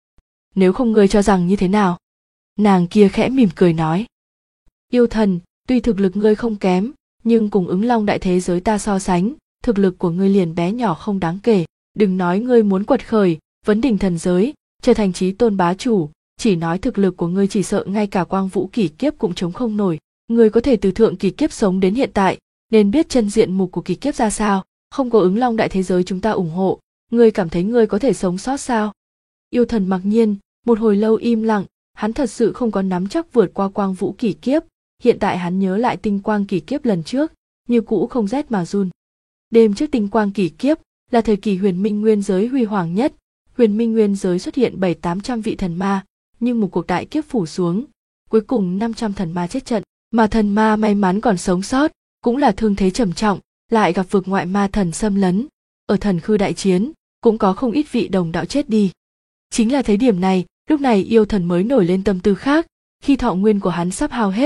Nếu không ngươi cho rằng như thế nào? Nàng kia khẽ mỉm cười nói. Yêu thần, tuy thực lực ngươi không kém, nhưng cùng Ứng Long đại thế giới ta so sánh, thực lực của ngươi liền bé nhỏ không đáng kể. Đừng nói ngươi muốn quật khởi, vấn đỉnh thần giới, trở thành chí tôn bá chủ, chỉ nói thực lực của ngươi chỉ sợ ngay cả quang vũ kỷ kiếp cũng chống không nổi. Ngươi có thể từ thượng kỷ kiếp sống đến hiện tại, nên biết chân diện mục của kỷ kiếp ra sao, không có Ứng Long đại thế giới chúng ta ủng hộ, ngươi cảm thấy ngươi có thể sống sót sao? Yêu thần mặc nhiên, một hồi lâu im lặng, hắn thật sự không có nắm chắc vượt qua quang vũ kỷ kiếp, hiện tại hắn nhớ lại tinh quang kỷ kiếp lần trước, như cũ không rét mà run. Đêm trước tinh quang kỷ kiếp, là thời kỳ huyền minh nguyên giới huy hoàng nhất, huyền minh nguyên giới xuất hiện 700-800 vị thần ma, nhưng một cuộc đại kiếp phủ xuống, cuối cùng 500 thần ma chết trận, mà thần ma may mắn còn sống sót, cũng là thương thế trầm trọng, lại gặp vực ngoại ma thần xâm lấn, ở thần khư đại chiến, cũng có không ít vị đồng đạo chết đi. Chính là thấy điểm này, lúc này yêu thần mới nổi lên tâm tư khác, khi thọ nguyên của hắn sắp hao hết,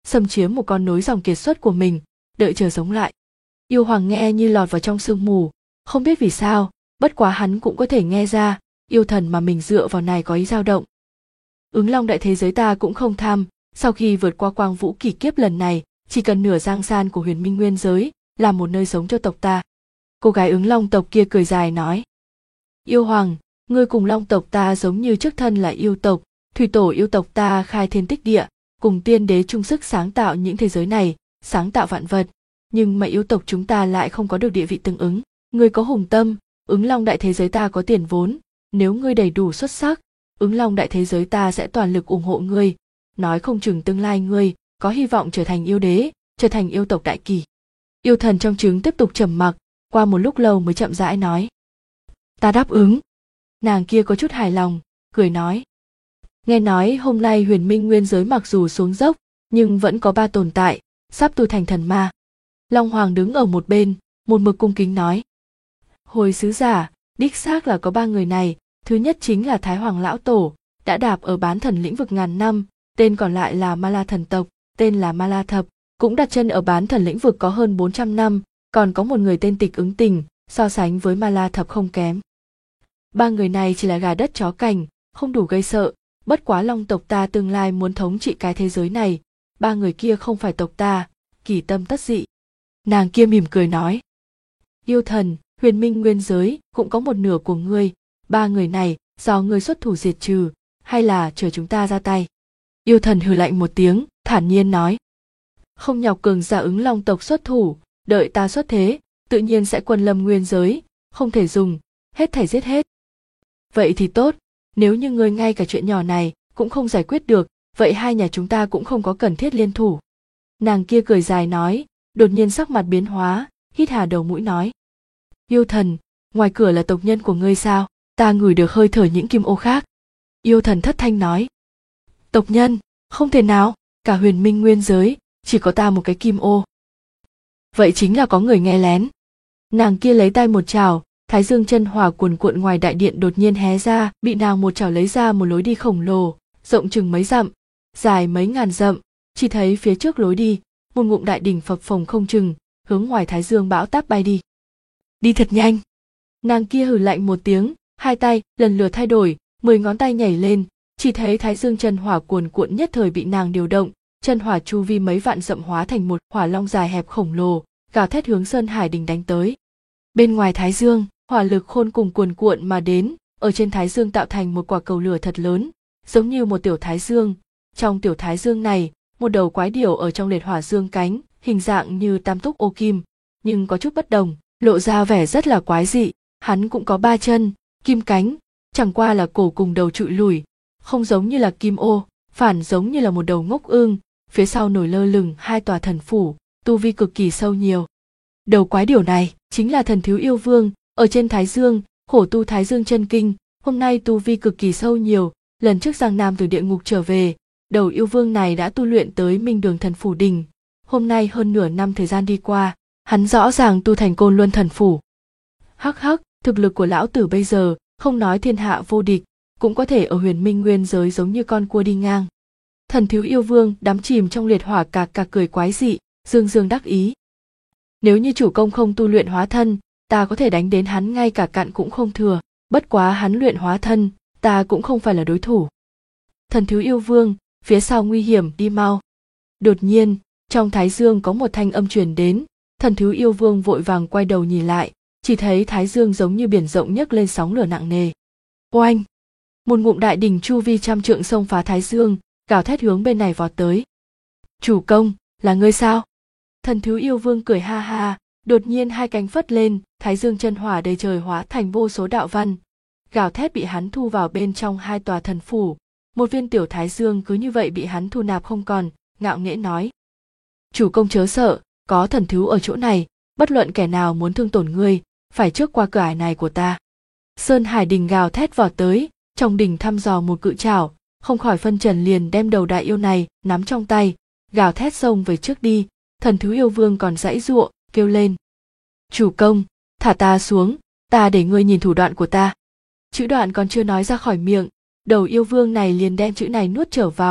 xâm chiếm một con nối dòng kiệt xuất của mình, đợi chờ sống lại. Yêu hoàng nghe như lọt vào trong sương mù, không biết vì sao, bất quá hắn cũng có thể nghe ra, yêu thần mà mình dựa vào này có ý dao động. Ứng Long đại thế giới ta cũng không tham, sau khi vượt qua quang vũ kỳ kiếp lần này, chỉ cần nửa giang san của huyền minh nguyên giới, làm một nơi sống cho tộc ta. Cô gái Ứng Long tộc kia cười dài nói. Yêu hoàng, ngươi cùng Long tộc ta giống như trước thân là yêu tộc, thủy tổ yêu tộc ta khai thiên tích địa, cùng tiên đế chung sức sáng tạo những thế giới này, sáng tạo vạn vật, nhưng mà yêu tộc chúng ta lại không có được địa vị tương ứng. Ngươi có hùng tâm, Ứng Long đại thế giới ta có tiền vốn, nếu ngươi đầy đủ xuất sắc, Ứng Long đại thế giới ta sẽ toàn lực ủng hộ ngươi, nói không chừng tương lai ngươi có hy vọng trở thành yêu đế, trở thành yêu tộc đại kỳ. Yêu thần trong trứng tiếp tục trầm mặc, qua một lúc lâu mới chậm rãi nói. Ta đáp ứng. Nàng kia có chút hài lòng, cười nói. Nghe nói hôm nay huyền minh nguyên giới mặc dù xuống dốc, nhưng vẫn có 3 tồn tại, sắp tu thành thần ma. Long Hoàng đứng ở một bên, một mực cung kính nói. Hồi sứ giả, đích xác là có 3 người này, thứ nhất chính là Thái Hoàng Lão Tổ, đã đạp ở bán thần lĩnh vực ngàn năm, tên còn lại là Ma La thần tộc, tên là Ma La Thập, cũng đặt chân ở bán thần lĩnh vực có hơn 400 năm, còn có một người tên Tịch Ứng Tình, so sánh với Ma La Thập không kém. 3 người này chỉ là gà đất chó cành, không đủ gây sợ, bất quá Long tộc ta tương lai muốn thống trị cái thế giới này, 3 người kia không phải tộc ta, kỳ tâm tất dị. Nàng kia mỉm cười nói. Yêu thần, huyền minh nguyên giới cũng có một nửa của ngươi, 3 người này do ngươi xuất thủ diệt trừ, hay là chờ chúng ta ra tay? Yêu thần hừ lạnh một tiếng, thản nhiên nói. Không nhọc cường giả Ứng Long tộc xuất thủ, đợi ta xuất thế, tự nhiên sẽ quân lâm nguyên giới, không thể dùng, hết thảy giết hết. Vậy thì tốt, nếu như ngươi ngay cả chuyện nhỏ này cũng không giải quyết được, vậy hai nhà chúng ta cũng không có cần thiết liên thủ. Nàng kia cười dài nói, đột nhiên sắc mặt biến hóa, hít hà đầu mũi nói. Yêu thần, ngoài cửa là tộc nhân của ngươi sao? Ta ngửi được hơi thở những kim ô khác. Yêu thần thất thanh nói. Tộc nhân, không thể nào, cả huyền minh nguyên giới, chỉ có ta một cái kim ô. Vậy chính là có người nghe lén. Nàng kia lấy tay một chảo, thái dương chân hỏa cuồn cuộn ngoài đại điện đột nhiên hé ra, bị nàng một chảo lấy ra một lối đi khổng lồ, rộng chừng mấy dặm, dài mấy ngàn dặm, chỉ thấy phía trước lối đi, một ngụm đại đỉnh phập phồng không chừng, hướng ngoài thái dương bão táp bay đi. Đi thật nhanh. Nàng kia hừ lạnh một tiếng, hai tay lần lượt thay đổi, 10 ngón tay nhảy lên, chỉ thấy thái dương chân hỏa cuồn cuộn nhất thời bị nàng điều động, chân hỏa chu vi mấy vạn dặm hóa thành một hỏa long dài hẹp khổng lồ, gào thét hướng Sơn Hải Đình đánh tới. Bên ngoài thái dương, hỏa lực khôn cùng cuồn cuộn mà đến, ở trên thái dương tạo thành một quả cầu lửa thật lớn, giống như một tiểu thái dương. Trong tiểu thái dương này, một đầu quái điểu ở trong liệt hỏa dương cánh, hình dạng như tam túc ô kim, nhưng có chút bất đồng, lộ ra vẻ rất là quái dị. Hắn cũng có 3 chân, kim cánh, chẳng qua là cổ cùng đầu trụi lùi, không giống như là kim ô, phản giống như là một đầu ngốc ưng, phía sau nổi lơ lửng 2 tòa thần phủ, tu vi cực kỳ sâu nhiều. Đầu quái điểu này chính là thần thiếu yêu vương, ở trên thái dương, khổ tu thái dương chân kinh, hôm nay tu vi cực kỳ sâu nhiều, lần trước Giang Nam từ địa ngục trở về, đầu yêu vương này đã tu luyện tới Minh Đường thần phủ đỉnh, hôm nay hơn nửa năm thời gian đi qua, hắn rõ ràng tu thành Côn Luân thần phủ. Hắc hắc, thực lực của lão tử bây giờ, không nói thiên hạ vô địch, cũng có thể ở huyền minh nguyên giới giống như con cua đi ngang. Thần thiếu yêu vương đắm chìm trong liệt hỏa cạc cạc cười quái dị, dương dương đắc ý. Nếu như chủ công không tu luyện hóa thân, ta có thể đánh đến hắn ngay cả cặn cũng không thừa, bất quá hắn luyện hóa thân, ta cũng không phải là đối thủ. Thần thiếu yêu vương, phía sau nguy hiểm, đi mau. Đột nhiên, trong thái dương có một thanh âm truyền đến, thần thiếu yêu vương vội vàng quay đầu nhìn lại, chỉ thấy thái dương giống như biển rộng nhấc lên sóng lửa nặng nề. Oanh! Một ngụm đại đỉnh chu vi 100 trượng xông phá thái dương, gào thét hướng bên này vọt tới. Chủ công, là ngươi sao? Thần thiếu yêu vương cười ha ha, đột nhiên 2 cánh phất lên, thái dương chân hỏa đầy trời hóa thành vô số đạo văn, gào thét bị hắn thu vào bên trong 2 tòa thần phủ. Một viên tiểu thái dương cứ như vậy bị hắn thu nạp không còn, ngạo nghễ nói. Chủ công chớ sợ, có thần thú ở chỗ này, bất luận kẻ nào muốn thương tổn ngươi, phải trước qua cửa ải này của ta. Sơn Hải Đình gào thét vọt tới, trong đỉnh thăm dò một cự trảo, không khỏi phân trần liền đem đầu đại yêu này nắm trong tay, gào thét xông về trước đi. Thần thú yêu vương còn giãy giụa, kêu lên. Chủ công, thả ta xuống, ta để ngươi nhìn thủ đoạn của ta. Chữ đoạn còn chưa nói ra khỏi miệng, đầu yêu vương này liền đem chữ này nuốt trở vào,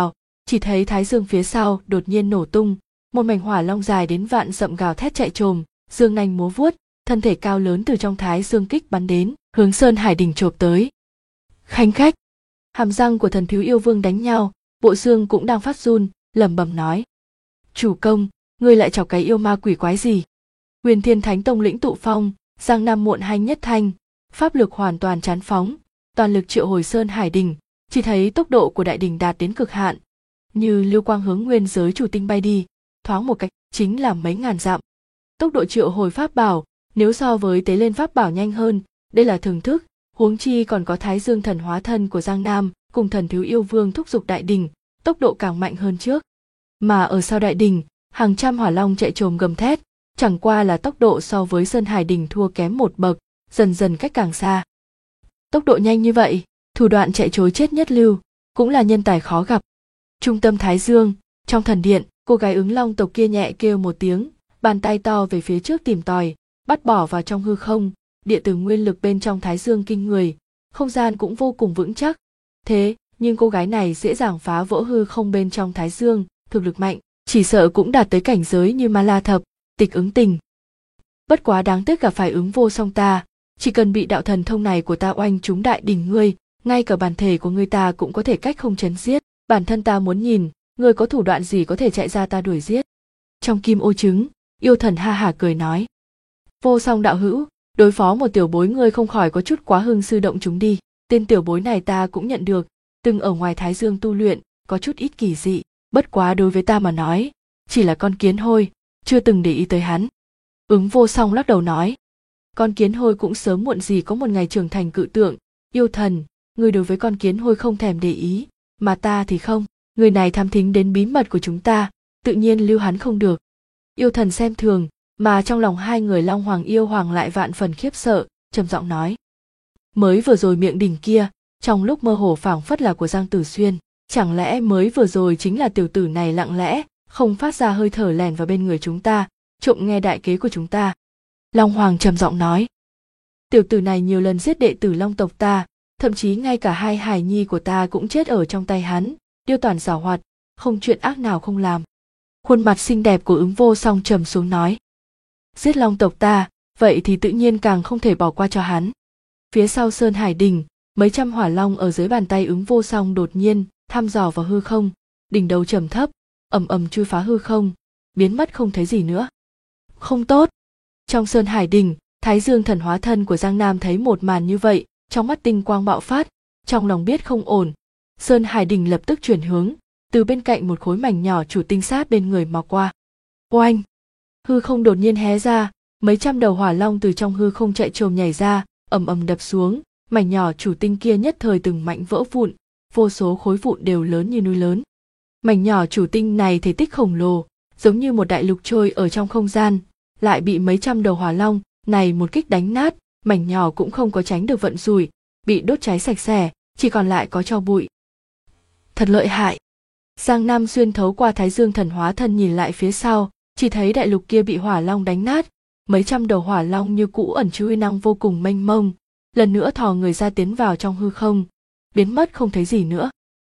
chỉ thấy thái dương phía sau đột nhiên nổ tung, một mảnh hỏa long dài đến vạn dặm gào thét chạy trồm, dương nanh múa vuốt, thân thể cao lớn từ trong thái dương kích bắn đến, hướng Sơn Hải Đình chộp tới. Khanh khách, hàm răng của thần thiếu yêu vương đánh nhau, bộ xương cũng đang phát run, lẩm bẩm nói: chủ công, ngươi lại chọc cái yêu ma quỷ quái gì? Huyền Thiên Thánh Tông lĩnh tụ phong, Giang Nam muộn hanh nhất thanh, pháp lực hoàn toàn chán phóng, toàn lực triệu hồi Sơn Hải Đình, chỉ thấy tốc độ của đại đình đạt đến cực hạn, như lưu quang hướng nguyên giới chủ tinh bay đi, thoáng một cách chính là mấy ngàn dặm. Tốc độ triệu hồi pháp bảo, nếu so với tế lên pháp bảo nhanh hơn, đây là thường thức, huống chi còn có Thái Dương thần hóa thân của Giang Nam cùng thần thiếu yêu vương thúc giục đại đình, tốc độ càng mạnh hơn trước. Mà ở sau đại đình, hàng trăm hỏa long chạy trồm gầm thét, chẳng qua là tốc độ so với Sơn Hải Đình thua kém một bậc, dần dần cách càng xa. Tốc độ nhanh như vậy, thủ đoạn chạy trối chết nhất lưu, cũng là nhân tài khó gặp. Trung tâm Thái Dương, trong thần điện, cô gái ứng long tộc kia nhẹ kêu một tiếng, bàn tay to về phía trước tìm tòi, bắt bỏ vào trong hư không, địa tử nguyên lực bên trong Thái Dương kinh người, không gian cũng vô cùng vững chắc. Thế, nhưng cô gái này dễ dàng phá vỡ hư không bên trong Thái Dương, thực lực mạnh, chỉ sợ cũng đạt tới cảnh giới như Ma La Thập, Tịch Ứng Tình. Bất quá đáng tiếc gặp phải Ứng Vô Song ta, chỉ cần bị đạo thần thông này của ta oanh trúng đại đỉnh ngươi, ngay cả bản thể của ngươi ta cũng có thể cách không chấn giết. Bản thân ta muốn nhìn, ngươi có thủ đoạn gì có thể chạy ra ta đuổi giết. Trong kim ô trứng, yêu thần ha hả cười nói: Vô Song đạo hữu, đối phó một tiểu bối ngươi không khỏi có chút quá hưng sư động chúng đi. Tên tiểu bối này ta cũng nhận được, từng ở ngoài Thái Dương tu luyện, có chút ít kỳ dị, bất quá đối với ta mà nói, chỉ là con kiến hôi, chưa từng để ý tới hắn. Ứng Vô Song lắc đầu nói: con kiến hôi cũng sớm muộn gì có một ngày trưởng thành cự tượng. Yêu thần, ngươi đối với con kiến hôi không thèm để ý, mà ta thì không, người này thám thính đến bí mật của chúng ta, tự nhiên lưu hắn không được. Yêu thần xem thường, mà trong lòng hai người Long Hoàng yêu hoàng lại vạn phần khiếp sợ, trầm giọng nói: mới vừa rồi miệng đỉnh kia, trong lúc mơ hồ phảng phất là của Giang Tử Xuyên, chẳng lẽ mới vừa rồi chính là tiểu tử này lặng lẽ không phát ra hơi thở lẻn vào bên người chúng ta, trộm nghe đại kế của chúng ta? Long Hoàng trầm giọng nói: tiểu tử này nhiều lần giết đệ tử Long tộc ta, thậm chí ngay cả hai hài nhi của ta cũng chết ở trong tay hắn, điêu toản giảo hoạt, không chuyện ác nào không làm. Khuôn mặt xinh đẹp của Ứng Vô Song trầm xuống nói: giết Long tộc ta, vậy thì tự nhiên càng không thể bỏ qua cho hắn. Phía sau Sơn Hải Đình, mấy trăm hỏa long ở dưới bàn tay Ứng Vô Song đột nhiên thăm dò vào hư không, đỉnh đầu trầm thấp, ầm ầm chui phá hư không, biến mất không thấy gì nữa. Không tốt. Trong Sơn Hải Đình, Thái Dương thần hóa thân của Giang Nam thấy một màn như vậy, trong mắt tinh quang bạo phát, trong lòng biết không ổn. Sơn Hải Đình lập tức chuyển hướng, từ bên cạnh một khối mảnh nhỏ chủ tinh sát bên người mò qua. Oanh! Hư không đột nhiên hé ra, mấy trăm đầu hỏa long từ trong hư không chạy trồm nhảy ra, ầm ầm đập xuống, mảnh nhỏ chủ tinh kia nhất thời từng mảnh vỡ vụn, vô số khối vụn đều lớn như núi lớn. Mảnh nhỏ chủ tinh này thể tích khổng lồ, giống như một đại lục trôi ở trong không gian, lại bị mấy trăm đầu hỏa long này một kích đánh nát, mảnh nhỏ cũng không có tránh được vận rủi, bị đốt cháy sạch sẽ, chỉ còn lại có tro bụi. Thật lợi hại. Giang Nam xuyên thấu qua Thái Dương thần hóa thân nhìn lại phía sau, chỉ thấy đại lục kia bị hỏa long đánh nát, mấy trăm đầu hỏa long như cũ ẩn chứa uy năng vô cùng mênh mông, lần nữa thò người ra tiến vào trong hư không, biến mất không thấy gì nữa.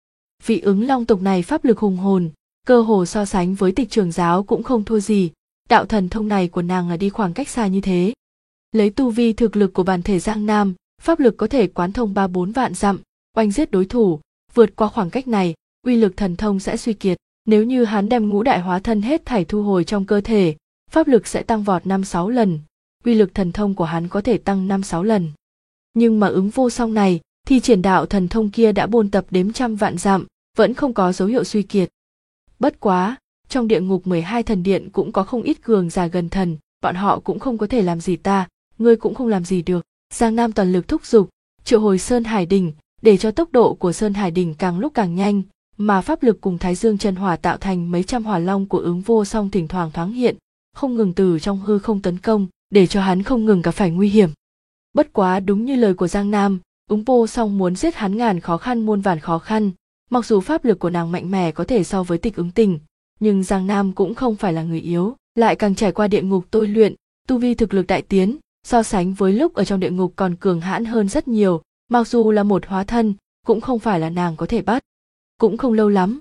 Vị Ứng Long tộc này pháp lực hùng hồn, cơ hồ so sánh với Tịch Trường Giáo cũng không thua gì, đạo thần thông này của nàng là đi khoảng cách xa như thế. Lấy tu vi thực lực của bản thể Giang Nam, pháp lực có thể quán thông 3-4 vạn dặm, oanh giết đối thủ, vượt qua khoảng cách này, uy lực thần thông sẽ suy kiệt. Nếu như hắn đem ngũ đại hóa thân hết thảy thu hồi trong cơ thể, pháp lực sẽ tăng vọt 5-6 lần, uy lực thần thông của hắn có thể tăng 5-6 lần. Nhưng mà Ứng Vô Song này, thì triển đạo thần thông kia đã bôn tập đếm trăm vạn dặm, vẫn không có dấu hiệu suy kiệt. Bất quá, trong địa ngục 12 thần điện cũng có không ít cường giả gần thần, bọn họ cũng không có thể làm gì ta, ngươi cũng không làm gì được. Giang Nam toàn lực thúc giục, triệu hồi Sơn Hải Đình, để cho tốc độ của Sơn Hải Đình càng lúc càng nhanh, mà pháp lực cùng Thái Dương chân hỏa tạo thành mấy trăm hỏa long của Ứng Vô Song thỉnh thoảng thoáng hiện, không ngừng từ trong hư không tấn công, để cho hắn không ngừng gặp phải nguy hiểm. Bất quá đúng như lời của Giang Nam, Ứng Vô Song muốn giết hắn ngàn khó khăn muôn vàn khó khăn, mặc dù pháp lực của nàng mạnh mẽ có thể so với Tịch Ứng Tình, nhưng Giang Nam cũng không phải là người yếu, lại càng trải qua địa ngục tôi luyện, tu vi thực lực đại tiến, so sánh với lúc ở trong địa ngục còn cường hãn hơn rất nhiều, mặc dù là một hóa thân, cũng không phải là nàng có thể bắt. Cũng không lâu lắm,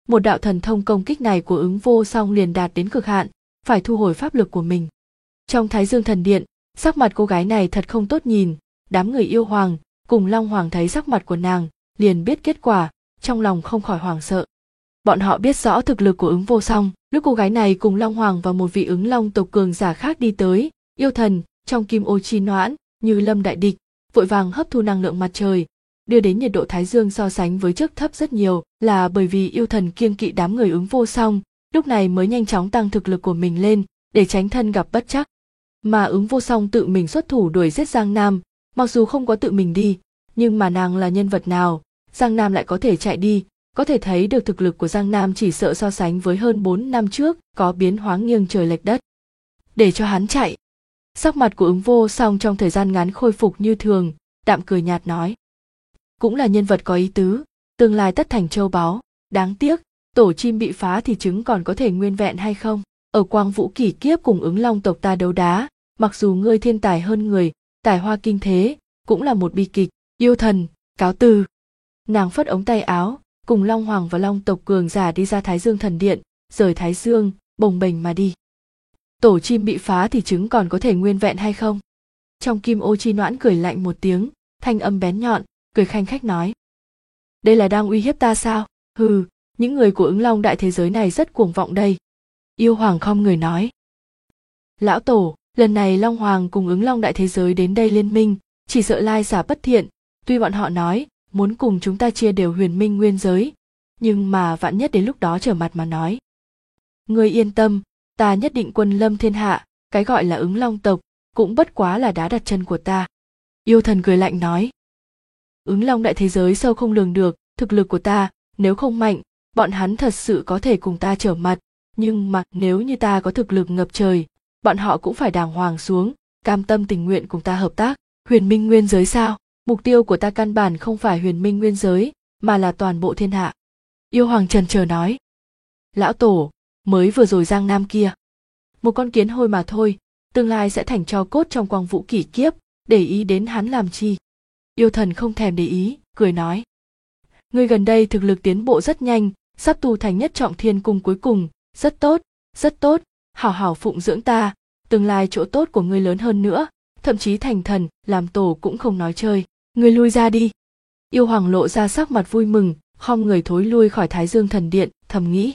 Một đạo thần thông công kích này của Ứng Vô Song liền đạt đến cực hạn, phải thu hồi pháp lực của mình. Trong Thái Dương Thần Điện, sắc mặt cô gái này thật không tốt nhìn, đám người yêu hoàng cùng Long Hoàng thấy sắc mặt của nàng, liền biết kết quả, trong lòng không khỏi hoảng sợ. Bọn họ biết rõ thực lực của Ứng Vô Song, lúc cô gái này cùng Long Hoàng và một vị Ứng Long tộc cường giả khác đi tới, yêu thần trong kim ô chi noãn như lâm đại địch, vội vàng hấp thu năng lượng mặt trời, đưa đến nhiệt độ Thái Dương so sánh với trước thấp rất nhiều, là bởi vì yêu thần kiêng kỵ đám người Ứng Vô Song, lúc này mới nhanh chóng tăng thực lực của mình lên để tránh thân gặp bất trắc. Mà Ứng Vô Song tự mình xuất thủ đuổi giết Giang Nam, mặc dù không có tự mình đi, nhưng mà nàng là nhân vật nào, Giang Nam lại có thể chạy đi, có thể thấy được thực lực của Giang Nam chỉ sợ so sánh với hơn 4 năm trước có biến hóa nghiêng trời lệch đất. Để cho hắn chạy. Sắc mặt của Ứng Vô Song trong thời gian ngắn khôi phục như thường, đạm cười nhạt nói. Cũng là nhân vật có ý tứ, tương lai tất thành châu báu, đáng tiếc, tổ chim bị phá thì trứng còn có thể nguyên vẹn hay không? Ở Quang Vũ Kỷ Kiếp cùng Ứng Long tộc ta đấu đá, mặc dù ngươi thiên tài hơn người, tài hoa kinh thế, cũng là một bi kịch. Yêu thần, cáo từ. Nàng phất ống tay áo, cùng Long Hoàng và Long tộc cường giả đi ra Thái Dương Thần Điện, rời Thái Dương, bồng bềnh mà đi. Tổ chim bị phá thì trứng còn có thể nguyên vẹn hay không? Trong kim ô chi noãn cười lạnh một tiếng, thanh âm bén nhọn, cười khanh khách nói. Đây là đang uy hiếp ta sao? Hừ, những người của Ứng Long đại thế giới này rất cuồng vọng đây. Yêu Hoàng khom người nói. Lão Tổ, lần này Long Hoàng cùng Ứng Long đại thế giới đến đây liên minh, chỉ sợ lai giả bất thiện, tuy bọn họ nói muốn cùng chúng ta chia đều huyền minh nguyên giới, nhưng mà vạn nhất đến lúc đó trở mặt mà nói. Ngươi yên tâm, ta nhất định quân lâm thiên hạ, cái gọi là Ứng Long tộc, cũng bất quá là đá đặt chân của ta. Yêu thần cười lạnh nói. Ứng Long đại thế giới sâu không lường được, thực lực của ta, nếu không mạnh, bọn hắn thật sự có thể cùng ta trở mặt, nhưng mà nếu như ta có thực lực ngập trời, bọn họ cũng phải đàng hoàng xuống, cam tâm tình nguyện cùng ta hợp tác. Huyền minh nguyên giới sao? Mục tiêu của ta căn bản không phải huyền minh nguyên giới, mà là toàn bộ thiên hạ. Yêu Hoàng chần chờ nói. Lão Tổ, mới vừa rồi Giang Nam kia, một con kiến hôi mà thôi, tương lai sẽ thành tro cốt trong Quang Vũ Kỷ Kiếp, để ý đến hắn làm chi? Yêu thần không thèm để ý, cười nói. Ngươi gần đây thực lực tiến bộ rất nhanh, sắp tu thành nhất trọng thiên cung cuối cùng, rất tốt, hảo hảo phụng dưỡng ta, tương lai chỗ tốt của ngươi lớn hơn nữa, thậm chí thành thần, làm tổ cũng không nói chơi, ngươi lui ra đi. Yêu Hoàng lộ ra sắc mặt vui mừng, khom người thối lui khỏi Thái Dương Thần Điện, thầm nghĩ.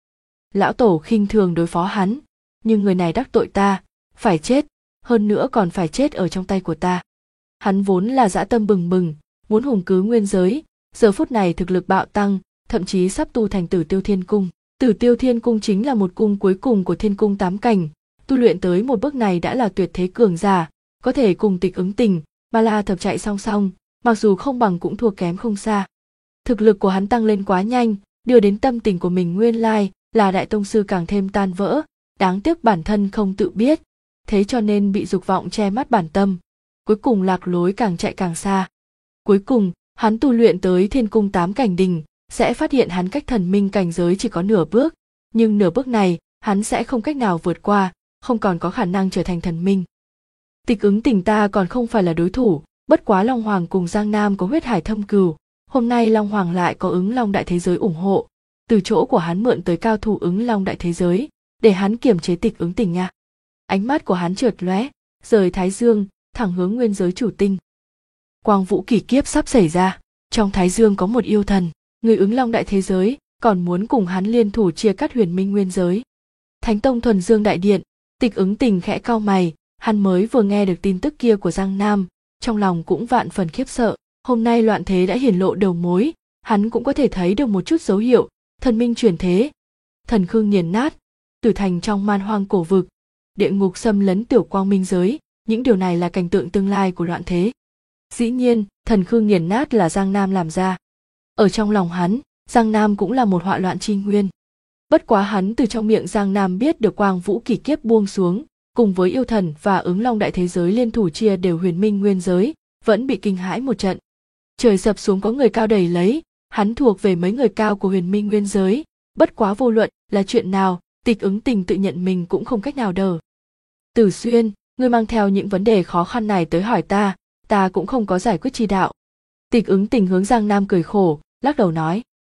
Lão Tổ khinh thường đối phó hắn, nhưng người này đắc tội ta, phải chết, hơn nữa còn phải chết ở trong tay của ta. Hắn vốn là dã tâm bừng bừng, muốn hùng cứ nguyên giới, giờ phút này thực lực bạo tăng, thậm chí sắp tu thành Tử Tiêu Thiên Cung. Tử Tiêu Thiên Cung chính là một cung cuối cùng của Thiên Cung 8 cảnh, tu luyện tới một bước này đã là tuyệt thế cường giả, có thể cùng Tịch Ứng Tình, Ba La Thập chạy song song, mặc dù không bằng cũng thua kém không xa. Thực lực của hắn tăng lên quá nhanh, đưa đến tâm tình của mình nguyên lai là đại tông sư càng thêm tan vỡ, đáng tiếc bản thân không tự biết, thế cho nên bị dục vọng che mắt bản tâm, cuối cùng lạc lối càng chạy càng xa. Cuối cùng, hắn tu luyện tới Thiên Cung 8 cảnh đỉnh, sẽ phát hiện hắn cách thần minh cảnh giới chỉ có nửa bước, nhưng nửa bước này, hắn sẽ không cách nào vượt qua, không còn có khả năng trở thành thần minh. Tịch Ứng Tình ta còn không phải là đối thủ, bất quá Long Hoàng cùng Giang Nam có huyết hải thâm cừu, hôm nay Long Hoàng lại có Ứng Long đại thế giới ủng hộ, từ chỗ của hắn mượn tới cao thủ Ứng Long đại thế giới, để hắn kiềm chế Tịch Ứng Tình nha. Ánh mắt của hắn chợt lóe, rời Thái Dương, thẳng hướng nguyên giới chủ tinh. Quang Vũ Kỷ Kiếp sắp xảy ra, trong Thái Dương có một yêu thần, người Ứng Long đại thế giới, còn muốn cùng hắn liên thủ chia cắt huyền minh nguyên giới. Thánh Tông Thuần Dương đại điện, Tịch Ứng Tình khẽ cau mày, hắn mới vừa nghe được tin tức kia của Giang Nam, trong lòng cũng vạn phần khiếp sợ. Hôm nay loạn thế đã hiển lộ đầu mối, hắn cũng có thể thấy được một chút dấu hiệu, thần minh chuyển thế, thần khương nghiền nát, tử thành trong man hoang cổ vực, địa ngục xâm lấn tiểu quang minh giới, những điều này là cảnh tượng tương lai của loạn thế. Dĩ nhiên, thần khương nghiền nát là Giang Nam làm ra. Ở trong lòng hắn, Giang Nam cũng là một họa loạn chi nguyên. Bất quá hắn từ trong miệng Giang Nam biết được Quang Vũ Kỷ Kiếp buông xuống, cùng với yêu thần và Ứng Long đại thế giới liên thủ chia đều huyền minh nguyên giới, vẫn bị kinh hãi một trận. Trời sập xuống có người cao đẩy lấy, hắn thuộc về mấy người cao của huyền minh nguyên giới, bất quá vô luận là chuyện nào, Tịch Ứng Tình tự nhận mình cũng không cách nào đỡ. Tử Xuyên, ngươi mang theo những vấn đề khó khăn này tới hỏi ta cũng không có giải quyết chi đạo. Tịch Ứng Tình hướng Giang Nam cười khổ, lắc đầu nói.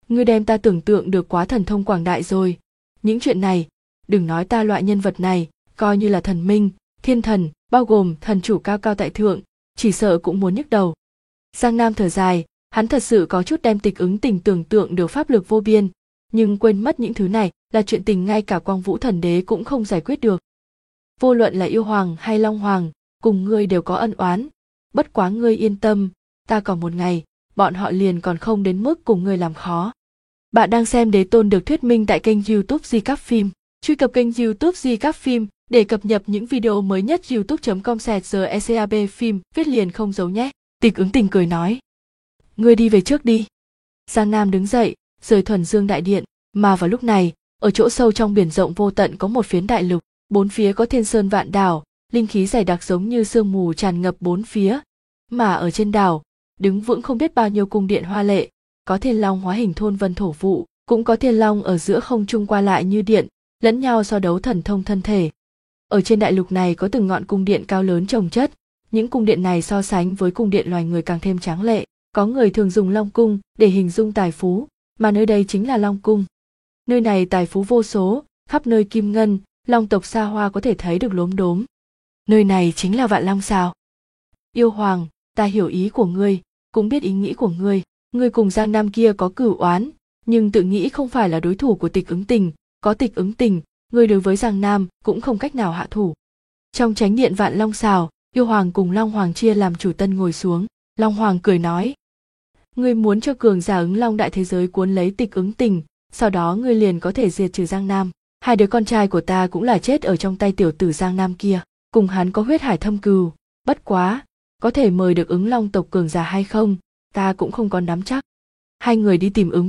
Ngươi đem ta tưởng tượng được quá thần thông quảng đại rồi. Những chuyện này, đừng nói ta loại nhân vật này, coi như là thần minh, thiên thần, bao gồm thần chủ cao cao tại thượng, chỉ sợ cũng muốn nhức đầu. Giang Nam thở dài, hắn thật sự có chút đem Tịch Ứng Tình tưởng tượng được pháp lực vô biên, nhưng quên mất những thứ này là chuyện tình ngay cả Quang Vũ Thần Đế cũng không giải quyết được. Vô luận là Yêu Hoàng hay Long Hoàng, cùng ngươi đều có ân oán, bất quá ngươi yên tâm, ta còn một ngày, bọn họ liền còn không đến mức cùng ngươi làm khó. Bạn đang xem Đế Tôn được thuyết minh tại kênh YouTube Di Các Phim. Truy cập kênh YouTube Di Các Phim để cập nhật những video mới nhất. youtube.com/secab phim viết liền không giấu nhé. Tịch Ứng Tình cười nói. Ngươi đi về trước đi. Giang Nam đứng dậy, rời Thuần Dương Đại Điện, mà vào lúc này, ở chỗ sâu trong biển rộng vô tận có một phiến đại lục, bốn phía có thiên sơn vạn đảo, linh khí dày đặc giống như sương mù tràn ngập bốn phía, mà ở trên đảo, đứng vững không biết bao nhiêu cung điện hoa lệ, có thiên long hóa hình thôn vân thổ vụ, cũng có thiên long ở giữa không trung qua lại như điện, lẫn nhau so đấu thần thông thân thể. Ở trên đại lục này có từng ngọn cung điện cao lớn chồng chất, những cung điện này so sánh với cung điện loài người càng thêm tráng lệ, có người thường dùng long cung để hình dung tài phú, mà nơi đây chính là Long Cung. Nơi này tài phú vô số, khắp nơi kim ngân, long tộc xa hoa có thể thấy được lốm đốm. Nơi này chính là Vạn Long Sào. Yêu Hoàng, ta hiểu ý của ngươi, cũng biết ý nghĩ của ngươi. Ngươi cùng Giang Nam kia có cửu oán, nhưng tự nghĩ không phải là đối thủ của Tịch Ứng Tình, có Tịch Ứng Tình, ngươi đối với Giang Nam cũng không cách nào hạ thủ. Trong chánh điện Vạn Long Sào, Yêu Hoàng cùng Long Hoàng chia làm chủ tân ngồi xuống. Long Hoàng cười nói: Ngươi muốn cho cường giả Ứng Long đại thế giới cuốn lấy Tịch Ứng Tình, sau đó ngươi liền có thể diệt trừ Giang Nam. Hai đứa con trai của ta cũng là chết ở trong tay tiểu tử Giang Nam kia, cùng hắn có huyết hải thâm cừu, bất quá, có thể mời được Ứng Long tộc cường giả hay không, ta cũng không có nắm chắc. Hai người đi tìm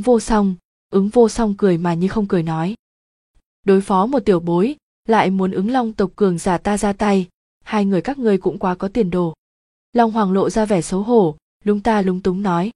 Ứng Vô Song cười mà như không cười nói: Đối phó một tiểu bối, lại muốn Ứng Long tộc cường giả ta ra tay, hai người các ngươi cũng quá có tiền đồ. Long Hoàng lộ ra vẻ xấu hổ, lúng ta lúng túng nói: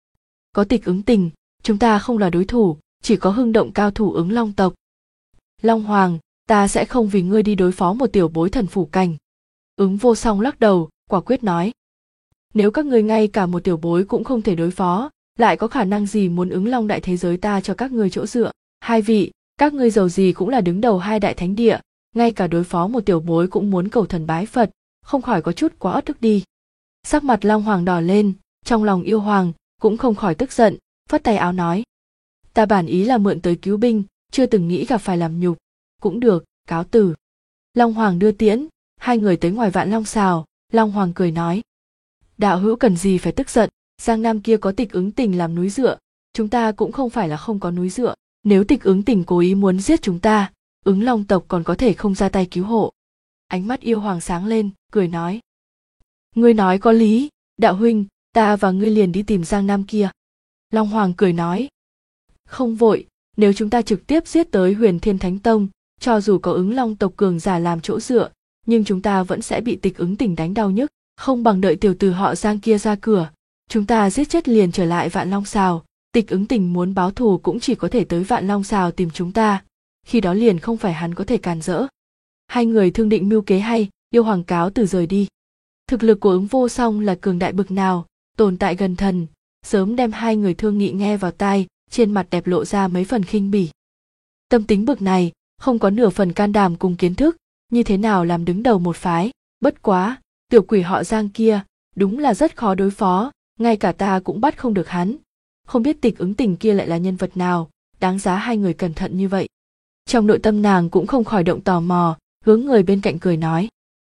Có Tịch Ứng Tình, chúng ta không là đối thủ, chỉ có hưng động cao thủ Ứng Long tộc. Long Hoàng, ta sẽ không vì ngươi đi đối phó một tiểu bối thần phủ cảnh. Ứng Vô Song lắc đầu, quả quyết nói: Nếu các ngươi ngay cả một tiểu bối cũng không thể đối phó, lại có khả năng gì muốn Ứng Long đại thế giới ta cho các ngươi chỗ dựa? Hai vị, các ngươi giàu gì cũng là đứng đầu hai đại thánh địa, ngay cả đối phó một tiểu bối cũng muốn cầu thần bái Phật, không khỏi có chút quá ất ức đi. Sắc mặt Long Hoàng đỏ lên, trong lòng Yêu Hoàng cũng không khỏi tức giận, phất tay áo nói: Ta bản ý là mượn tới cứu binh, chưa từng nghĩ gặp phải làm nhục. Cũng được, cáo từ. Long Hoàng đưa tiễn, hai người tới ngoài Vạn Long Sào. Long Hoàng cười nói: Đạo hữu cần gì phải tức giận, Giang Nam kia có Tịch Ứng Tình làm núi dựa, chúng ta cũng không phải là không có núi dựa. Nếu Tịch Ứng Tình cố ý muốn giết chúng ta, Ứng Long tộc còn có thể không ra tay cứu hộ. Ánh mắt Yêu Hoàng sáng lên, cười nói: Ngươi nói có lý, đạo huynh, ta và ngươi liền đi tìm Giang Nam kia. Long Hoàng cười nói: Không vội, nếu chúng ta trực tiếp giết tới Huyền Thiên Thánh Tông, cho dù có Ứng Long tộc cường giả làm chỗ dựa, nhưng chúng ta vẫn sẽ bị Tịch Ứng Tình đánh đau nhức, không bằng đợi tiểu tử họ Giang kia ra cửa, chúng ta giết chết liền trở lại Vạn Long Sào. Tịch Ứng Tình muốn báo thù cũng chỉ có thể tới Vạn Long Sào tìm chúng ta, khi đó liền không phải hắn có thể cản rỡ. Hai người thương định mưu kế hay, Yêu Hoàng cáo từ rời đi. Thực lực của Ứng Vô Song là cường đại bực nào, tồn tại gần thần, sớm đem hai người thương nghị nghe vào tai, trên mặt đẹp lộ ra mấy phần khinh bỉ. Tâm tính bực này, không có nửa phần can đảm cùng kiến thức, như thế nào làm đứng đầu một phái, bất quá, tiểu quỷ họ Giang kia, đúng là rất khó đối phó, ngay cả ta cũng bắt không được hắn. Không biết Tịch Ứng Tình kia lại là nhân vật nào, đáng giá hai người cẩn thận như vậy. Trong nội tâm nàng cũng không khỏi động tò mò, hướng người bên cạnh cười nói: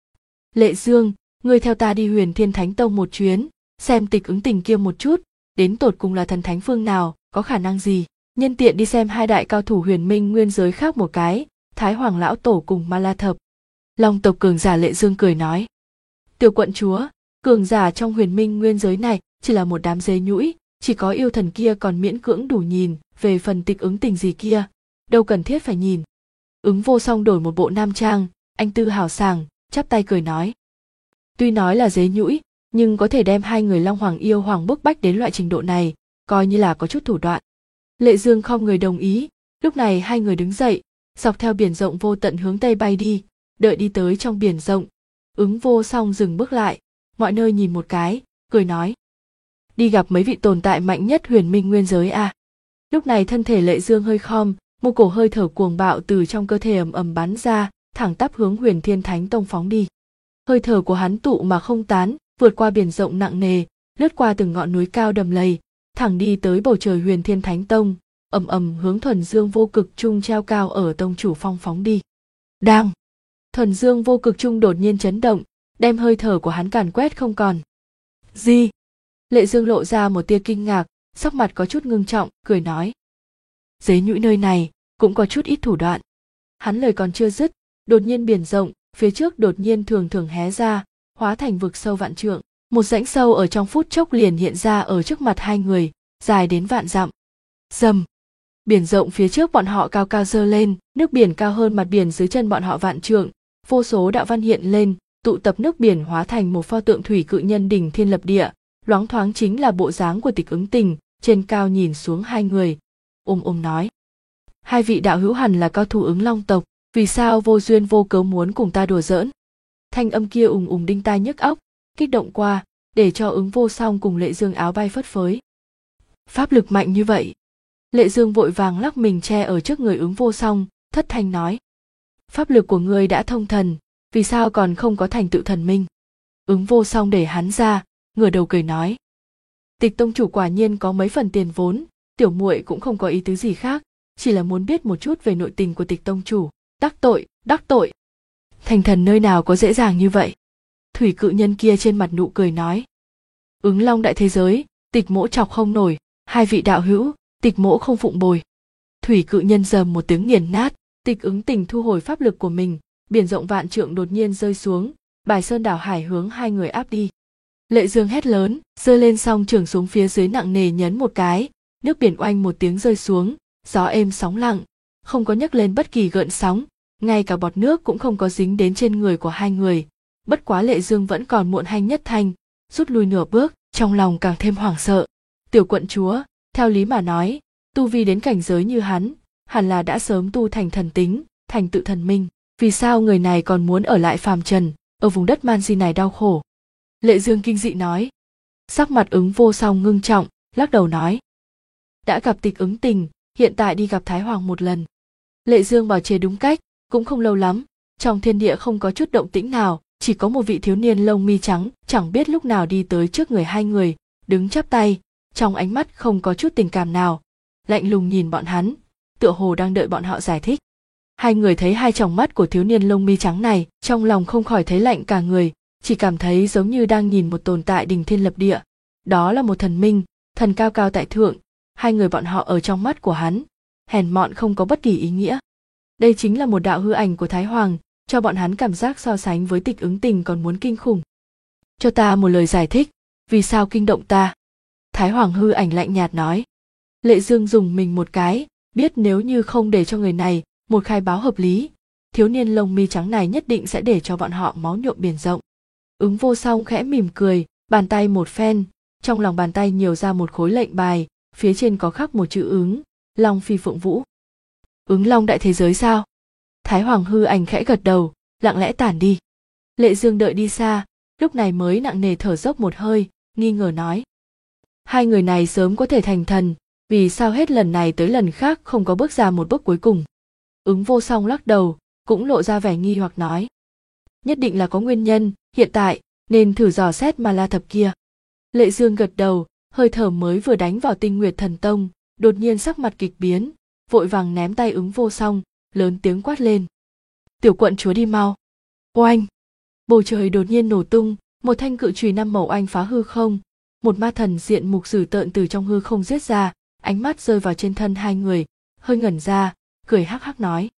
Lệ Dương, ngươi theo ta đi Huyền Thiên Thánh Tông một chuyến, xem Tịch Ứng Tình kia một chút, đến tột cùng là thần thánh phương nào, có khả năng gì, nhân tiện đi xem hai đại cao thủ huyền minh nguyên giới khác một cái, Thái Hoàng Lão Tổ cùng Ma La Thập. Long tộc cường giả Lệ Dương cười nói: Tiểu quận chúa, cường giả trong huyền minh nguyên giới này chỉ là một đám dế nhũi, chỉ có yêu thần kia còn miễn cưỡng đủ nhìn, về phần Tịch Ứng Tình gì kia, đâu cần thiết phải nhìn. Ứng Vô Song đổi một bộ nam trang, anh tư hào sảng, chắp tay cười nói: Tuy nói là dế nhũi, nhưng có thể đem hai người Long Hoàng Yêu Hoàng bức bách đến loại trình độ này, coi như là có chút thủ đoạn. Lệ Dương không người đồng ý, lúc này hai người đứng dậy, dọc theo biển rộng vô tận hướng tây bay đi, đợi đi tới trong biển rộng, Ứng Vô Song dừng bước lại, mọi nơi nhìn một cái, cười nói: Đi gặp mấy vị tồn tại mạnh nhất huyền minh nguyên giới à? Lúc này thân thể Lệ Dương hơi khom, một cổ hơi thở cuồng bạo từ trong cơ thể ầm ầm bắn ra, thẳng tắp hướng Huyền Thiên Thánh Tông phóng đi. Hơi thở của hắn tụ mà không tán, vượt qua biển rộng nặng nề, lướt qua từng ngọn núi cao đầm lầy, thẳng đi tới bầu trời Huyền Thiên Thánh Tông, ầm ầm hướng Thuần Dương Vô Cực Trung treo cao ở tông chủ phong phóng đi. Đang, Thuần Dương Vô Cực Trung đột nhiên chấn động, đem hơi thở của hắn càn quét không còn. Gì? Lệ Dương lộ ra một tia kinh ngạc, sắc mặt có chút ngưng trọng, cười nói: Dế nhũi nơi này cũng có chút ít thủ đoạn. Hắn lời còn chưa dứt, đột nhiên biển rộng phía trước đột nhiên thường thường hé ra, hóa thành vực sâu vạn trượng. Một rãnh sâu ở trong phút chốc liền hiện ra ở trước mặt hai người, dài đến vạn dặm. Rầm! Biển rộng phía trước bọn họ cao cao dơ lên, nước biển cao hơn mặt biển dưới chân bọn họ vạn trượng, vô số đạo văn hiện lên, tụ tập nước biển hóa thành một pho tượng thủy cự nhân đỉnh thiên lập địa, loáng thoáng chính là bộ dáng của Tịch Ứng Tình, trên cao nhìn xuống hai người, nói: Hai vị đạo hữu hẳn là cao thủ Ứng Long tộc, vì sao vô duyên vô cớ muốn cùng ta đùa giỡn? Thanh âm kia đinh tai nhức óc, kích động qua, để cho Ứng Vô Song cùng Lệ Dương áo bay phất phới. Pháp lực mạnh như vậy. Lệ Dương vội vàng lắc mình che ở trước người Ứng Vô Song, thất thanh nói: Pháp lực của ngươi đã thông thần, vì sao còn không có thành tựu thần minh? Ứng Vô Song để hắn ra, ngửa đầu cười nói: Tịch tông chủ quả nhiên có mấy phần tiền vốn, tiểu muội cũng không có ý tứ gì khác, chỉ là muốn biết một chút về nội tình của Tịch tông chủ. Đắc tội. Thành thần nơi nào có dễ dàng như vậy? Thủy cự nhân kia trên mặt nụ cười nói: Ứng Long đại thế giới, Tịch mỗ chọc không nổi, hai vị đạo hữu, Tịch mỗ không phụng bồi. Thủy cự nhân rầm một tiếng nghiền nát. Tịch Ứng Tình thu hồi pháp lực của mình, biển rộng vạn trượng đột nhiên rơi xuống, Bài Sơn đảo hải hướng hai người áp đi. Lệ Dương hét lớn, giơ lên song trường xuống phía dưới nặng nề nhấn một cái, nước biển oanh một tiếng rơi xuống, gió êm sóng lặng, không có nhấc lên bất kỳ gợn sóng, ngay cả bọt nước cũng không có dính đến trên người của hai người. Bất quá Lệ Dương vẫn còn muộn hanh nhất thanh, rút lui nửa bước, trong lòng càng thêm hoảng sợ. Tiểu quận chúa, theo lý mà nói, tu vi đến cảnh giới như hắn, hẳn là đã sớm tu thành thần tính, thành tựu thần minh. Vì sao người này còn muốn ở lại phàm trần, ở vùng đất man di này đau khổ? Lệ Dương kinh dị nói. Sắc mặt Ứng Vô Song ngưng trọng, lắc đầu nói: Đã gặp Tịch Ứng Tình, hiện tại đi gặp Thái Hoàng một lần. Lệ Dương bảo chế đúng cách, cũng không lâu lắm, trong thiên địa không có chút động tĩnh nào, chỉ có một vị thiếu niên lông mi trắng, chẳng biết lúc nào đi tới trước người hai người, đứng chắp tay, trong ánh mắt không có chút tình cảm nào, lạnh lùng nhìn bọn hắn, tựa hồ đang đợi bọn họ giải thích. Hai người thấy hai tròng mắt của thiếu niên lông mi trắng này, trong lòng không khỏi thấy lạnh cả người, chỉ cảm thấy giống như đang nhìn một tồn tại đỉnh thiên lập địa. Đó là một thần minh, thần cao cao tại thượng, hai người bọn họ ở trong mắt của hắn, hèn mọn không có bất kỳ ý nghĩa. Đây chính là một đạo hư ảnh của Thái Hoàng, cho bọn hắn cảm giác so sánh với Tịch Ứng Tình còn muốn kinh khủng. Cho ta một lời giải thích, vì sao kinh động ta? Thái Hoàng hư ảnh lạnh nhạt nói. Lệ Dương dùng mình một cái, biết nếu như không để cho người này một khai báo hợp lý, thiếu niên lông mi trắng này nhất định sẽ để cho bọn họ máu nhuộm biển rộng. Ứng Vô Song khẽ mỉm cười, bàn tay một phen, trong lòng bàn tay nhiều ra một khối lệnh bài, phía trên có khắc một chữ Ứng, Long Phi Phượng Vũ. Ứng Long đại thế giới sao? Thái Hoàng hư ảnh khẽ gật đầu, lặng lẽ tản đi. Lệ Dương đợi đi xa, lúc này mới nặng nề thở dốc một hơi, nghi ngờ nói: Hai người này sớm có thể thành thần, vì sao hết lần này tới lần khác không có bước ra một bước cuối cùng? Ứng Vô Song lắc đầu, cũng lộ ra vẻ nghi hoặc nói: Nhất định là có nguyên nhân, hiện tại nên thử dò xét Ma La Thập kia. Lệ Dương gật đầu, hơi thở mới vừa đánh vào Tinh Nguyệt Thần Tông, đột nhiên sắc mặt kịch biến, vội vàng ném tay Ứng Vô Song, lớn tiếng quát lên: Tiểu quận chúa đi mau! Oanh! Bầu trời đột nhiên nổ tung, một thanh cự chùy 5 màu oanh phá hư không, một ma thần diện mục dữ tợn từ trong hư không giết ra, ánh mắt rơi vào trên thân hai người, hơi ngẩn ra, cười hắc hắc nói: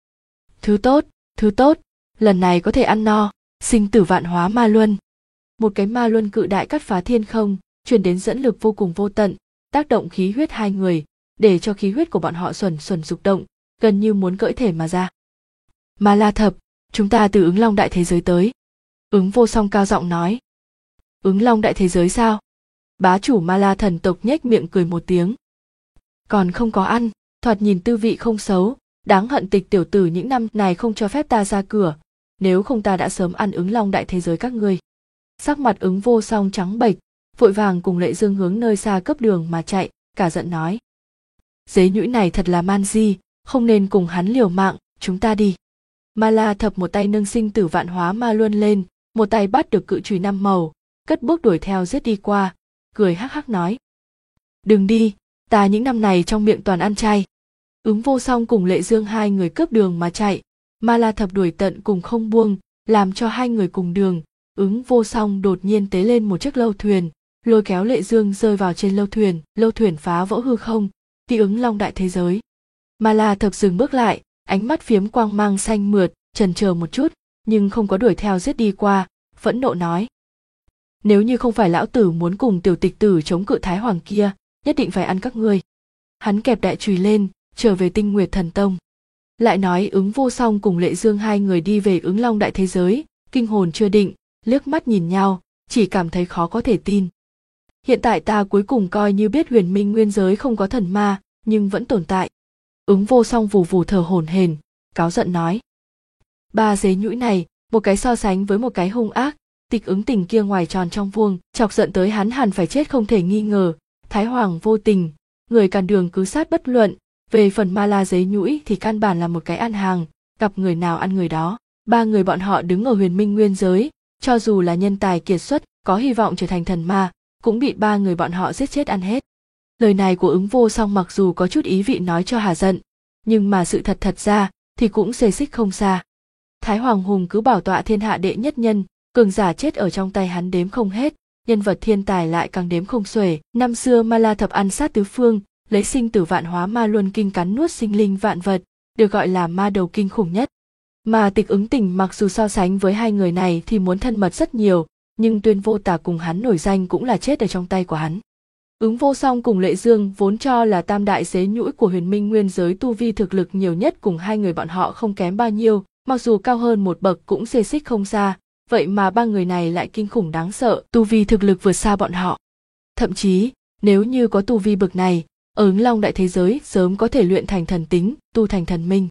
Thứ tốt, lần này có thể ăn no, sinh tử vạn hóa ma luân. Một cái ma luân cự đại cắt phá thiên không, truyền đến dẫn lực vô cùng vô tận, tác động khí huyết hai người, để cho khí huyết của bọn họ xuẩn dục động, gần như muốn cởi thể mà ra. Ma La Thập, chúng ta từ Ứng Long đại thế giới tới. Ứng Vô Song cao giọng nói. Ứng Long đại thế giới sao? Bá chủ Ma La thần tộc nhếch miệng cười một tiếng. Còn không có ăn, thoạt nhìn tư vị không xấu, đáng hận Tịch tiểu tử những năm này không cho phép ta ra cửa, nếu không ta đã sớm ăn Ứng Long đại thế giới các ngươi. Sắc mặt Ứng Vô Song trắng bệch, vội vàng cùng Lệ Dương hướng nơi xa cấp đường mà chạy, cả giận nói: dế nhũi này thật là man di, không nên cùng hắn liều mạng, chúng ta đi. Ma La Thập một tay nâng sinh tử vạn hóa ma luân lên, một tay bắt được cự chùy 5 màu, cất bước đuổi theo giết đi qua, cười hắc hắc nói: đừng đi, ta những năm này trong miệng toàn ăn chay. Ứng Vô Song cùng Lệ Dương hai người cướp đường mà chạy, Ma La Thập đuổi tận cùng không buông, làm cho hai người cùng đường. Ứng Vô Song đột nhiên tế lên một chiếc lâu thuyền, lôi kéo Lệ Dương rơi vào trên lâu thuyền phá vỡ hư không, đi ứng long đại thế giới. Ma La Thập dừng bước lại, ánh mắt phiếm quang mang xanh mượt, chần chờ một chút, nhưng không có đuổi theo giết đi qua, phẫn nộ nói: nếu như không phải lão tử muốn cùng tiểu tịch tử chống cự Thái Hoàng kia, nhất định phải ăn các ngươi. Hắn kẹp đại chùy lên, trở về Tinh Nguyệt Thần Tông. Lại nói Ứng Vô Song cùng Lệ Dương hai người đi về ứng long đại thế giới, kinh hồn chưa định, liếc mắt nhìn nhau, chỉ cảm thấy khó có thể tin. Hiện tại ta cuối cùng coi như biết huyền minh nguyên giới không có thần ma, nhưng vẫn tồn tại. Ứng Vô Song vù vù thở hổn hển, cáu giận nói: ba dế nhũi này, một cái so sánh với một cái hung ác, Tịch Ứng Tình kia ngoài tròn trong vuông, chọc giận tới hắn hẳn phải chết không thể nghi ngờ. Thái Hoàng vô tình, người cản đường cứ sát bất luận, về phần Ma La dế nhũi thì căn bản là một cái ăn hàng, gặp người nào ăn người đó. Ba người bọn họ đứng ở huyền minh nguyên giới, cho dù là nhân tài kiệt xuất, có hy vọng trở thành thần ma, cũng bị ba người bọn họ giết chết ăn hết. Lời này của Ứng Vô Song mặc dù có chút ý vị nói cho hà giận, nhưng mà sự thật ra thì cũng xê xích không xa. Thái Hoàng hùng cứ bảo tọa thiên hạ đệ nhất nhân, cường giả chết ở trong tay hắn đếm không hết, nhân vật thiên tài lại càng đếm không xuể. Năm xưa Ma La Thập ăn sát tứ phương, lấy sinh tử vạn hóa ma luân kinh cắn nuốt sinh linh vạn vật, được gọi là ma đầu kinh khủng nhất. Mà Tịch Ứng Tình mặc dù so sánh với hai người này thì muốn thân mật rất nhiều, nhưng Tuyên Vô Tà cùng hắn nổi danh cũng là chết ở trong tay của hắn. Ứng Vô Song cùng Lệ Dương vốn cho là tam đại dế nhũi của huyền minh nguyên giới tu vi thực lực nhiều nhất, cùng hai người bọn họ không kém bao nhiêu, mặc dù cao hơn một bậc cũng xê xích không xa, vậy mà ba người này lại kinh khủng đáng sợ, tu vi thực lực vượt xa bọn họ. Thậm chí, nếu như có tu vi bậc này, ở ứng long đại thế giới sớm có thể luyện thành thần tính, tu thành thần minh.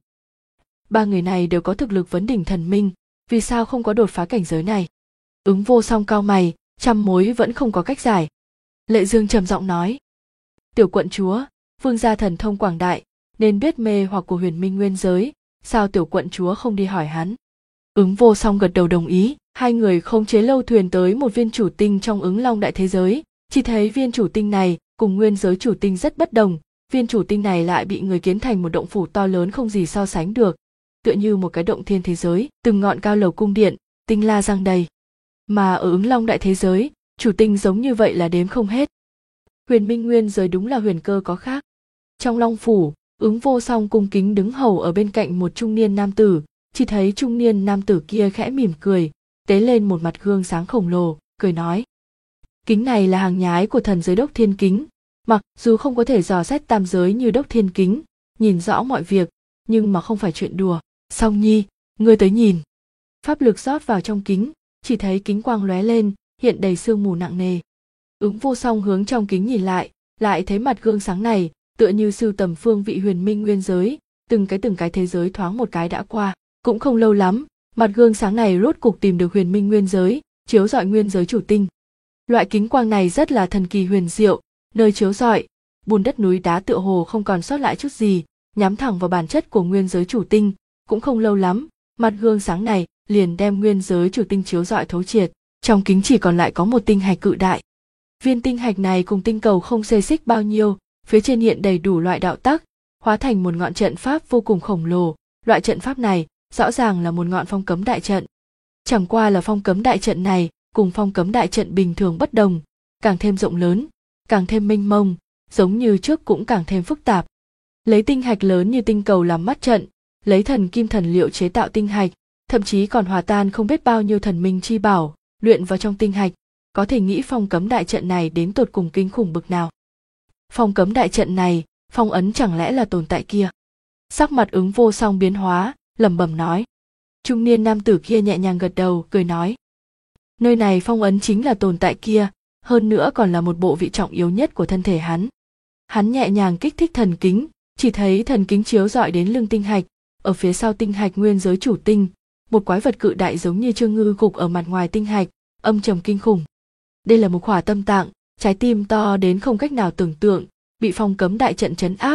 Ba người này đều có thực lực vấn đỉnh thần minh, vì sao không có đột phá cảnh giới này? Ứng Vô Song cau mày, trăm mối vẫn không có cách giải. Lệ Dương trầm giọng nói: tiểu quận chúa, vương gia thần thông quảng đại, nên biết mê hoặc của huyền minh nguyên giới, sao tiểu quận chúa không đi hỏi hắn? Ứng Vô Song gật đầu đồng ý. Hai người khống chế lâu thuyền tới một viên chủ tinh trong ứng long đại thế giới, chỉ thấy viên chủ tinh này cùng nguyên giới chủ tinh rất bất đồng, viên chủ tinh này lại bị người kiến thành một động phủ to lớn không gì so sánh được, tựa như một cái động thiên thế giới, từng ngọn cao lầu cung điện, tinh la giăng đầy. Mà ở ứng long đại thế giới, chủ tinh giống như vậy là đếm không hết. Huyền minh nguyên giới đúng là huyền cơ có khác. Trong long phủ, Ứng Vô Song cung kính đứng hầu ở bên cạnh một trung niên nam tử, chỉ thấy trung niên nam tử kia khẽ mỉm cười, tế lên một mặt gương sáng khổng lồ, cười nói: kính này là hàng nhái của thần giới Đốc Thiên Kính, mặc dù không có thể dò xét tam giới như Đốc Thiên Kính, nhìn rõ mọi việc, nhưng mà không phải chuyện đùa. Song Nhi, ngươi tới nhìn. Pháp lực rót vào trong kính, chỉ thấy kính quang lóe lên, hiện đầy sương mù nặng nề. Ứng Vô Song hướng trong kính nhìn lại thấy mặt gương sáng này, tựa như sưu tầm phương vị huyền minh nguyên giới, từng cái thế giới thoáng một cái đã qua, cũng không lâu lắm. Mặt gương sáng này rốt cục tìm được huyền minh nguyên giới, chiếu rọi nguyên giới chủ tinh. Loại kính quang này rất là thần kỳ huyền diệu, nơi chiếu rọi, bùn đất núi đá tựa hồ không còn sót lại chút gì, nhắm thẳng vào bản chất của nguyên giới chủ tinh. Cũng không lâu lắm, mặt gương sáng này liền đem nguyên giới chủ tinh chiếu rọi thấu triệt. Trong kính chỉ còn lại có một tinh hạch cự đại. Viên tinh hạch này cùng tinh cầu không xê xích bao nhiêu, phía trên hiện đầy đủ loại đạo tắc, hóa thành một ngọn trận pháp vô cùng khổng lồ. Loại trận pháp này rõ ràng là một ngọn phong cấm đại trận. Chẳng qua là phong cấm đại trận này cùng phong cấm đại trận bình thường bất đồng, càng thêm rộng lớn, càng thêm mênh mông, giống như trước cũng càng thêm phức tạp. Lấy tinh hạch lớn như tinh cầu làm mắt trận, lấy thần kim thần liệu chế tạo tinh hạch, thậm chí còn hòa tan không biết bao nhiêu thần minh chi bảo, luyện vào trong tinh hạch, có thể nghĩ phong cấm đại trận này đến tột cùng kinh khủng bực nào. Phong cấm đại trận này, phong ấn chẳng lẽ là tồn tại kia? Sắc mặt Ứng Vô Song biến hóa, lẩm bẩm nói. Trung niên nam tử kia nhẹ nhàng gật đầu, cười nói: nơi này phong ấn chính là tồn tại kia, hơn nữa còn là một bộ vị trọng yếu nhất của thân thể hắn. Hắn nhẹ nhàng kích thích thần kính, chỉ thấy thần kính chiếu rọi đến lưng tinh hạch, ở phía sau tinh hạch nguyên giới chủ tinh, một quái vật cự đại giống như trương ngư gục ở mặt ngoài tinh hạch, âm trầm kinh khủng. Đây là một khỏa tâm tạng, trái tim to đến không cách nào tưởng tượng, bị phong cấm đại trận trấn áp,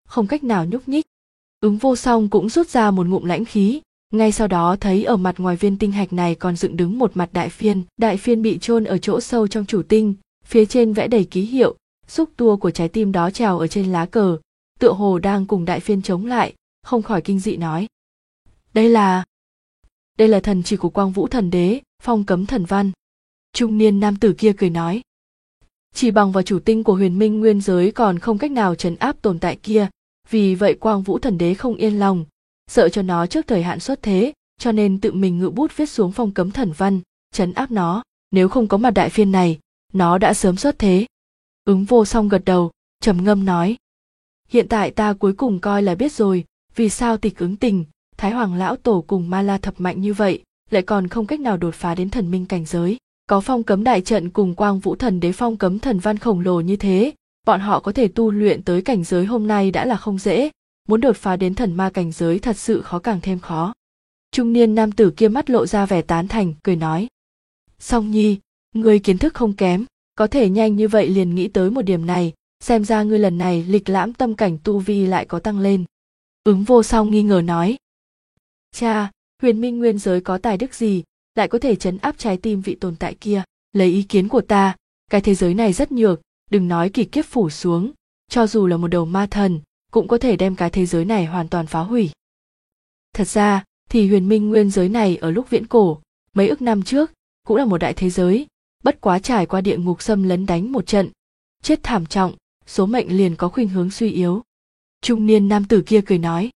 không cách nào nhúc nhích. Ứng Vô Song cũng rút ra một ngụm lãnh khí, ngay sau đó thấy ở mặt ngoài viên tinh hạch này còn dựng đứng một mặt đại phiên bị chôn ở chỗ sâu trong chủ tinh, phía trên vẽ đầy ký hiệu, xúc tua của trái tim đó treo ở trên lá cờ, tựa hồ đang cùng đại phiên chống lại, không khỏi kinh dị nói: đây là thần chỉ của Quang Vũ Thần Đế, phong cấm thần văn. Trung niên nam tử kia cười nói: chỉ bằng vào chủ tinh của Huyền Minh Nguyên giới còn không cách nào trấn áp tồn tại kia, vì vậy Quang Vũ Thần Đế không yên lòng, sợ cho nó trước thời hạn xuất thế, cho nên tự mình ngự bút viết xuống phong cấm thần văn, trấn áp nó. Nếu không có mặt đại phiên này, nó đã sớm xuất thế. Ứng Vô Song gật đầu, trầm ngâm nói: hiện tại ta cuối cùng coi là biết rồi, vì sao Tịch Ứng Tình, Thái Hoàng lão tổ cùng Ma La thập mạnh như vậy, lại còn không cách nào đột phá đến thần minh cảnh giới. Có phong cấm đại trận cùng Quang Vũ Thần Đế phong cấm thần văn khổng lồ như thế, bọn họ có thể tu luyện tới cảnh giới hôm nay đã là không dễ, muốn đột phá đến thần ma cảnh giới thật sự khó càng thêm khó. Trung niên nam tử kia mắt lộ ra vẻ tán thành, cười nói: Song Nhi, ngươi kiến thức không kém, có thể nhanh như vậy liền nghĩ tới một điểm này, xem ra ngươi lần này lịch lãm tâm cảnh tu vi lại có tăng lên. Ứng Vô Song nghi ngờ nói: cha, Huyền Minh Nguyên giới có tài đức gì, lại có thể trấn áp trái tim vị tồn tại kia? Lấy ý kiến của ta, cái thế giới này rất nhược, đừng nói kỳ kiếp phủ xuống, cho dù là một đầu ma thần, cũng có thể đem cái thế giới này hoàn toàn phá hủy. Thật ra, thì Huyền Minh Nguyên giới này ở lúc viễn cổ, mấy ức năm trước, cũng là một đại thế giới, bất quá trải qua địa ngục xâm lấn đánh một trận, chết thảm trọng, số mệnh liền có khuynh hướng suy yếu. Trung niên nam tử kia cười nói: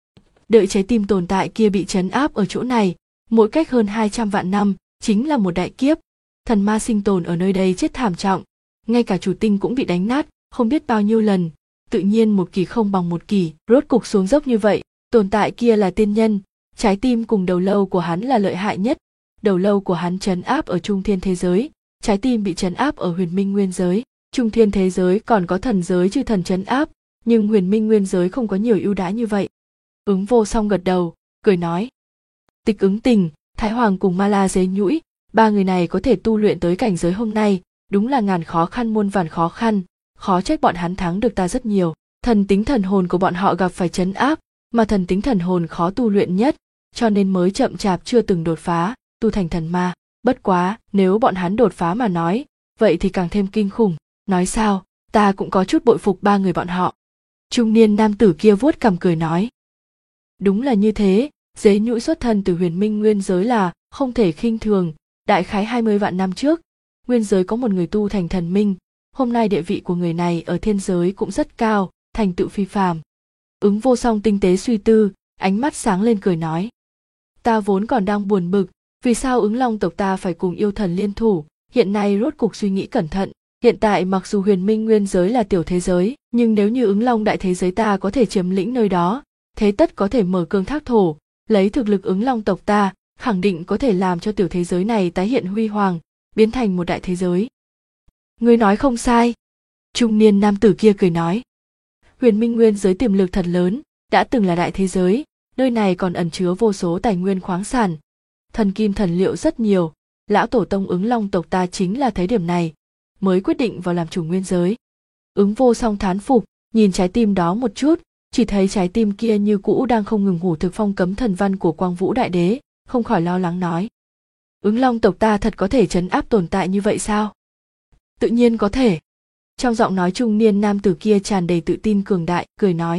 đợi trái tim tồn tại kia bị trấn áp ở chỗ này, mỗi cách hơn 200 vạn năm, chính là một đại kiếp, thần ma sinh tồn ở nơi đây chết thảm trọng, ngay cả chủ tinh cũng bị đánh nát, không biết bao nhiêu lần, tự nhiên một kỳ không bằng một kỳ, rốt cục xuống dốc như vậy, tồn tại kia là tiên nhân, trái tim cùng đầu lâu của hắn là lợi hại nhất, đầu lâu của hắn trấn áp ở Trung Thiên thế giới, trái tim bị trấn áp ở Huyền Minh Nguyên giới. Trung Thiên thế giới còn có thần giới chư thần trấn áp, nhưng Huyền Minh Nguyên giới không có nhiều ưu đãi như vậy. Ứng Vô Song gật đầu, cười nói: Tịch Ứng Tình, Thái Hoàng cùng Ma La Dế Nhũi, ba người này có thể tu luyện tới cảnh giới hôm nay, đúng là ngàn khó khăn muôn vàn khó khăn, khó trách bọn hắn thắng được ta rất nhiều. Thần tính thần hồn của bọn họ gặp phải trấn áp, mà thần tính thần hồn khó tu luyện nhất, cho nên mới chậm chạp chưa từng đột phá, tu thành thần ma. Bất quá, nếu bọn hắn đột phá mà nói, vậy thì càng thêm kinh khủng. Nói sao, ta cũng có chút bội phục ba người bọn họ. Trung niên nam tử kia vuốt cằm cười nói: đúng là như thế, Dế Nhũi xuất thân từ Huyền Minh Nguyên giới là không thể khinh thường, đại khái 20 vạn năm trước, nguyên giới có một người tu thành thần minh, hôm nay địa vị của người này ở thiên giới cũng rất cao, thành tựu phi phàm. Ứng Vô Song tinh tế suy tư, ánh mắt sáng lên cười nói: ta vốn còn đang buồn bực, vì sao Ứng Long tộc ta phải cùng yêu thần liên thủ, hiện nay rốt cuộc suy nghĩ cẩn thận. Hiện tại mặc dù Huyền Minh Nguyên giới là tiểu thế giới, nhưng nếu như Ứng Long đại thế giới ta có thể chiếm lĩnh nơi đó, thế tất có thể mở cương thác thổ, lấy thực lực Ứng Long tộc ta, khẳng định có thể làm cho tiểu thế giới này tái hiện huy hoàng, biến thành một đại thế giới. Ngươi nói không sai. Trung niên nam tử kia cười nói: Huyền Minh Nguyên giới tiềm lực thật lớn, đã từng là đại thế giới, nơi này còn ẩn chứa vô số tài nguyên khoáng sản, thần kim thần liệu rất nhiều, lão tổ tông Ứng Long tộc ta chính là thấy điểm này, mới quyết định vào làm chủ nguyên giới. Ứng Vô Song thán phục, nhìn trái tim đó một chút, chỉ thấy trái tim kia như cũ đang không ngừng hủ thực phong cấm thần văn của Quang Vũ Đại Đế, không khỏi lo lắng nói: Ứng Long tộc ta thật có thể trấn áp tồn tại như vậy sao? Tự nhiên có thể. Trong giọng nói trung niên nam tử kia tràn đầy tự tin cường đại, cười nói: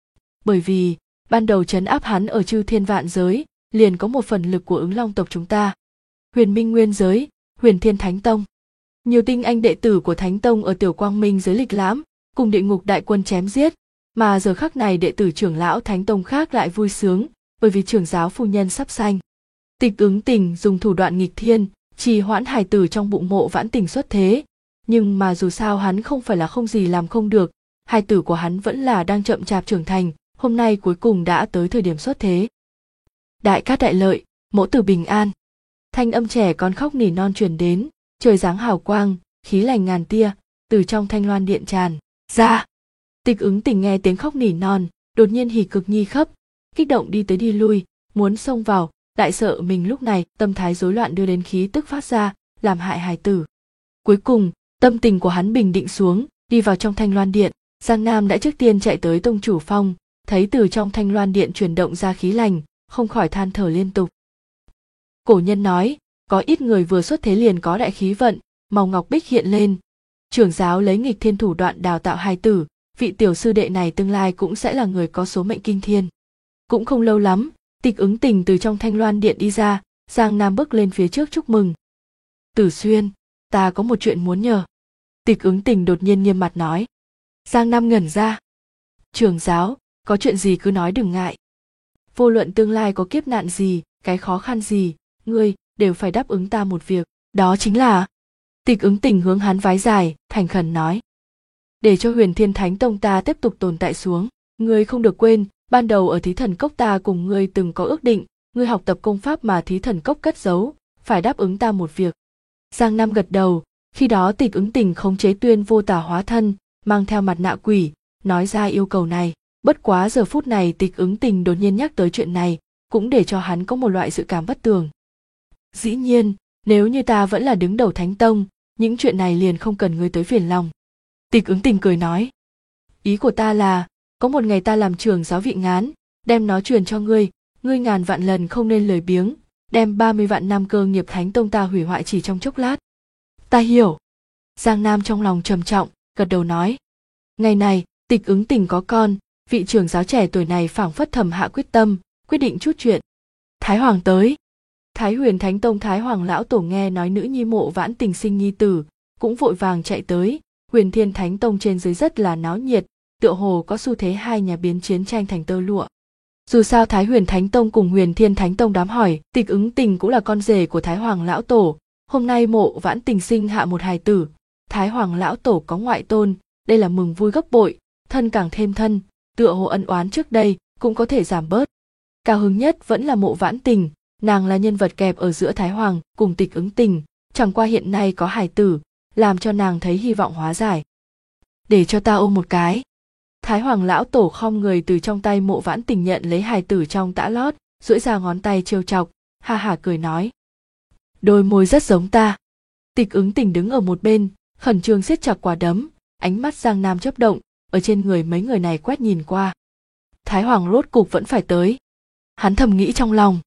bởi vì ban đầu trấn áp hắn ở chư thiên vạn giới, liền có một phần lực của Ứng Long tộc chúng ta. Huyền Minh Nguyên giới, Huyền Thiên Thánh Tông. Nhiều tinh anh đệ tử của Thánh Tông ở Tiểu Quang Minh giới lịch lãm, cùng địa ngục đại quân chém giết, mà giờ khắc này đệ tử trưởng lão Thánh Tông khác lại vui sướng, bởi vì trưởng giáo phu nhân sắp sanh. Tịch Ứng Tình dùng thủ đoạn nghịch thiên, trì hoãn hài tử trong bụng Mộ Vãn Tình xuất thế, nhưng mà dù sao hắn không phải là không gì làm không được, hài tử của hắn vẫn là đang chậm chạp trưởng thành, hôm nay cuối cùng đã tới thời điểm xuất thế. Đại cát đại lợi, mẫu tử bình an. Thanh âm trẻ con khóc nỉ non truyền đến, trời giáng hào quang, khí lành ngàn tia, từ trong thanh loan điện tràn ra. Tịch Ứng Tình nghe tiếng khóc nỉ non, đột nhiên hỉ cực nhi khấp, kích động đi tới đi lui, muốn xông vào, lại sợ mình lúc này tâm thái rối loạn đưa đến khí tức phát ra, làm hại hài tử. Cuối cùng, tâm tình của hắn bình định xuống, đi vào trong thanh loan điện. Giang Nam đã trước tiên chạy tới Tông Chủ Phong, thấy từ trong Thanh Loan Điện chuyển động ra khí lành, không khỏi than thở liên tục. Cổ nhân nói, có ít người vừa xuất thế liền có đại khí vận, màu ngọc bích hiện lên. Trưởng giáo lấy nghịch thiên thủ đoạn đào tạo hài tử, vị tiểu sư đệ này tương lai cũng sẽ là người có số mệnh kinh thiên. Cũng không lâu lắm, Tịch Ứng Tình từ trong Thanh Loan Điện đi ra, Giang Nam bước lên phía trước chúc mừng. Tử Xuyên, ta có một chuyện muốn nhờ. Tịch Ứng Tình đột nhiên nghiêm mặt nói. Giang Nam ngẩn ra. Trưởng giáo, có chuyện gì cứ nói đừng ngại. Vô luận tương lai có kiếp nạn gì, cái khó khăn gì, ngươi đều phải đáp ứng ta một việc, đó chính là... Tịch Ứng Tình hướng hắn vái dài, thành khẩn nói. Để cho Huyền Thiên Thánh Tông ta tiếp tục tồn tại xuống, ngươi không được quên, ban đầu ở Thí Thần Cốc ta cùng ngươi từng có ước định, ngươi học tập công pháp mà Thí Thần Cốc cất giấu, phải đáp ứng ta một việc. Giang Nam gật đầu, khi đó Tịch Ứng Tình khống chế Tuyên Vô Tả hóa thân, mang theo mặt nạ quỷ, nói ra yêu cầu này. Bất quá giờ phút này Tịch Ứng Tình đột nhiên nhắc tới chuyện này, cũng để cho hắn có một loại dự cảm bất tường. Dĩ nhiên, nếu như ta vẫn là đứng đầu Thánh Tông, những chuyện này liền không cần ngươi tới phiền lòng. Tịch Ứng Tình cười nói. Ý của ta là, có một ngày ta làm trưởng giáo vị ngán, đem nó truyền cho ngươi, ngươi ngàn vạn lần không nên lười biếng, đem 30 vạn năm cơ nghiệp Thánh Tông ta hủy hoại chỉ trong chốc lát. Ta hiểu. Giang Nam trong lòng trầm trọng, gật đầu nói. Ngày này, Tịch Ứng Tình có con, vị trưởng giáo trẻ tuổi này phảng phất thầm hạ quyết tâm, quyết định chút chuyện. Thái Hoàng tới. Thái Huyền Thánh Tông Thái Hoàng lão tổ nghe nói nữ nhi Mộ Vãn Tình sinh nhi tử, cũng vội vàng chạy tới. Huyền Thiên Thánh Tông trên dưới rất là náo nhiệt, tựa hồ có xu thế hai nhà biến chiến tranh thành tơ lụa. Dù sao Thái Huyền Thánh Tông cùng Huyền Thiên Thánh Tông đám hỏi, Tịch Ứng Tình cũng là con rể của Thái Hoàng lão tổ, hôm nay Mộ Vãn Tình sinh hạ một hài tử, Thái Hoàng lão tổ có ngoại tôn, đây là mừng vui gấp bội, thân càng thêm thân, tựa hồ ân oán trước đây cũng có thể giảm bớt. Cao hứng nhất vẫn là Mộ Vãn Tình, nàng là nhân vật kẹp ở giữa Thái Hoàng cùng Tịch Ứng Tình, chẳng qua hiện nay có hài tử, làm cho nàng thấy hy vọng hóa giải. Để cho ta ôm một cái. Thái Hoàng lão tổ khom người từ trong tay Mộ Vãn Tình nhận lấy hài tử trong tã lót, duỗi ra ngón tay trêu chọc, ha hả cười nói. Đôi môi rất giống ta. Tịch Ứng Tình đứng ở một bên, khẩn trương siết chặt quả đấm, ánh mắt Giang Nam chớp động, ở trên người mấy người này quét nhìn qua. Thái Hoàng rốt cục vẫn phải tới. Hắn thầm nghĩ trong lòng.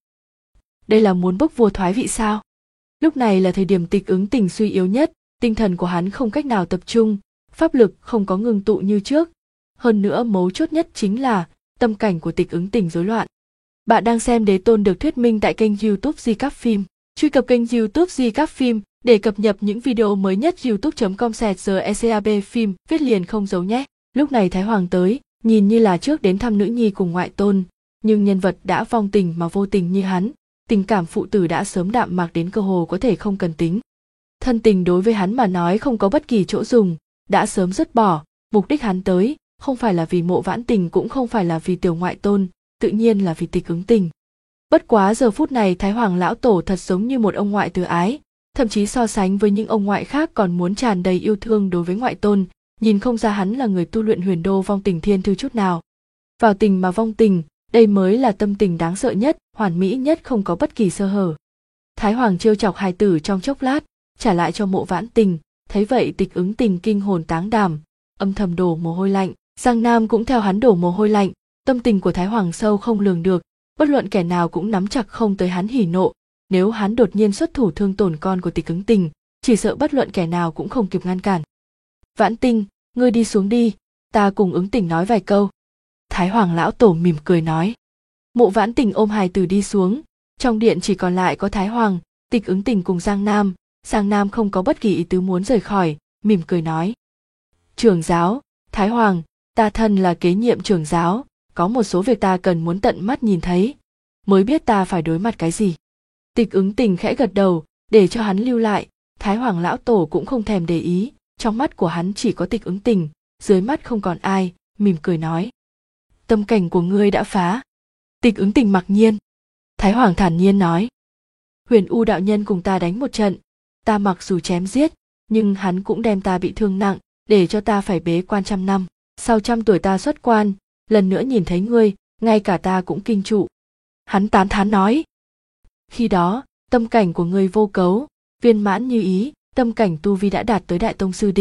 Đây là muốn bức vua thoái vị sao? Lúc này là thời điểm Tịch Ứng Tình suy yếu nhất, tinh thần của hắn không cách nào tập trung, pháp lực không có ngưng tụ như trước. Hơn nữa mấu chốt nhất chính là tâm cảnh của Tịch Ứng Tình rối loạn. Bạn đang xem Đế Tôn được thuyết minh tại kênh YouTube Recap Phim. Truy cập kênh YouTube Recap Phim để cập nhật những video mới nhất. youtube.com/recap phim viết liền không giấu nhé. Lúc này Thái Hoàng tới, nhìn như là trước đến thăm nữ nhi cùng ngoại tôn, nhưng nhân vật đã vong tình mà vô tình như hắn, tình cảm phụ tử đã sớm đạm mạc đến cơ hồ có thể không cần tính. Thân tình đối với hắn mà nói không có bất kỳ chỗ dùng, đã sớm dứt bỏ, mục đích hắn tới, không phải là vì Mộ Vãn Tình cũng không phải là vì tiểu ngoại tôn, tự nhiên là vì Tịch Ứng Tình. Bất quá giờ phút này Thái Hoàng lão tổ thật giống như một ông ngoại từ ái, thậm chí so sánh với những ông ngoại khác còn muốn tràn đầy yêu thương đối với ngoại tôn, nhìn không ra hắn là người tu luyện Huyền Đô Vong Tình Thiên Thư chút nào. Vào tình mà vong tình, đây mới là tâm tình đáng sợ nhất, hoàn mỹ nhất, không có bất kỳ sơ hở. Thái Hoàng trêu chọc hài tử trong chốc lát, trả lại cho Mộ Vãn Tình, thấy vậy Tịch Ứng Tình kinh hồn táng đảm, âm thầm đổ mồ hôi lạnh. Giang Nam cũng theo hắn đổ mồ hôi lạnh, tâm tình của Thái Hoàng sâu không lường được, bất luận kẻ nào cũng nắm chặt không tới hắn hỉ nộ, nếu hắn đột nhiên xuất thủ thương tổn con của Tịch Ứng Tình, chỉ sợ bất luận kẻ nào cũng không kịp ngăn cản. Vãn Tình, ngươi đi xuống đi, ta cùng Ứng Tình nói vài câu. Thái Hoàng lão tổ mỉm cười nói. Mộ Vãn Tình ôm hài tử đi xuống, trong điện chỉ còn lại có Thái Hoàng, Tịch Ứng Tình cùng Giang Nam. Giang Nam không có bất kỳ ý tứ muốn rời khỏi, mỉm cười nói. Trưởng giáo, Thái Hoàng, ta thân là kế nhiệm trưởng giáo, có một số việc ta cần muốn tận mắt nhìn thấy, mới biết ta phải đối mặt cái gì. Tịch Ứng Tình khẽ gật đầu, để cho hắn lưu lại, Thái Hoàng lão tổ cũng không thèm để ý, trong mắt của hắn chỉ có Tịch Ứng Tình, dưới mắt không còn ai, mỉm cười nói. Tâm cảnh của ngươi đã phá. Tịch Ứng Tình mặc nhiên. Thái Hoàng thản nhiên nói. Huyền U đạo nhân cùng ta đánh một trận, ta mặc dù chém giết, nhưng hắn cũng đem ta bị thương nặng, để cho ta phải bế quan 100 năm. Sau 100 tuổi ta xuất quan, lần nữa nhìn thấy ngươi, ngay cả ta cũng kinh trụ. Hắn tán thán nói. Khi đó, tâm cảnh của ngươi vô cấu, viên mãn như ý, tâm cảnh tu vi đã đạt tới đại tông sư đỉnh.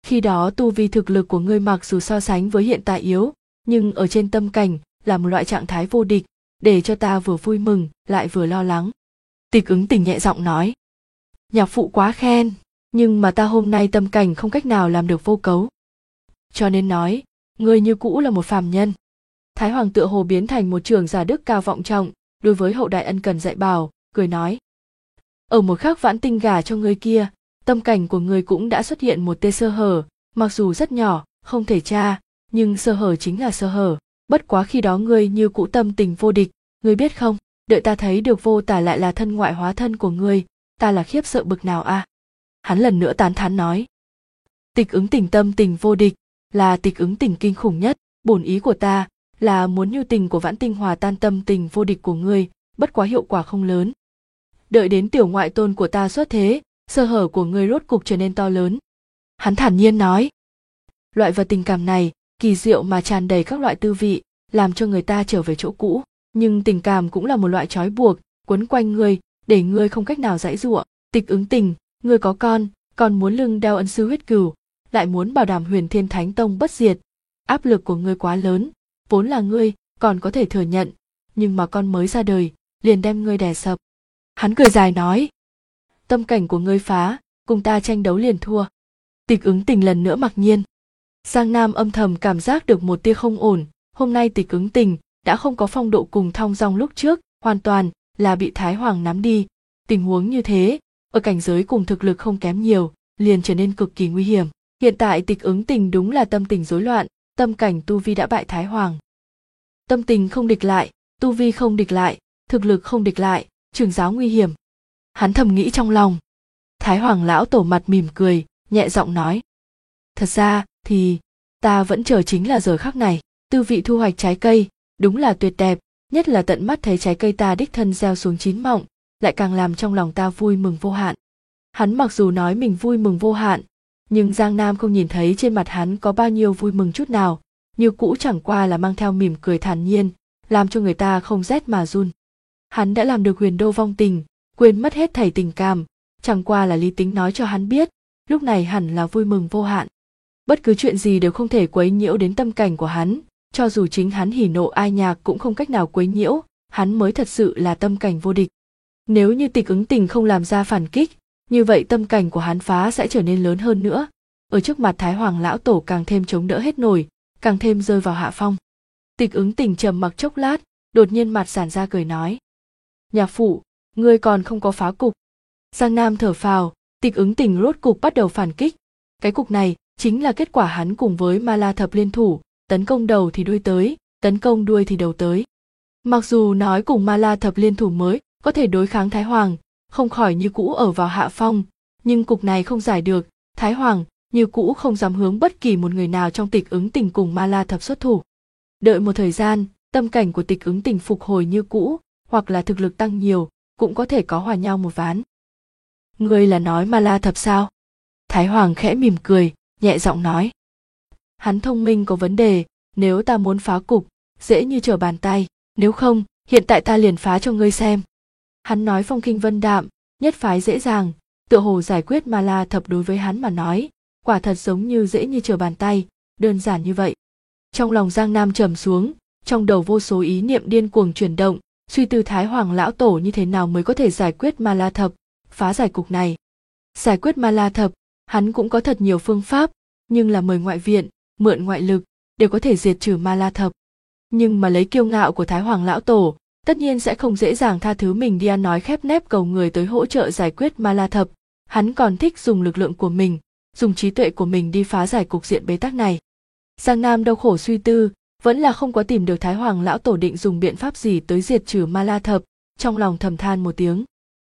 Khi đó tu vi thực lực của ngươi mặc dù so sánh với hiện tại yếu, nhưng ở trên tâm cảnh là một loại trạng thái vô địch, để cho ta vừa vui mừng lại vừa lo lắng. Tịch Ứng Tình nhẹ giọng nói. Nhạc phụ quá khen, nhưng mà ta hôm nay tâm cảnh không cách nào làm được vô cấu. Cho nên nói, ngươi như cũ là một phàm nhân. Thái Hoàng tựa hồ biến thành một trưởng giả đức cao vọng trọng, đối với hậu đại ân cần dạy bảo, cười nói. Ở một khắc Vãn Tinh gả cho ngươi kia, tâm cảnh của ngươi cũng đã xuất hiện một tia sơ hở, mặc dù rất nhỏ, không thể tra, nhưng sơ hở chính là sơ hở. Bất quá khi đó ngươi như cũ tâm tình vô địch, ngươi biết không, đợi ta thấy được Vô Tả lại là thân ngoại hóa thân của ngươi, ta là khiếp sợ bực nào a. Hắn lần nữa tán thán nói. Tịch Ứng Tình tâm tình vô địch, là Tịch Ứng Tình kinh khủng nhất, bổn ý của ta là muốn nhu tình của Vãn Tinh hòa tan tâm tình vô địch của ngươi, bất quá hiệu quả không lớn. Đợi đến tiểu ngoại tôn của ta xuất thế, sơ hở của ngươi rốt cục trở nên to lớn. Hắn thản nhiên nói. Loại vật tình cảm này, kỳ diệu mà tràn đầy các loại tư vị, làm cho người ta trở về chỗ cũ, nhưng tình cảm cũng là một loại trói buộc, quấn quanh ngươi, để ngươi không cách nào giãy giụa. Tịch Ứng Tình, ngươi có con, còn muốn lưng đeo ân sư huyết cửu, lại muốn bảo đảm Huyền Thiên Thánh Tông bất diệt, áp lực của ngươi quá lớn, vốn là ngươi còn có thể thừa nhận, nhưng mà con mới ra đời, liền đem ngươi đè sập. Hắn cười dài nói. Tâm cảnh của ngươi phá, cùng ta tranh đấu liền thua. Tịch Ứng Tình lần nữa mặc nhiên. Giang Nam âm thầm cảm giác được một tia không ổn, hôm nay Tịch Ứng Tình đã không có phong độ cùng thong dong lúc trước, hoàn toàn là bị Thái Hoàng nắm đi. Tình huống như thế, ở cảnh giới cùng thực lực không kém nhiều, liền trở nên cực kỳ nguy hiểm. Hiện tại Tịch Ứng Tình đúng là tâm tình rối loạn, tâm cảnh tu vi đã bại Thái Hoàng. Tâm tình không địch lại, tu vi không địch lại, thực lực không địch lại, trưởng giáo nguy hiểm. Hắn thầm nghĩ trong lòng. Thái Hoàng lão tổ mặt mỉm cười, nhẹ giọng nói. Thật ra thì ta vẫn chờ chính là giờ khắc này, tư vị thu hoạch trái cây, đúng là tuyệt đẹp, nhất là tận mắt thấy trái cây ta đích thân gieo xuống chín mọng, lại càng làm trong lòng ta vui mừng vô hạn. Hắn mặc dù nói mình vui mừng vô hạn, nhưng Giang Nam không nhìn thấy trên mặt hắn có bao nhiêu vui mừng chút nào, như cũ chẳng qua là mang theo mỉm cười thản nhiên, làm cho người ta không rét mà run. Hắn đã làm được huyền đô vong tình, quên mất hết thảy tình cảm, chẳng qua là lý tính nói cho hắn biết, lúc này hẳn là vui mừng vô hạn. Bất cứ chuyện gì đều không thể quấy nhiễu đến tâm cảnh của hắn, cho dù chính hắn hỉ nộ ai nhạc cũng không cách nào quấy nhiễu, hắn mới thật sự là tâm cảnh vô địch. Nếu như Tịch Ứng Tình không làm ra phản kích, như vậy tâm cảnh của hắn phá sẽ trở nên lớn hơn nữa. Ở trước mặt Thái Hoàng lão tổ càng thêm chống đỡ hết nổi, càng thêm rơi vào hạ phong. Tịch Ứng Tình trầm mặc chốc lát, đột nhiên mặt giãn ra cười nói. Nhạc phụ, ngươi còn không có phá cục. Giang Nam thở phào, Tịch Ứng Tình rốt cục bắt đầu phản kích. Cái cục này chính là kết quả hắn cùng với Ma La Thập liên thủ, tấn công đầu thì đuôi tới, tấn công đuôi thì đầu tới. Mặc dù nói cùng Ma La Thập liên thủ mới có thể đối kháng Thái Hoàng, không khỏi như cũ ở vào hạ phong, nhưng cục này không giải được, Thái Hoàng như cũ không dám hướng bất kỳ một người nào trong Tịch Ứng Tình cùng Ma La Thập xuất thủ. Đợi một thời gian, tâm cảnh của Tịch Ứng Tình phục hồi như cũ, hoặc là thực lực tăng nhiều, cũng có thể có hòa nhau một ván. Ngươi là nói Ma La Thập sao? Thái Hoàng khẽ mỉm cười, nhẹ giọng nói. Hắn thông minh có vấn đề, nếu ta muốn phá cục, dễ như trở bàn tay, nếu không, hiện tại ta liền phá cho ngươi xem. Hắn nói phong khinh vân đạm, nhất phái dễ dàng, tựa hồ giải quyết Ma La Thập đối với hắn mà nói, quả thật giống như dễ như trở bàn tay, đơn giản như vậy. Trong lòng Giang Nam trầm xuống, trong đầu vô số ý niệm điên cuồng chuyển động, suy tư Thái Hoàng lão tổ như thế nào mới có thể giải quyết Ma La Thập, phá giải cục này. Giải quyết Ma La Thập, hắn cũng có thật nhiều phương pháp, nhưng là mời ngoại viện, mượn ngoại lực, đều có thể diệt trừ Ma La Thập. Nhưng mà lấy kiêu ngạo của Thái Hoàng lão tổ, tất nhiên sẽ không dễ dàng tha thứ mình đi ăn nói khép nép cầu người tới hỗ trợ giải quyết Ma La Thập, hắn còn thích dùng lực lượng của mình, dùng trí tuệ của mình đi phá giải cục diện bế tắc này. Giang Nam đau khổ suy tư, vẫn là không có tìm được Thái Hoàng lão tổ định dùng biện pháp gì tới diệt trừ Ma La Thập, trong lòng thầm than một tiếng.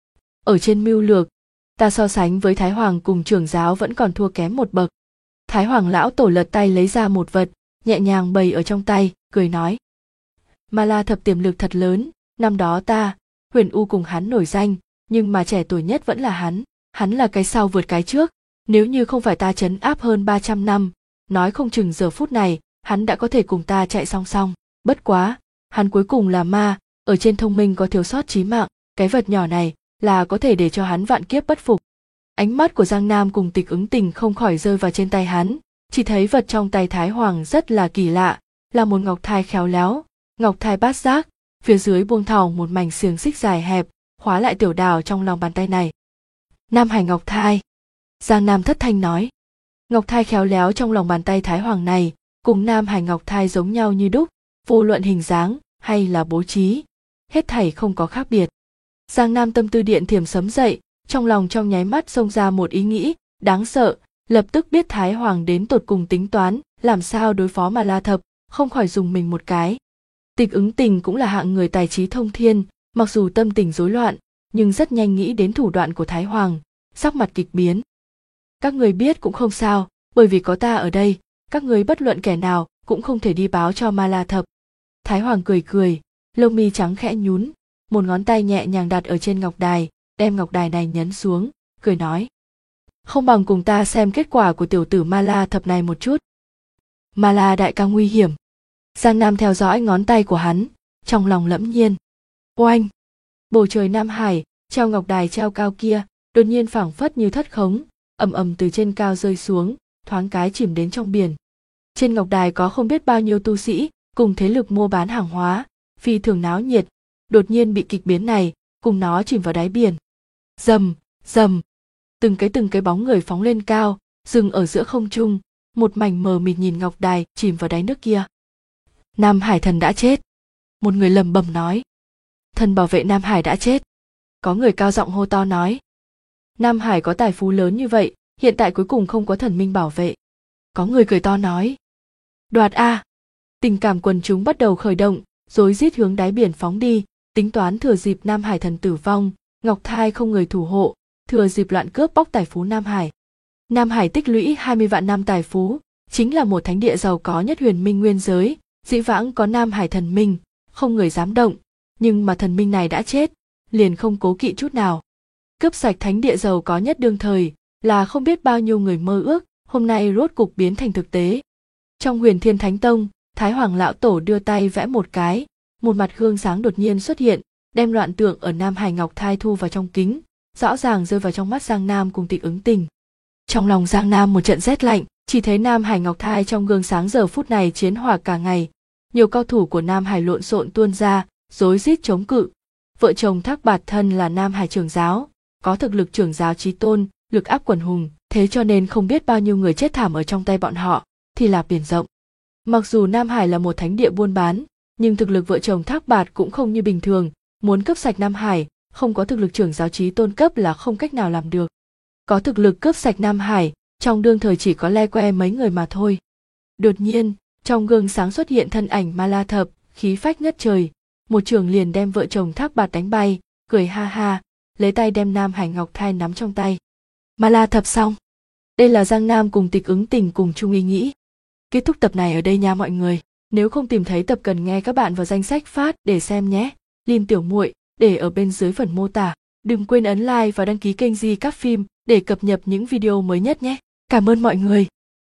Ở trên mưu lược, ta so sánh với Thái Hoàng cùng trưởng giáo vẫn còn thua kém một bậc. Thái Hoàng lão tổ lật tay lấy ra một vật, nhẹ nhàng bày ở trong tay, cười nói. Ma La Thập tiềm lực thật lớn, năm đó ta, Huyền U cùng hắn nổi danh, nhưng mà trẻ tuổi nhất vẫn là hắn là cái sau vượt cái trước, nếu như không phải ta trấn áp hơn 300 năm, nói không chừng giờ phút này, hắn đã có thể cùng ta chạy song song, bất quá, hắn cuối cùng là ma, ở trên thông minh có thiếu sót chí mạng, cái vật nhỏ này là có thể để cho hắn vạn kiếp bất phục. Ánh mắt của Giang Nam cùng Tịch Ứng Tình không khỏi rơi vào trên tay hắn, chỉ thấy vật trong tay Thái Hoàng rất là kỳ lạ, là một ngọc thai khéo léo, ngọc thai bát giác, phía dưới buông thòng một mảnh xiềng xích dài hẹp, khóa lại tiểu đào trong lòng bàn tay này. Nam Hải ngọc thai. Giang Nam thất thanh nói. Ngọc thai khéo léo trong lòng bàn tay Thái Hoàng này, cùng Nam Hải ngọc thai giống nhau như đúc, vô luận hình dáng hay là bố trí, hết thảy không có khác biệt. Giang Nam tâm tư điện thiểm sấm dậy, trong lòng trong nháy mắt xông ra một ý nghĩ đáng sợ, lập tức biết Thái Hoàng đến tột cùng tính toán làm sao đối phó mà La Thập, không khỏi dùng mình một cái. Tịch Ứng Tình cũng là hạng người tài trí thông thiên, mặc dù tâm tình rối loạn, nhưng rất nhanh nghĩ đến thủ đoạn của Thái Hoàng, sắc mặt kịch biến. Các người biết cũng không sao, bởi vì có ta ở đây, các người bất luận kẻ nào cũng không thể đi báo cho Ma La Thập. Thái Hoàng cười cười, lông mi trắng khẽ nhún, một ngón tay nhẹ nhàng đặt ở trên ngọc đài, đem ngọc đài này nhấn xuống, cười nói. Không bằng cùng ta xem kết quả của tiểu tử Ma La Thập này một chút. Ma La đại ca nguy hiểm. Giang Nam theo dõi ngón tay của hắn, trong lòng lẫm nhiên. Oanh! Bầu trời Nam Hải, treo ngọc đài treo cao kia, đột nhiên phảng phất như thất khống, ầm ầm từ trên cao rơi xuống, thoáng cái chìm đến trong biển. Trên ngọc đài có không biết bao nhiêu tu sĩ, cùng thế lực mua bán hàng hóa, phi thường náo nhiệt, đột nhiên bị kịch biến này, cùng nó chìm vào đáy biển. Rầm, rầm, từng cái bóng người phóng lên cao, dừng ở giữa không trung, một mảnh mờ mịt nhìn ngọc đài chìm vào đáy nước kia. Nam Hải thần đã chết. Một người lẩm bẩm nói. Thần bảo vệ Nam Hải đã chết. Có người cao giọng hô to nói. Nam Hải có tài phú lớn như vậy, hiện tại cuối cùng không có thần minh bảo vệ. Có người cười to nói. Đoạt a! Tình cảm quần chúng bắt đầu khởi động, rối rít hướng đáy biển phóng đi, tính toán thừa dịp Nam Hải thần tử vong, ngọc thai không người thủ hộ, thừa dịp loạn cướp bóc tài phú Nam Hải. Nam Hải tích lũy 20 vạn năm tài phú, chính là một thánh địa giàu có nhất huyền minh nguyên giới, dĩ vãng có Nam Hải thần minh, không người dám động, nhưng mà thần minh này đã chết, liền không cố kỵ chút nào. Cướp sạch thánh địa giàu có nhất đương thời, là không biết bao nhiêu người mơ ước, hôm nay rốt cục biến thành thực tế. Trong Huyền Thiên Thánh Tông, Thái Hoàng lão tổ đưa tay vẽ một cái, một mặt gương sáng đột nhiên xuất hiện, đem loạn tượng ở Nam Hải ngọc thai thu vào trong kính, rõ ràng rơi vào trong mắt Giang Nam cùng Tịch Ứng Tình. Trong lòng Giang Nam một trận rét lạnh, chỉ thấy Nam Hải ngọc thai trong gương sáng giờ phút này chiến hỏa cả ngày, nhiều cao thủ của Nam Hải lộn xộn tuôn ra, rối rít chống cự. Vợ chồng Thác Bạt thân là Nam Hải trưởng giáo, có thực lực trưởng giáo chí tôn, lực áp quần hùng, thế cho nên không biết bao nhiêu người chết thảm ở trong tay bọn họ, thì là biển rộng. Mặc dù Nam Hải là một thánh địa buôn bán, nhưng thực lực vợ chồng Thác Bạt cũng không như bình thường, muốn cướp sạch Nam Hải, không có thực lực trưởng giáo chí tôn cấp là không cách nào làm được. Có thực lực cướp sạch Nam Hải, trong đương thời chỉ có le que mấy người mà thôi. Đột nhiên, trong gương sáng xuất hiện thân ảnh Ma La Thập, khí phách ngất trời, một trường liền đem vợ chồng Thác Bạt đánh bay, cười ha ha, lấy tay đem Nam Hải ngọc thai nắm trong tay. Ma La Thập xong. Đây là Giang Nam cùng Tịch Ứng Tình cùng chung ý nghĩ. Kết thúc tập này ở đây nha mọi người. Nếu không tìm thấy tập cần nghe các bạn vào danh sách phát để xem nhé. Lim Tiểu Muội để ở bên dưới phần mô tả. Đừng quên ấn like và đăng ký kênh Di Các Phim để cập nhật những video mới nhất nhé. Cảm ơn mọi người.